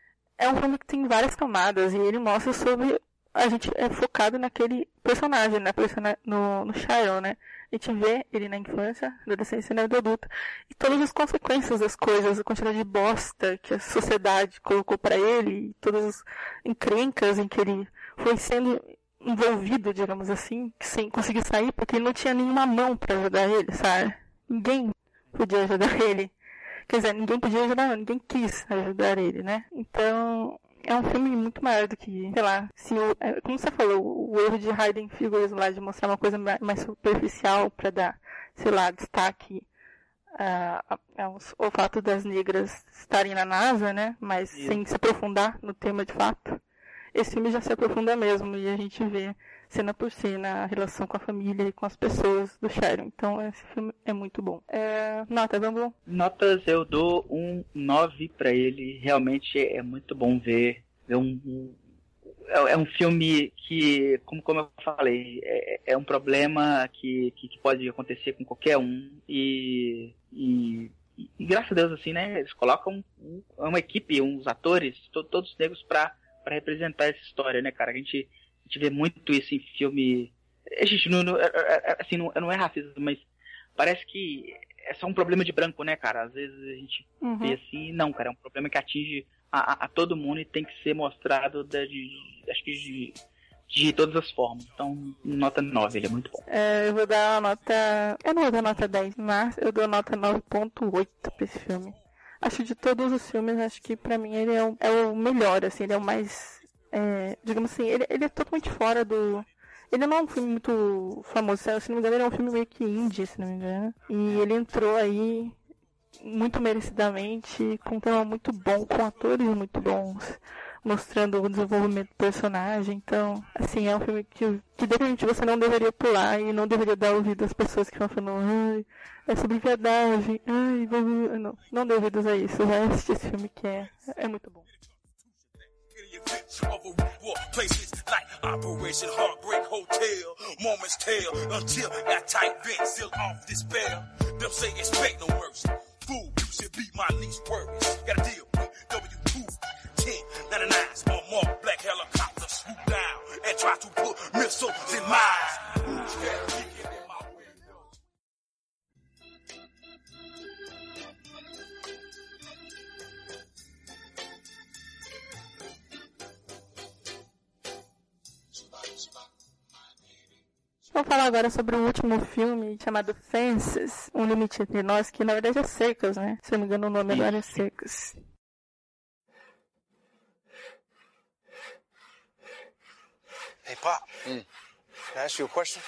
é um filme que tem várias camadas e ele mostra sobre... A gente é focado naquele personagem, né? no, no Chiron, né? A gente vê ele na infância, na adolescência e na vida adulta. E todas as consequências das coisas, a quantidade de bosta que a sociedade colocou pra ele, todas as encrencas em que ele foi sendo envolvido, digamos assim, sem conseguir sair, porque ele não tinha nenhuma mão pra ajudar ele, sabe? Ninguém podia ajudar ele. Quer dizer, ninguém podia ajudar, ninguém quis ajudar ele, né? Então, é um filme muito maior do que, sei lá, se o, como você falou, o erro de Hidden Figures lá, de mostrar uma coisa mais superficial pra dar, sei lá, destaque uh, ao, ao fato das negras estarem na NASA, né? Mas Sim. sem se aprofundar no tema de fato. esse filme já se aprofunda mesmo e a gente vê cena por cena a relação com a família e com as pessoas do Sharon. Então esse filme é muito bom. É, nota, vamos? Notas, eu dou um nove pra ele. Realmente é muito bom ver. ver um, um, é um filme que, como, como eu falei, é, é um problema que, que, que pode acontecer com qualquer um. E, e, e graças a Deus, assim, né? Eles colocam um, uma equipe, uns atores, to, todos negros pra, pra representar essa história, né, cara? A gente A gente vê muito isso em filme. A gente não, não, assim, não, não é racismo, mas parece que é só um problema de branco, né, cara? Às vezes a gente Uhum. vê assim, não, cara, é um problema que atinge a, a, a todo mundo e tem que ser mostrado de, de, acho que de, de todas as formas. Então, nota nove, ele é muito bom. É, eu vou dar uma nota. Eu não vou dar nota dez, mas eu dou nota nove ponto oito pra esse filme. Acho de todos os filmes, acho que pra mim ele é o, é o melhor, assim, ele é o mais. É, digamos assim, ele, ele é totalmente fora do... Ele não é um filme muito famoso, se não me engano, ele é um filme meio que indie, se não me engano. E ele entrou aí muito merecidamente, com um tema muito bom, com atores muito bons, mostrando o desenvolvimento do personagem. Então, assim, é um filme que, que definitivamente você não deveria pular e não deveria dar ouvido às pessoas que estão falando, ai, é sobre viadagem, ai, vamos... Não, não dê ouvidos a isso, vai assistir esse filme que é, é muito bom. Of a war, places like Operation Heartbreak Hotel. Moments tell until that tight vent still off despair. Them say expect no mercy. Fool, you should be my least worries. Got a deal with W two ten ninety-nine. Small mark, black helicopter swoop down and try to put missiles in mines. Who's that kicking in my window? Vamos falar agora sobre o último filme chamado Fences, Um Limite Entre Nós, que na verdade é Cercas, né? Se eu não me engano o nome agora é Cercas. Hey, Pop. Can I ask you a question?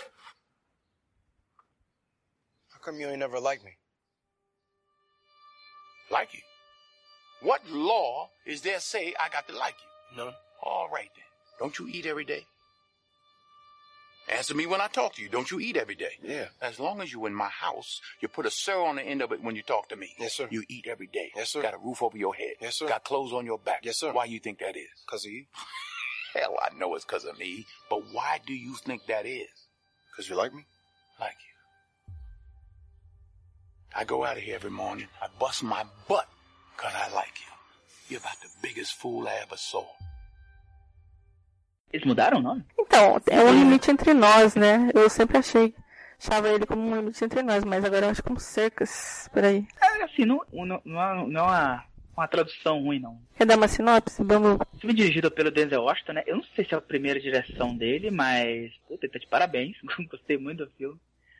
How come you ain't never liked me? Like you? What law is there say I got to like you? None. All right then. Don't you eat every day? Answer me when I talk to you. Don't you eat every day? Yeah. As long as you in my house, you put a sir on the end of it when you talk to me. Yes, sir. You eat every day. Yes, sir. Got a roof over your head. Yes, sir. Got clothes on your back. Yes, sir. Why you think that is? Because of you. Hell, I know it's because of me. But why do you think that is? Because you like me? Like you. I go out of here every morning. I bust my butt because I like you. You're about the biggest fool I ever saw. Eles mudaram o nome? Então, é um limite entre nós, né? Eu sempre achei, achava ele como um limite entre nós, mas agora eu acho como Cercas, peraí. É, assim, não, não, não, é- não é uma, uma tradução ruim, não. Quer dar uma sinopse? Vamos... Filme dirigido pelo Denzel Washington, né? Eu não sei se é a primeira direção dele, mas... Puta, ele tá de parabéns. Gostei muito do filme.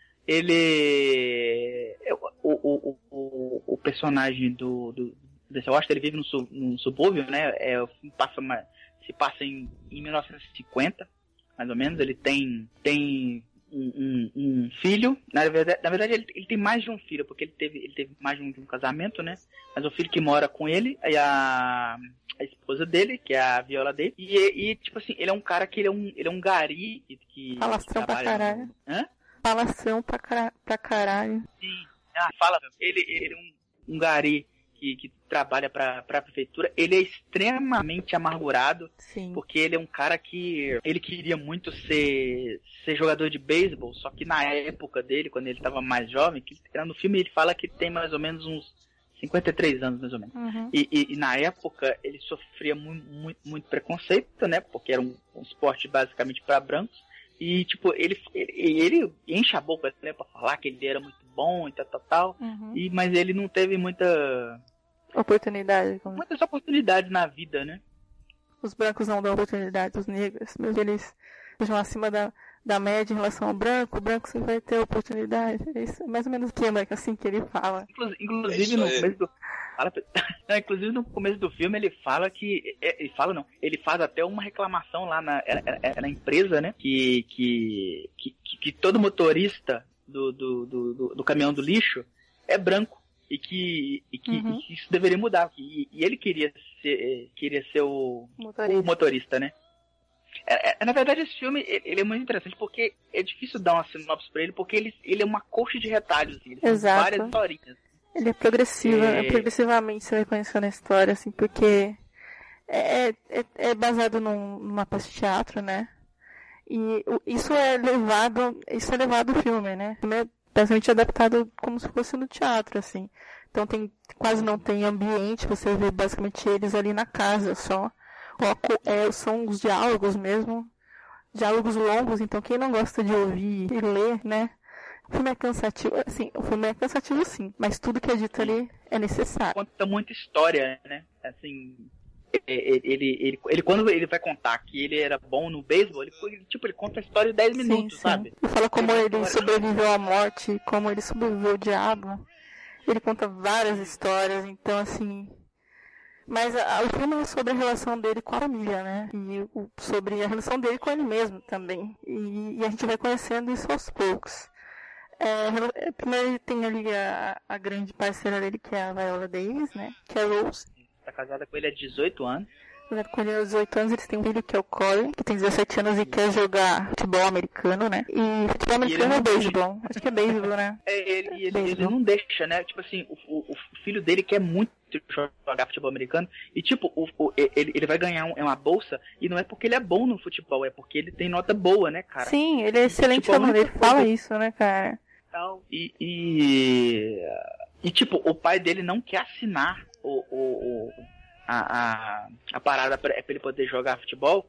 Ele... é, O, o, o, o, o personagem do, do Denzel Washington, ele vive num, su, num subúrbio, né? É, o filme passa uma, se passa em, em mil novecentos e cinquenta, mais ou menos. Ele tem... tem Um, um, um filho, na verdade, na verdade ele, ele tem mais de um filho, porque ele teve, ele teve mais de um, de um casamento, né? Mas o filho que mora com ele é a, a esposa dele, que é a Viola Davis, e, e tipo assim, ele é um cara que ele é um, ele é um gari que, que Falastrão pra caralho. no... Hã? Falastrão pra, cara... pra caralho. Sim, ah, fala, ele, ele é um, um gari que, que trabalha pra, pra prefeitura. Ele é extremamente amargurado, Sim. porque ele é um cara que ele queria muito ser, ser jogador de beisebol, só que na época dele, quando ele estava mais jovem, que no filme ele fala que tem mais ou menos uns cinquenta e três anos, mais ou menos. Uhum. E, e, e na época ele sofria muito, muito, muito preconceito, né? Porque era um, um esporte basicamente para brancos. E, tipo, ele, ele, ele enche a boca, né, pra falar que ele era muito bom e tal, tal, tal. Uhum. E, mas ele não teve muita... Oportunidade. Como... Muitas oportunidades na vida, né? Os brancos não dão oportunidade, os negros, mesmo que eles estejam acima da, da média em relação ao branco, o branco sempre vai ter oportunidade. É isso, mais ou menos o que é assim que ele fala. Inclusive, no começo do... Fala, não, inclusive no começo do filme ele fala que... Ele fala não, ele faz até uma reclamação lá na, na, na empresa, né? Que, que, que, que todo motorista do, do, do, do caminhão do lixo é branco. E que, e que, Uhum. e que isso deveria mudar. E, e ele queria ser, queria ser o motorista. o motorista, né? É, é, na verdade, esse filme ele, ele é muito interessante porque é difícil dar uma sinopse pra ele, porque ele, ele é uma coxa de retalhos. Ele tem Exato. várias historinhas. Ele é progressivo, é... progressivamente você vai conhecendo a história, assim, porque é, é, é baseado num, numa peça de teatro, né? E isso é levado, isso é levado ao filme, né? O filme é basicamente adaptado como se fosse no teatro, assim. Então tem, quase não tem ambiente, você vê basicamente eles ali na casa só. É, são os diálogos mesmo, diálogos longos, então quem não gosta de ouvir e ler, né? O filme é cansativo, assim, o filme é cansativo sim, mas tudo que é dito ali é necessário. Conta muita história, né? Assim, ele, ele, ele, ele quando ele vai contar que ele era bom no beisebol, ele, ele, tipo, ele conta a história em dez minutos, sim, sim. sabe? Ele fala como ele, ele sobreviveu à morte, como ele sobreviveu ao diabo. Ele conta várias histórias, então assim... Mas a, o filme é sobre a relação dele com a família, né? E o, sobre a relação dele com ele mesmo também. E, e a gente vai conhecendo isso aos poucos. É, primeiro ele tem ali a, a grande parceira dele, que é a Viola Davis, né? Que é a Rose. Tá casada com ele há dezoito anos. Casada com ele há dezoito anos, eles têm um filho que é o Corey, que tem dezessete anos e quer jogar futebol americano, né? E futebol americano é beisebol. Acho que é beisebol, né? É, ele, ele, ele não deixa, né? Tipo assim, o, o, o filho dele quer muito jogar futebol americano e tipo, o, o, ele, ele vai ganhar um, uma bolsa e não é porque ele é bom no futebol, é porque ele tem nota boa, né, cara? Sim, ele é excelente tipo, aluno, ele fala isso, né, cara? E, e, e tipo, o pai dele não quer assinar o, o, o, a, a, a parada pra, pra ele poder jogar futebol.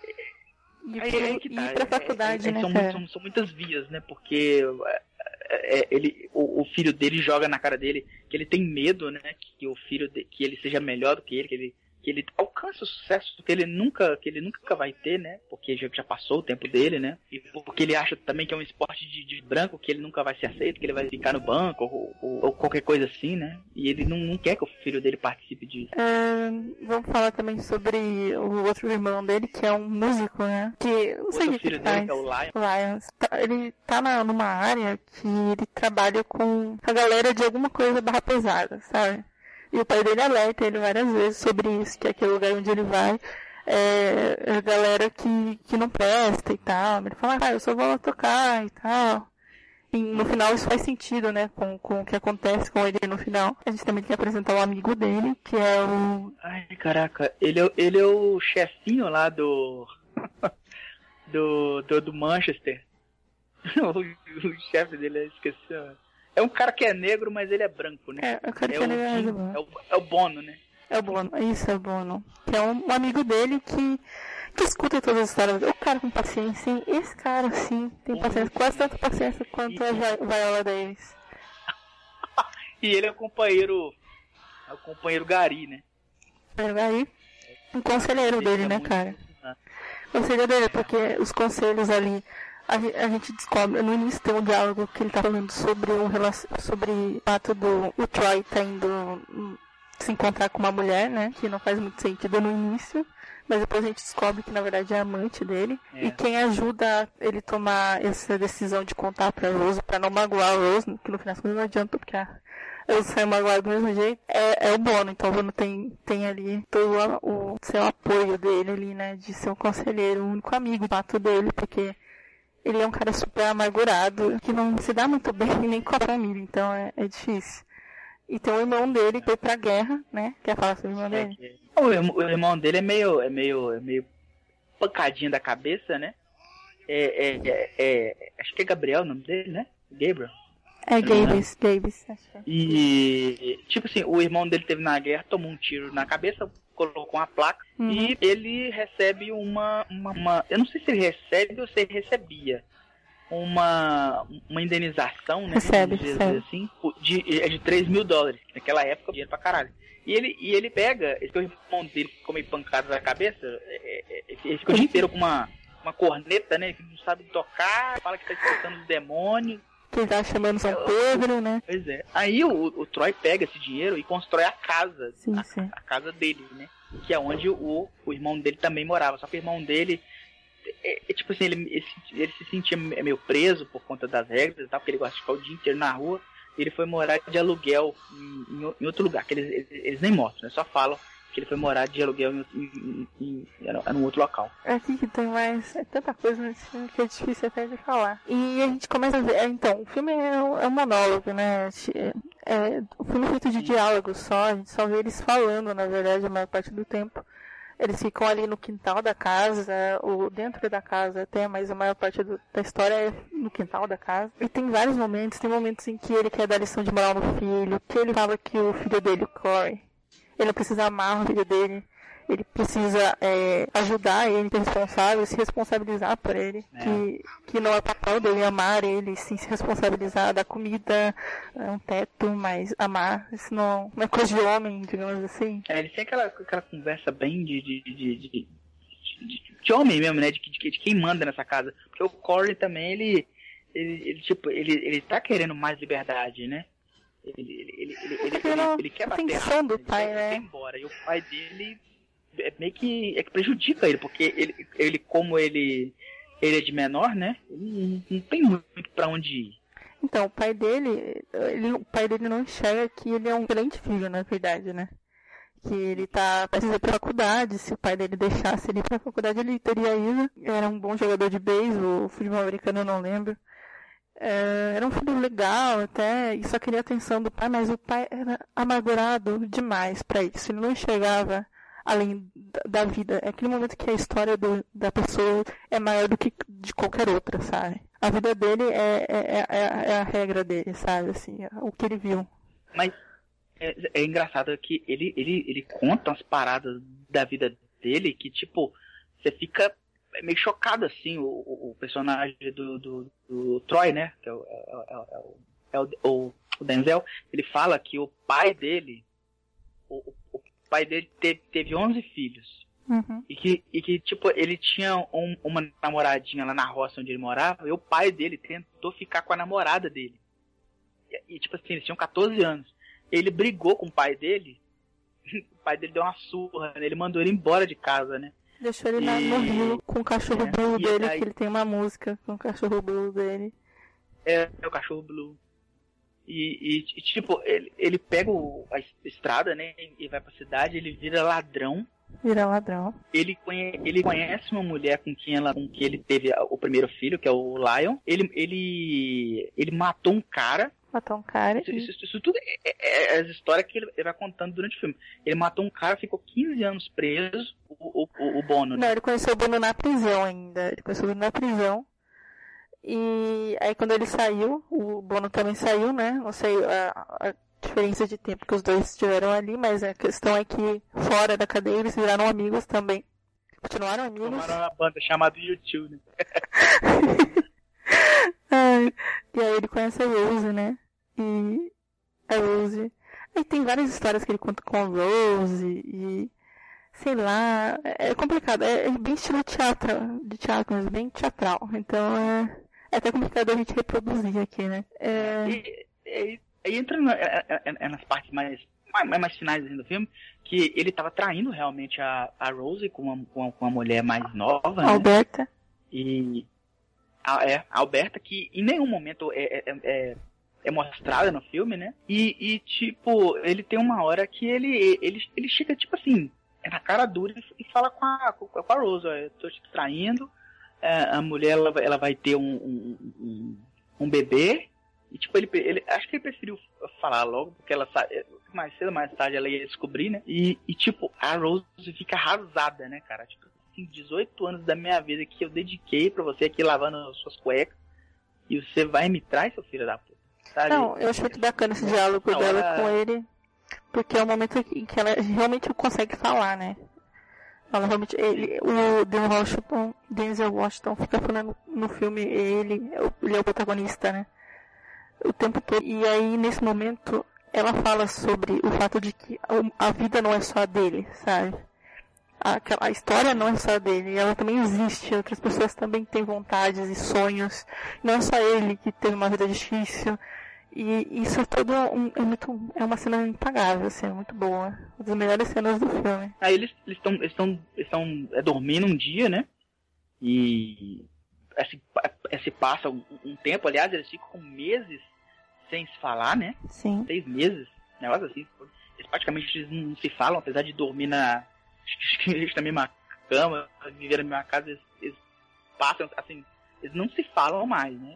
E aí, aí que tá, ir pra faculdade, é, é, né, são, são, são muitas vias, né, porque é, ele, o, o filho dele joga na cara dele que ele tem medo, né, que o filho de, que ele seja melhor do que ele, que ele que ele alcance o sucesso que ele nunca que ele nunca vai ter, né, porque já, já passou o tempo dele, né, e porque ele acha também que é um esporte de, de branco, que ele nunca vai ser aceito, que ele vai ficar no banco ou, ou, ou qualquer coisa assim, né, e ele não, não quer que o filho dele participe disso. É, vamos falar também sobre o outro irmão dele, que é um músico, né, que não sei o que filho ele dele, faz. que é o Lion. Lions. Ele tá na, numa área que ele trabalha com a galera de alguma coisa barra pesada, sabe? E o pai dele alerta ele várias vezes sobre isso, que aquele lugar onde ele vai é a galera que, que não presta e tal. Ele fala, ah, eu só vou tocar e tal. E no final isso faz sentido, né, com, com o que acontece com ele no final. A gente também tem que apresentar o amigo dele, que é o... Ai, caraca, ele é, ele é o chefinho lá do... do, do, do Manchester. o, o chefe dele, eu esqueci, é um cara que é negro, mas ele é branco, né? É, o cara é que é o, negro. É o, é o Bono, né? É o Bono, isso, é o Bono. Que é um, um amigo dele que, que escuta todas as histórias. O cara com paciência, hein? Esse cara, sim, tem paciência. Quase tanta paciência quanto a Viola Davis. E ele é o companheiro... É o companheiro Gary, né? É o Gary. Um conselheiro ele dele, é né, muito... cara? Ah. Conselheiro dele, porque os conselhos ali... A gente descobre, no início tem um diálogo que ele tá falando sobre o, sobre o fato do o Troy tá indo se encontrar com uma mulher, né? Que não faz muito sentido no início, mas depois a gente descobre que na verdade é a amante dele. É. E quem ajuda ele a tomar essa decisão de contar pra Rose, pra não magoar a Rose, que no final não adianta, porque a Rose sai magoada do mesmo jeito, é, é o Bono. Então o Bono tem, tem ali todo o, o seu apoio dele ali, né? De ser um conselheiro, o único amigo, o fato dele, porque ele é um cara super amargurado, que não se dá muito bem nem com a família, então é, é difícil. E tem o irmão dele que foi pra guerra, né? Quer falar sobre o irmão dele? É, o, o irmão dele é meio, é meio, é meio pancadinho da cabeça, né? É, é, é, é, acho que é Gabriel o nome dele, né? Gabriel. É Gabriel, Gabriel. E, tipo assim, o irmão dele teve na guerra, tomou um tiro na cabeça, colocou uma placa, uhum. E ele recebe uma, uma, uma... Eu não sei se ele recebe ou se ele recebia uma, uma indenização, né? Recebe, recebe. Assim, de, de três mil dólares. Naquela época, dinheiro pra caralho. E ele, e ele pega, esse irmão dele ficou meio pancado na cabeça, ele ficou o dia inteiro com uma, uma corneta, né? Que não sabe tocar, fala que tá escutando os demônios. Que tá chamando São Pedro, né? Pois é. Aí o, o Troy pega esse dinheiro e constrói a casa. Sim, a, sim. a casa dele, né? Que é onde o, o irmão dele também morava. Só que o irmão dele, é, é, tipo assim, ele, ele, ele se sentia meio preso por conta das regras e tal, porque ele gosta de ficar o dia inteiro na rua. Ele foi morar de aluguel em, em outro lugar, que eles, eles, eles nem mostram, né? Só falam que ele foi morar de aluguel em, em, em, em, em outro local. Aqui que tem mais, é tanta coisa nesse filme que é difícil até de falar. E a gente começa a ver, é, então, o filme é um, é um monólogo, né? É, é, o filme é feito de diálogos só, a gente só vê eles falando, na verdade, a maior parte do tempo. Eles ficam ali no quintal da casa, ou dentro da casa até, mas a maior parte do, da história é no quintal da casa. E tem vários momentos, tem momentos em que ele quer dar lição de moral no filho, que ele fala que o filho dele, o Corey, ele não precisa amar o filho dele, ele precisa é, ajudar ele, ser responsável, se responsabilizar por ele, é. que, que não é papel dele amar ele, sim se responsabilizar, dar comida, um teto, mas amar, isso não, não é coisa de homem, digamos assim. É, ele tem aquela, aquela conversa bem de, de, de, de, de, de, de homem mesmo, né, de, de, de quem manda nessa casa, porque o Corey também, ele, ele, ele, tipo, ele, ele tá querendo mais liberdade, né? Ele, ele, ele, ele, ele, ele, ele quer bater rápido, do pai, ele né? quer ir embora, e o pai dele é meio que, é que prejudica ele, porque ele, ele como ele, ele é de menor, né? Ele não, não tem muito pra onde ir. Então, o pai dele, ele, o pai dele não enxerga que ele é um excelente filho, na verdade, né? Que ele tá precisa ir pra faculdade, se o pai dele deixasse ele ir pra faculdade, ele teria ido. Era um bom jogador de beisebol, futebol americano eu não lembro. É, era um filho legal até, e só queria a atenção do pai, mas o pai era amargurado demais pra isso. Ele não enxergava além da vida. É aquele momento que a história do, da pessoa é maior do que de qualquer outra, sabe? A vida dele é, é, é, é a regra dele, sabe? Assim, é o que ele viu. Mas é, é engraçado que ele, ele, ele conta umas paradas da vida dele que, tipo, você fica meio chocado, assim, o, o personagem do, do, do Troy, né? Que é o, é, é, é o, o, o Denzel. Ele fala que o pai dele, o, o pai dele teve, teve onze filhos. Uhum. E, que, e que, tipo, ele tinha um, uma namoradinha lá na roça onde ele morava, e o pai dele tentou ficar com a namorada dele. E, e tipo assim, eles tinham catorze anos. Ele brigou com o pai dele, o pai dele deu uma surra, né? Ele mandou ele embora de casa, né? Deixou ele e... na, no rio com o cachorro é, blue dele, aí... que ele tem uma música com o cachorro blue dele. É, é o cachorro blue. E, e, e tipo, ele, ele pega o, a estrada, né, e vai pra cidade, ele vira ladrão. Vira ladrão. Ele, conhe, ele conhece uma mulher com quem, ela, com quem ele teve o primeiro filho, que é o Lion. Ele, ele, ele matou um cara. Matou um cara. Isso, isso, isso tudo é, é, é as histórias que ele, ele vai contando durante o filme. Ele matou um cara, ficou quinze anos preso, o, o, o Bono. Não, ele conheceu o Bono na prisão ainda. Ele conheceu o Bono na prisão. E aí quando ele saiu, o Bono também saiu, né? Não sei a, a diferença de tempo que os dois estiveram ali, mas a questão é que fora da cadeia eles viraram amigos também. Continuaram amigos. Formaram uma banda chamada YouTube, né? Ai, e aí ele conhece a Rose, né? E a Rose... Aí tem várias histórias que ele conta com a Rose e... Sei lá, é complicado. É, é bem estilo teatro, de teatro, mas bem teatral. Então é... É até complicado a gente reproduzir aqui, né? É... E, e, e entra na, é, é, é nas partes mais, mais, mais finais do filme, que ele tava traindo realmente a, a Rose com uma, com uma mulher mais nova, né? Alberta. E a, é, a Alberta, que em nenhum momento é, é, é, é mostrada no filme, né? E, e, tipo, ele tem uma hora que ele, ele, ele chega, tipo assim, é na cara dura e fala com a, com a Rose, ó, eu tô te traindo. A mulher, ela, ela vai ter um, um, um, um bebê, e tipo, ele, ele, acho que ele preferiu falar logo, porque ela sabe, mais cedo ou mais tarde ela ia descobrir, né, e, e tipo, a Rose fica arrasada, né, cara, tipo, assim, dezoito anos da minha vida que eu dediquei pra você aqui lavando as suas cuecas, e você vai me trair, seu filho da puta, sabe? Não, eu acho muito bacana esse diálogo Não, dela ela... com ele, porque é o momento em que ela realmente consegue falar, né. Ela realmente, ele, o Denzel Washington, Denzel Washington fica falando no filme, ele, ele é o protagonista, né? O tempo todo. E aí, nesse momento, ela fala sobre o fato de que a vida não é só dele, sabe? A, a história não é só dele, ela também existe, outras pessoas também têm vontades e sonhos. Não é só ele que teve uma vida difícil. E isso é todo um, é muito, é uma cena impagável, assim, é muito boa. Uma das melhores cenas do filme. Aí eles estão eles estão estão é, dormindo um dia, né? E esse, esse passa um, um tempo, aliás, eles ficam meses sem se falar, né? Sim. Seis meses, negócio assim. eles praticamente eles não se falam, apesar de dormir na, na mesma cama, viver na mesma casa, eles, eles passam, assim, eles não se falam mais, né?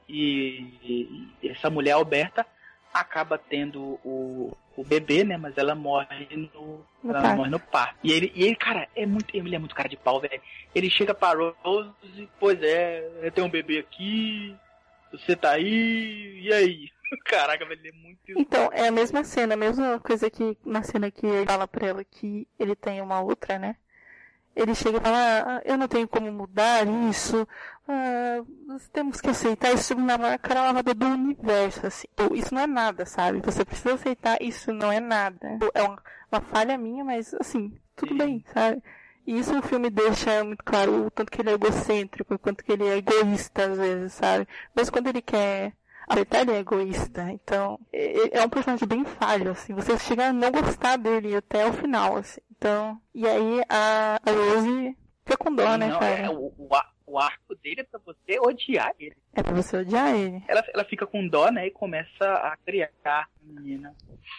E, e essa mulher, Alberta, acaba tendo o, o bebê, né? Mas ela morre no, no ela parto. morre no parto. E ele, e ele, cara, é muito, ele é muito cara de pau, velho. Ele chega pra Rose e, pois é, eu tenho um bebê aqui, você tá aí, e aí? Caraca, velho, ele é muito... Então, é a mesma cena, a mesma coisa que na cena que ele fala pra ela que ele tem uma outra, né? Ele chega e fala, ah, eu não tenho como mudar isso, ah, nós temos que aceitar isso na maior cara lavada do universo, assim. Isso não é nada, sabe? Você precisa aceitar, isso não é nada. É uma, uma falha minha, mas, assim, tudo Sim. bem, sabe? E isso o filme deixa muito claro o tanto que ele é egocêntrico, o quanto que ele é egoísta, às vezes, sabe? Mas quando ele quer acertar, ele é egoísta. Então, é um personagem bem falho, assim. Você chega a não gostar dele até o final, assim. Então, e aí a, a Rose fica com dó, né, não, cara? É, o, o arco dele é pra você odiar ele. É pra você odiar ele. Ela, ela fica com dó, né, e começa a criar a menina.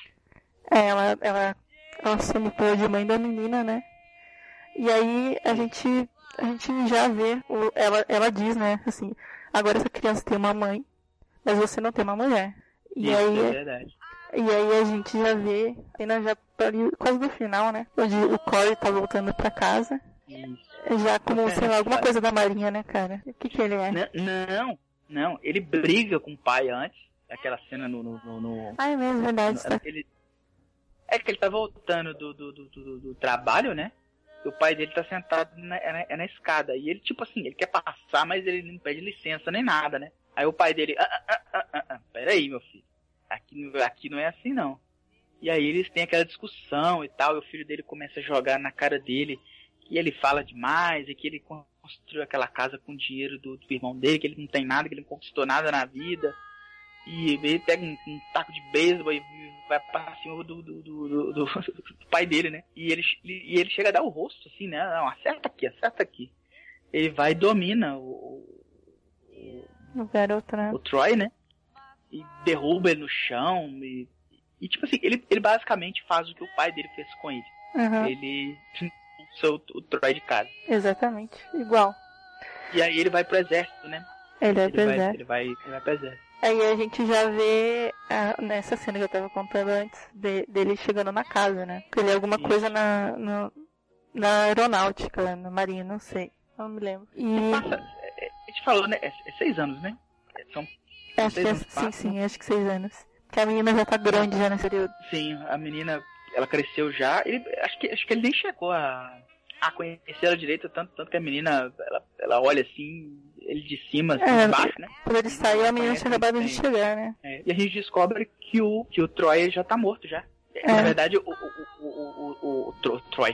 É, ela, ela, ela assume o de mãe da menina, né? E aí a gente, a gente já vê, o, ela, ela diz, né, assim, agora essa criança tem uma mãe, mas você não tem uma mulher. E Isso, aí, é verdade. E aí a gente já vê, ainda já ali, quase do final, né? Onde o Corey tá voltando pra casa. Isso. Já como, sei lá, alguma coisa da Marinha, né, cara? O que que ele é? Não, não. Ele briga com o pai antes. Aquela cena no... no, no, no ah, é mesmo, verdade. No, tá. ele, é que ele tá voltando do, do, do, do, do trabalho, né? E o pai dele tá sentado na, na, na escada. E ele, tipo assim, ele quer passar, mas ele não pede licença nem nada, né? Aí o pai dele... Ah, ah, ah, ah, ah, peraí, meu filho. Aqui, aqui não é assim, não. E aí eles têm aquela discussão e tal, e o filho dele começa a jogar na cara dele, que ele fala demais, e que ele construiu aquela casa com o dinheiro do, do irmão dele, que ele não tem nada, que ele não conquistou nada na vida. E ele pega um, um taco de beisebol e vai pra cima do, do, do, do, do, do pai dele, né? E ele, e ele chega a dar o rosto, assim, né? Não, acerta aqui, acerta aqui. Ele vai e domina o... O, o garoto, né? O Troy, né? E derruba ele no chão e, e tipo assim, ele, ele basicamente faz o que o pai dele fez com ele. Uhum. Ele expulsou o, o Troy de casa. Exatamente, igual. E aí ele vai pro exército, né? Ele vai ele pro vai, exército. Ele vai, ele vai pro exército. Aí a gente já vê a, nessa cena que eu tava contando antes, de, dele chegando na casa, né? Porque ele é alguma Isso. coisa na, no, na aeronáutica, na marinha, não sei. Não me lembro. E... Passa, a gente falou, né? É, é seis anos, né? São Acho que é, sim, sim, acho que seis anos. Porque a menina já tá grande já nesse período. Sim, a menina, ela cresceu já. Ele, acho, que, acho que ele nem chegou a, a conhecer ela direito, tanto, tanto que a menina, ela, ela olha assim, ele de cima, assim, é, de baixo, né? Quando ele saiu, a menina tinha acabado de chegar, né? É, e a gente descobre que o, que o Troy já tá morto já. É. Na verdade, o, o, o, o, o, o, o Troy.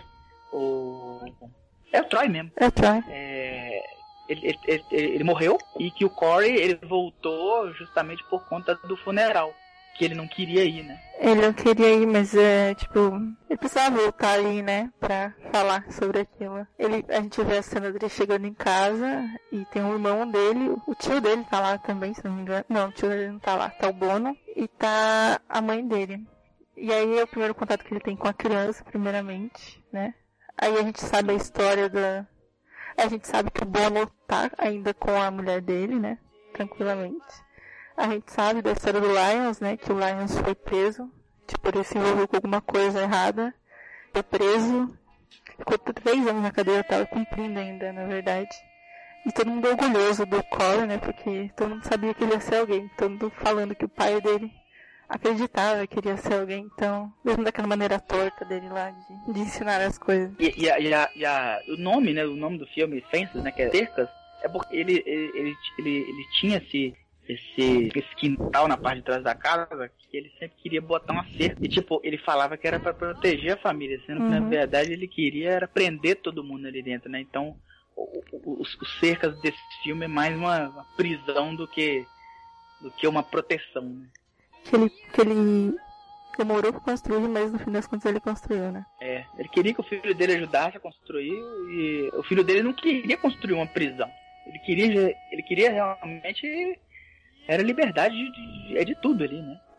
O, é o Troy mesmo. É o Troy. É... Ele, ele, ele, ele morreu e que o Corey ele voltou justamente por conta do funeral, que ele não queria ir, né? Ele não queria ir, mas é tipo, ele precisava voltar ali, né, pra falar sobre aquilo. Ele, a gente vê a cena dele chegando em casa e tem um irmão dele, o tio dele tá lá também, se não me engano. Não, o tio dele não tá lá, tá o Bono e tá a mãe dele. E aí é o primeiro contato que ele tem com a criança, primeiramente, né? Aí a gente sabe a história da... A gente sabe que o Bono tá ainda com a mulher dele, né? Tranquilamente. A gente sabe da história do Lyons, né? Que o Lyons foi preso. Tipo, ele se envolveu com alguma coisa errada. Foi preso. Ficou três anos na cadeia, tava cumprindo ainda, na verdade. E todo mundo orgulhoso do Corey, né? Porque todo mundo sabia que ele ia ser alguém. Todo mundo falando que o pai dele acreditava que queria ser alguém, então, mesmo daquela maneira torta dele lá, de, de ensinar as coisas. E, e, a, e, a, e a, o nome, né, o nome do filme, Fences, né, que é Cercas, é porque ele, ele, ele, ele, ele tinha esse, esse, esse quintal na parte de trás da casa, que ele sempre queria botar uma cerca, e tipo, ele falava que era pra proteger a família, sendo que, uhum. na verdade, ele queria era prender todo mundo ali dentro, né, então, os, os cercas desse filme é mais uma, uma prisão do que, do que uma proteção, né. Que ele, que ele demorou pra construir, mas no fim das contas ele construiu, né? É, ele queria que o filho dele ajudasse a construir e o filho dele não queria construir uma prisão. Ele queria, ele queria realmente, era liberdade de, de, é de tudo ali, né?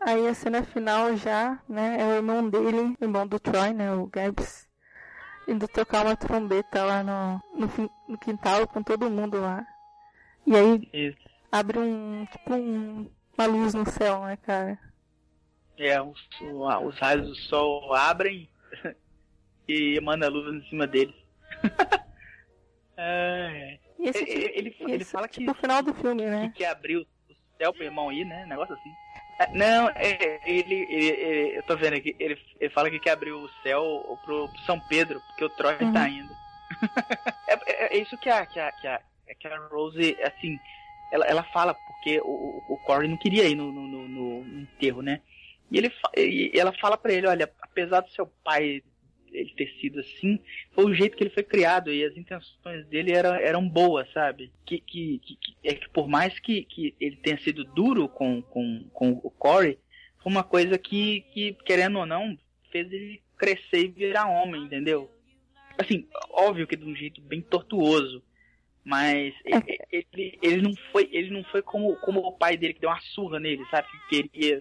Aí a cena final já, né, é o irmão dele, o irmão do Troy, né, o Gabs, indo tocar uma trombeta lá no, no, no quintal com todo mundo lá. E aí Isso. abre um, tipo um, uma luz no céu, né, cara? É, os, os raios do sol abrem e emana luz em cima deles. é, E esse, ele, ele, ele esse, fala que tipo, o final do filme, que, né? que abriu o céu pro irmão ir, né? Negócio assim. É, não, é, ele, ele, ele. Eu tô vendo aqui, ele, ele fala que quer abrir o céu pro, pro São Pedro, porque o Troy Uhum. tá indo. é, é, é isso que a, que a, que a, que a Rose, assim, ela, ela fala, porque o, o, o Corey não queria ir no, no, no, no enterro, né? E, ele, e ela fala pra ele, olha, apesar do seu pai ele ter sido assim, foi o jeito que ele foi criado e as intenções dele eram, eram boas, sabe? Que, que, que, que, é que por mais que, que ele tenha sido duro com, com, com o Corey, foi uma coisa que, que, querendo ou não, fez ele crescer e virar homem, entendeu? Assim, óbvio que de um jeito bem tortuoso, mas ele, ele, ele não foi, ele não foi como, como o pai dele que deu uma surra nele, sabe? Que queria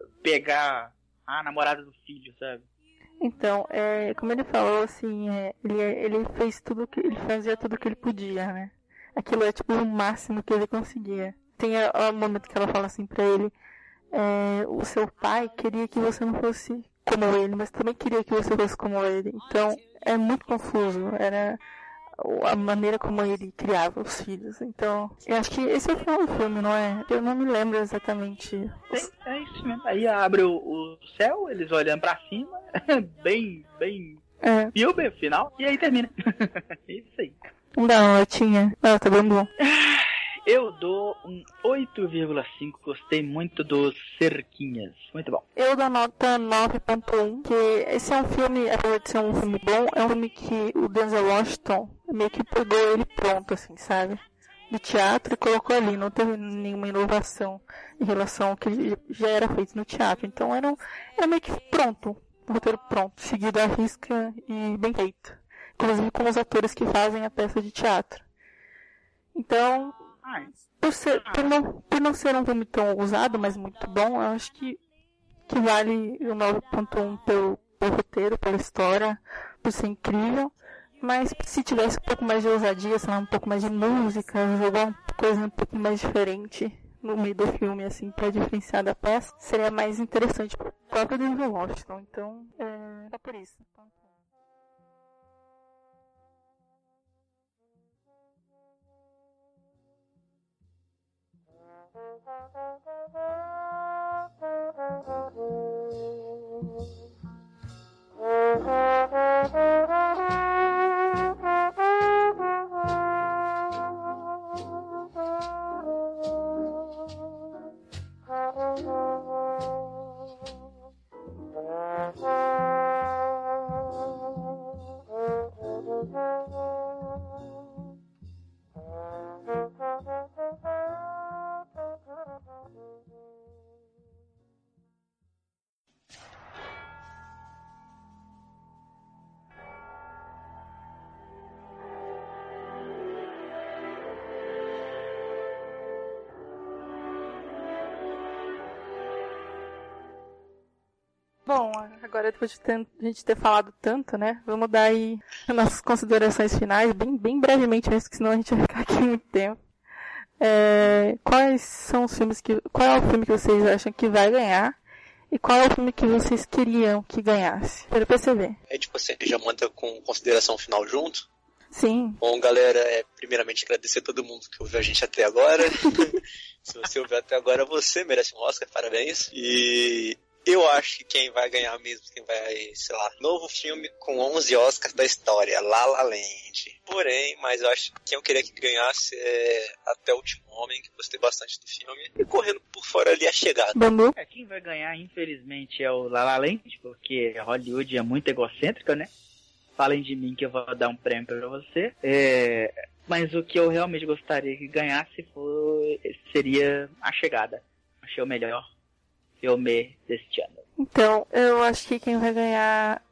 pegar a namorada do filho, sabe? Então, é, como ele falou, assim, é, ele, ele fez tudo que ele fazia tudo que ele podia, né? Aquilo é tipo o máximo que ele conseguia. Tem o momento que ela fala assim pra ele, é, o seu pai queria que você não fosse como ele, mas também queria que você fosse como ele. Então, é muito confuso. Era a maneira como ele criava os filhos. Então, eu acho que esse é o final do filme, não é? Eu não me lembro exatamente. É, é isso mesmo. Aí abre o, o céu, eles olhando pra cima, bem, bem é. filme, final, e aí termina. É isso aí. Não, eu tinha. Não, tá bem bom. Eu dou um oito vírgula cinco, gostei muito dos Cerquinhas. Muito bom. Eu dou nota nove ponto um, que esse é um filme, apesar de ser um filme bom, é um filme que o Denzel Washington meio que pegou ele pronto, assim, sabe? Do teatro e colocou ali, não teve nenhuma inovação em relação ao que já era feito no teatro. Então era, um, era meio que pronto, um roteiro pronto, seguido à risca e bem feito. Inclusive com os atores que fazem a peça de teatro. Então, por, ser, por, não, por não ser um filme tão ousado, mas muito bom, eu acho que, que vale o nove ponto um pelo, pelo roteiro, pela história, por ser incrível. Mas se tivesse um pouco mais de ousadia, sei lá, um pouco mais de música, jogar uma coisa um pouco mais diferente no meio do filme, assim, pra diferenciar da peça, seria mais interessante pro próprio Denzel Washington. Então, é, é por isso. Bom, agora depois de ter, a gente ter falado tanto, né, vamos dar aí as nossas considerações finais, bem, bem brevemente mesmo, que senão a gente vai ficar aqui muito tempo. É, quais são os filmes que... Qual é o filme que vocês acham que vai ganhar? E qual é o filme que vocês queriam que ganhasse? Pelo P C V. É tipo assim, já manda com consideração final junto? Sim. Bom, galera, é, primeiramente agradecer a todo mundo que ouviu a gente até agora. Se você ouviu até agora, você merece um Oscar, parabéns. E... eu acho que quem vai ganhar mesmo, quem vai, sei lá, novo filme com onze Oscars da história, La La Land. Porém, mas eu acho que quem eu queria que ganhasse é Até o Último Homem, que gostei bastante do filme. E correndo por fora ali a chegada. Bambu. É, quem vai ganhar, infelizmente, é o La La Land, porque Hollywood é muito egocêntrica, né? Falem de mim que eu vou dar um prêmio pra você. É... Mas o que eu realmente gostaria que ganhasse foi... seria A Chegada. Achei o melhor filme deste ano. Então, eu acho que quem vai ganhar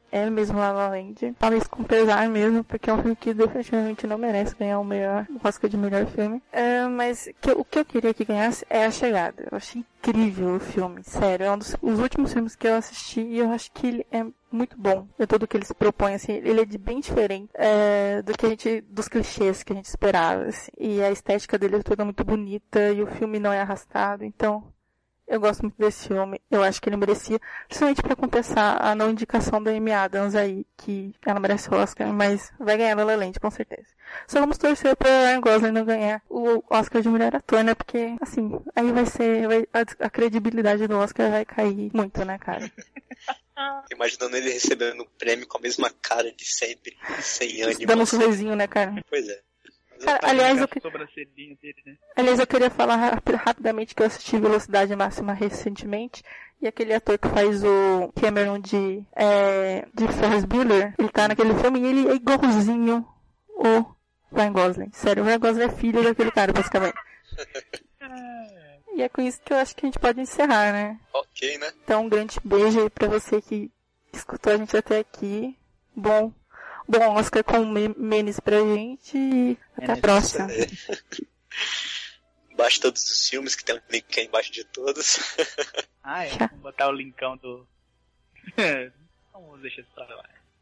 é mesmo La La Land. Falo isso com pesar mesmo, porque é um filme que definitivamente não merece ganhar o melhor o Oscar de melhor filme. É, mas que, o que eu queria que ganhasse é A Chegada. Eu achei incrível o filme, sério. É um dos os últimos filmes que eu assisti e eu acho que ele é muito bom. É tudo que ele se propõe, assim, ele é de bem diferente é, do que a gente, dos clichês que a gente esperava, assim. E a estética dele é toda muito bonita e o filme não é arrastado, então eu gosto muito desse filme. Eu acho que ele merecia, principalmente pra compensar a não indicação da Amy Adams aí, que ela merece o Oscar, mas vai ganhar La La Land, com certeza. Só vamos torcer pra Ryan Gosling não ganhar o Oscar de melhor ator, né? Porque, assim, aí vai ser, vai, a, a credibilidade do Oscar vai cair muito, né, cara? Imaginando ele recebendo o prêmio com a mesma cara de sempre, sem ânimo. Dando um sorrisinho, né, cara? Pois é. Cara, aliás, eu, que... dele, né? aliás, eu queria falar rap- rapidamente que eu assisti Velocidade Máxima recentemente. E aquele ator que faz o Cameron de, é, de Ferris Bueller, ele tá naquele filme e ele é igualzinho o Ryan Gosling. Sério, o Ryan Gosling é filho daquele cara, basicamente. E é com isso que eu acho que a gente pode encerrar, né? Ok, né? Então, um grande beijo aí pra você que escutou a gente até aqui. Bom, bom Oscar com Menes pra gente e até a próxima. Baixe todos os filmes, que tem um link aí embaixo de todos. Ah, é? Vamos botar o linkão do... Vamos deixar isso pra lá.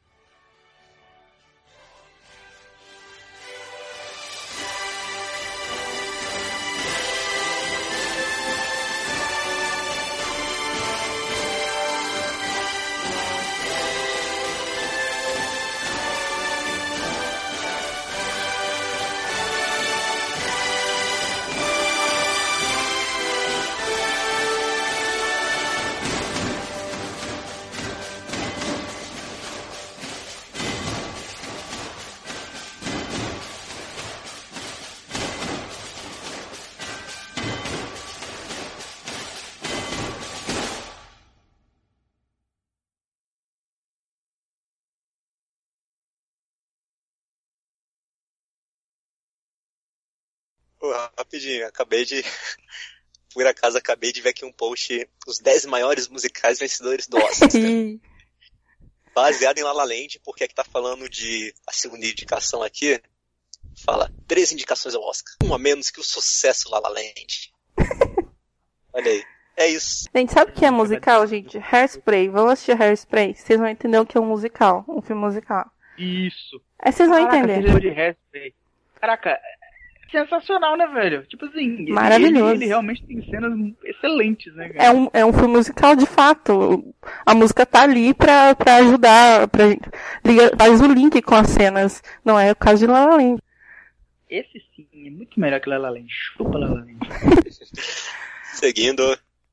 Pô, rapidinho, acabei de... Por acaso, acabei de ver aqui um post, os dez maiores musicais vencedores do Oscar. Baseado em La La Land, porque é que tá falando de a segunda indicação aqui, fala, três indicações ao Oscar. Um a menos que o sucesso La La Land. Olha aí, é isso. Gente, sabe o que é musical, gente? Hairspray. Vamos assistir Hairspray. Vocês vão entender o que é um musical, um filme musical. Isso. Aí vocês vão Caraca, entender. De Hairspray. Caraca, sensacional, né, velho? Tipo assim, maravilhoso. Ele, ele realmente tem cenas excelentes, né, cara? É um, é um filme musical de fato. A música tá ali pra, pra ajudar, pra, liga, faz o link com as cenas. Não é o caso de La La Land. Esse sim é muito melhor que La La Land. Chupa La La Land. Seguindo.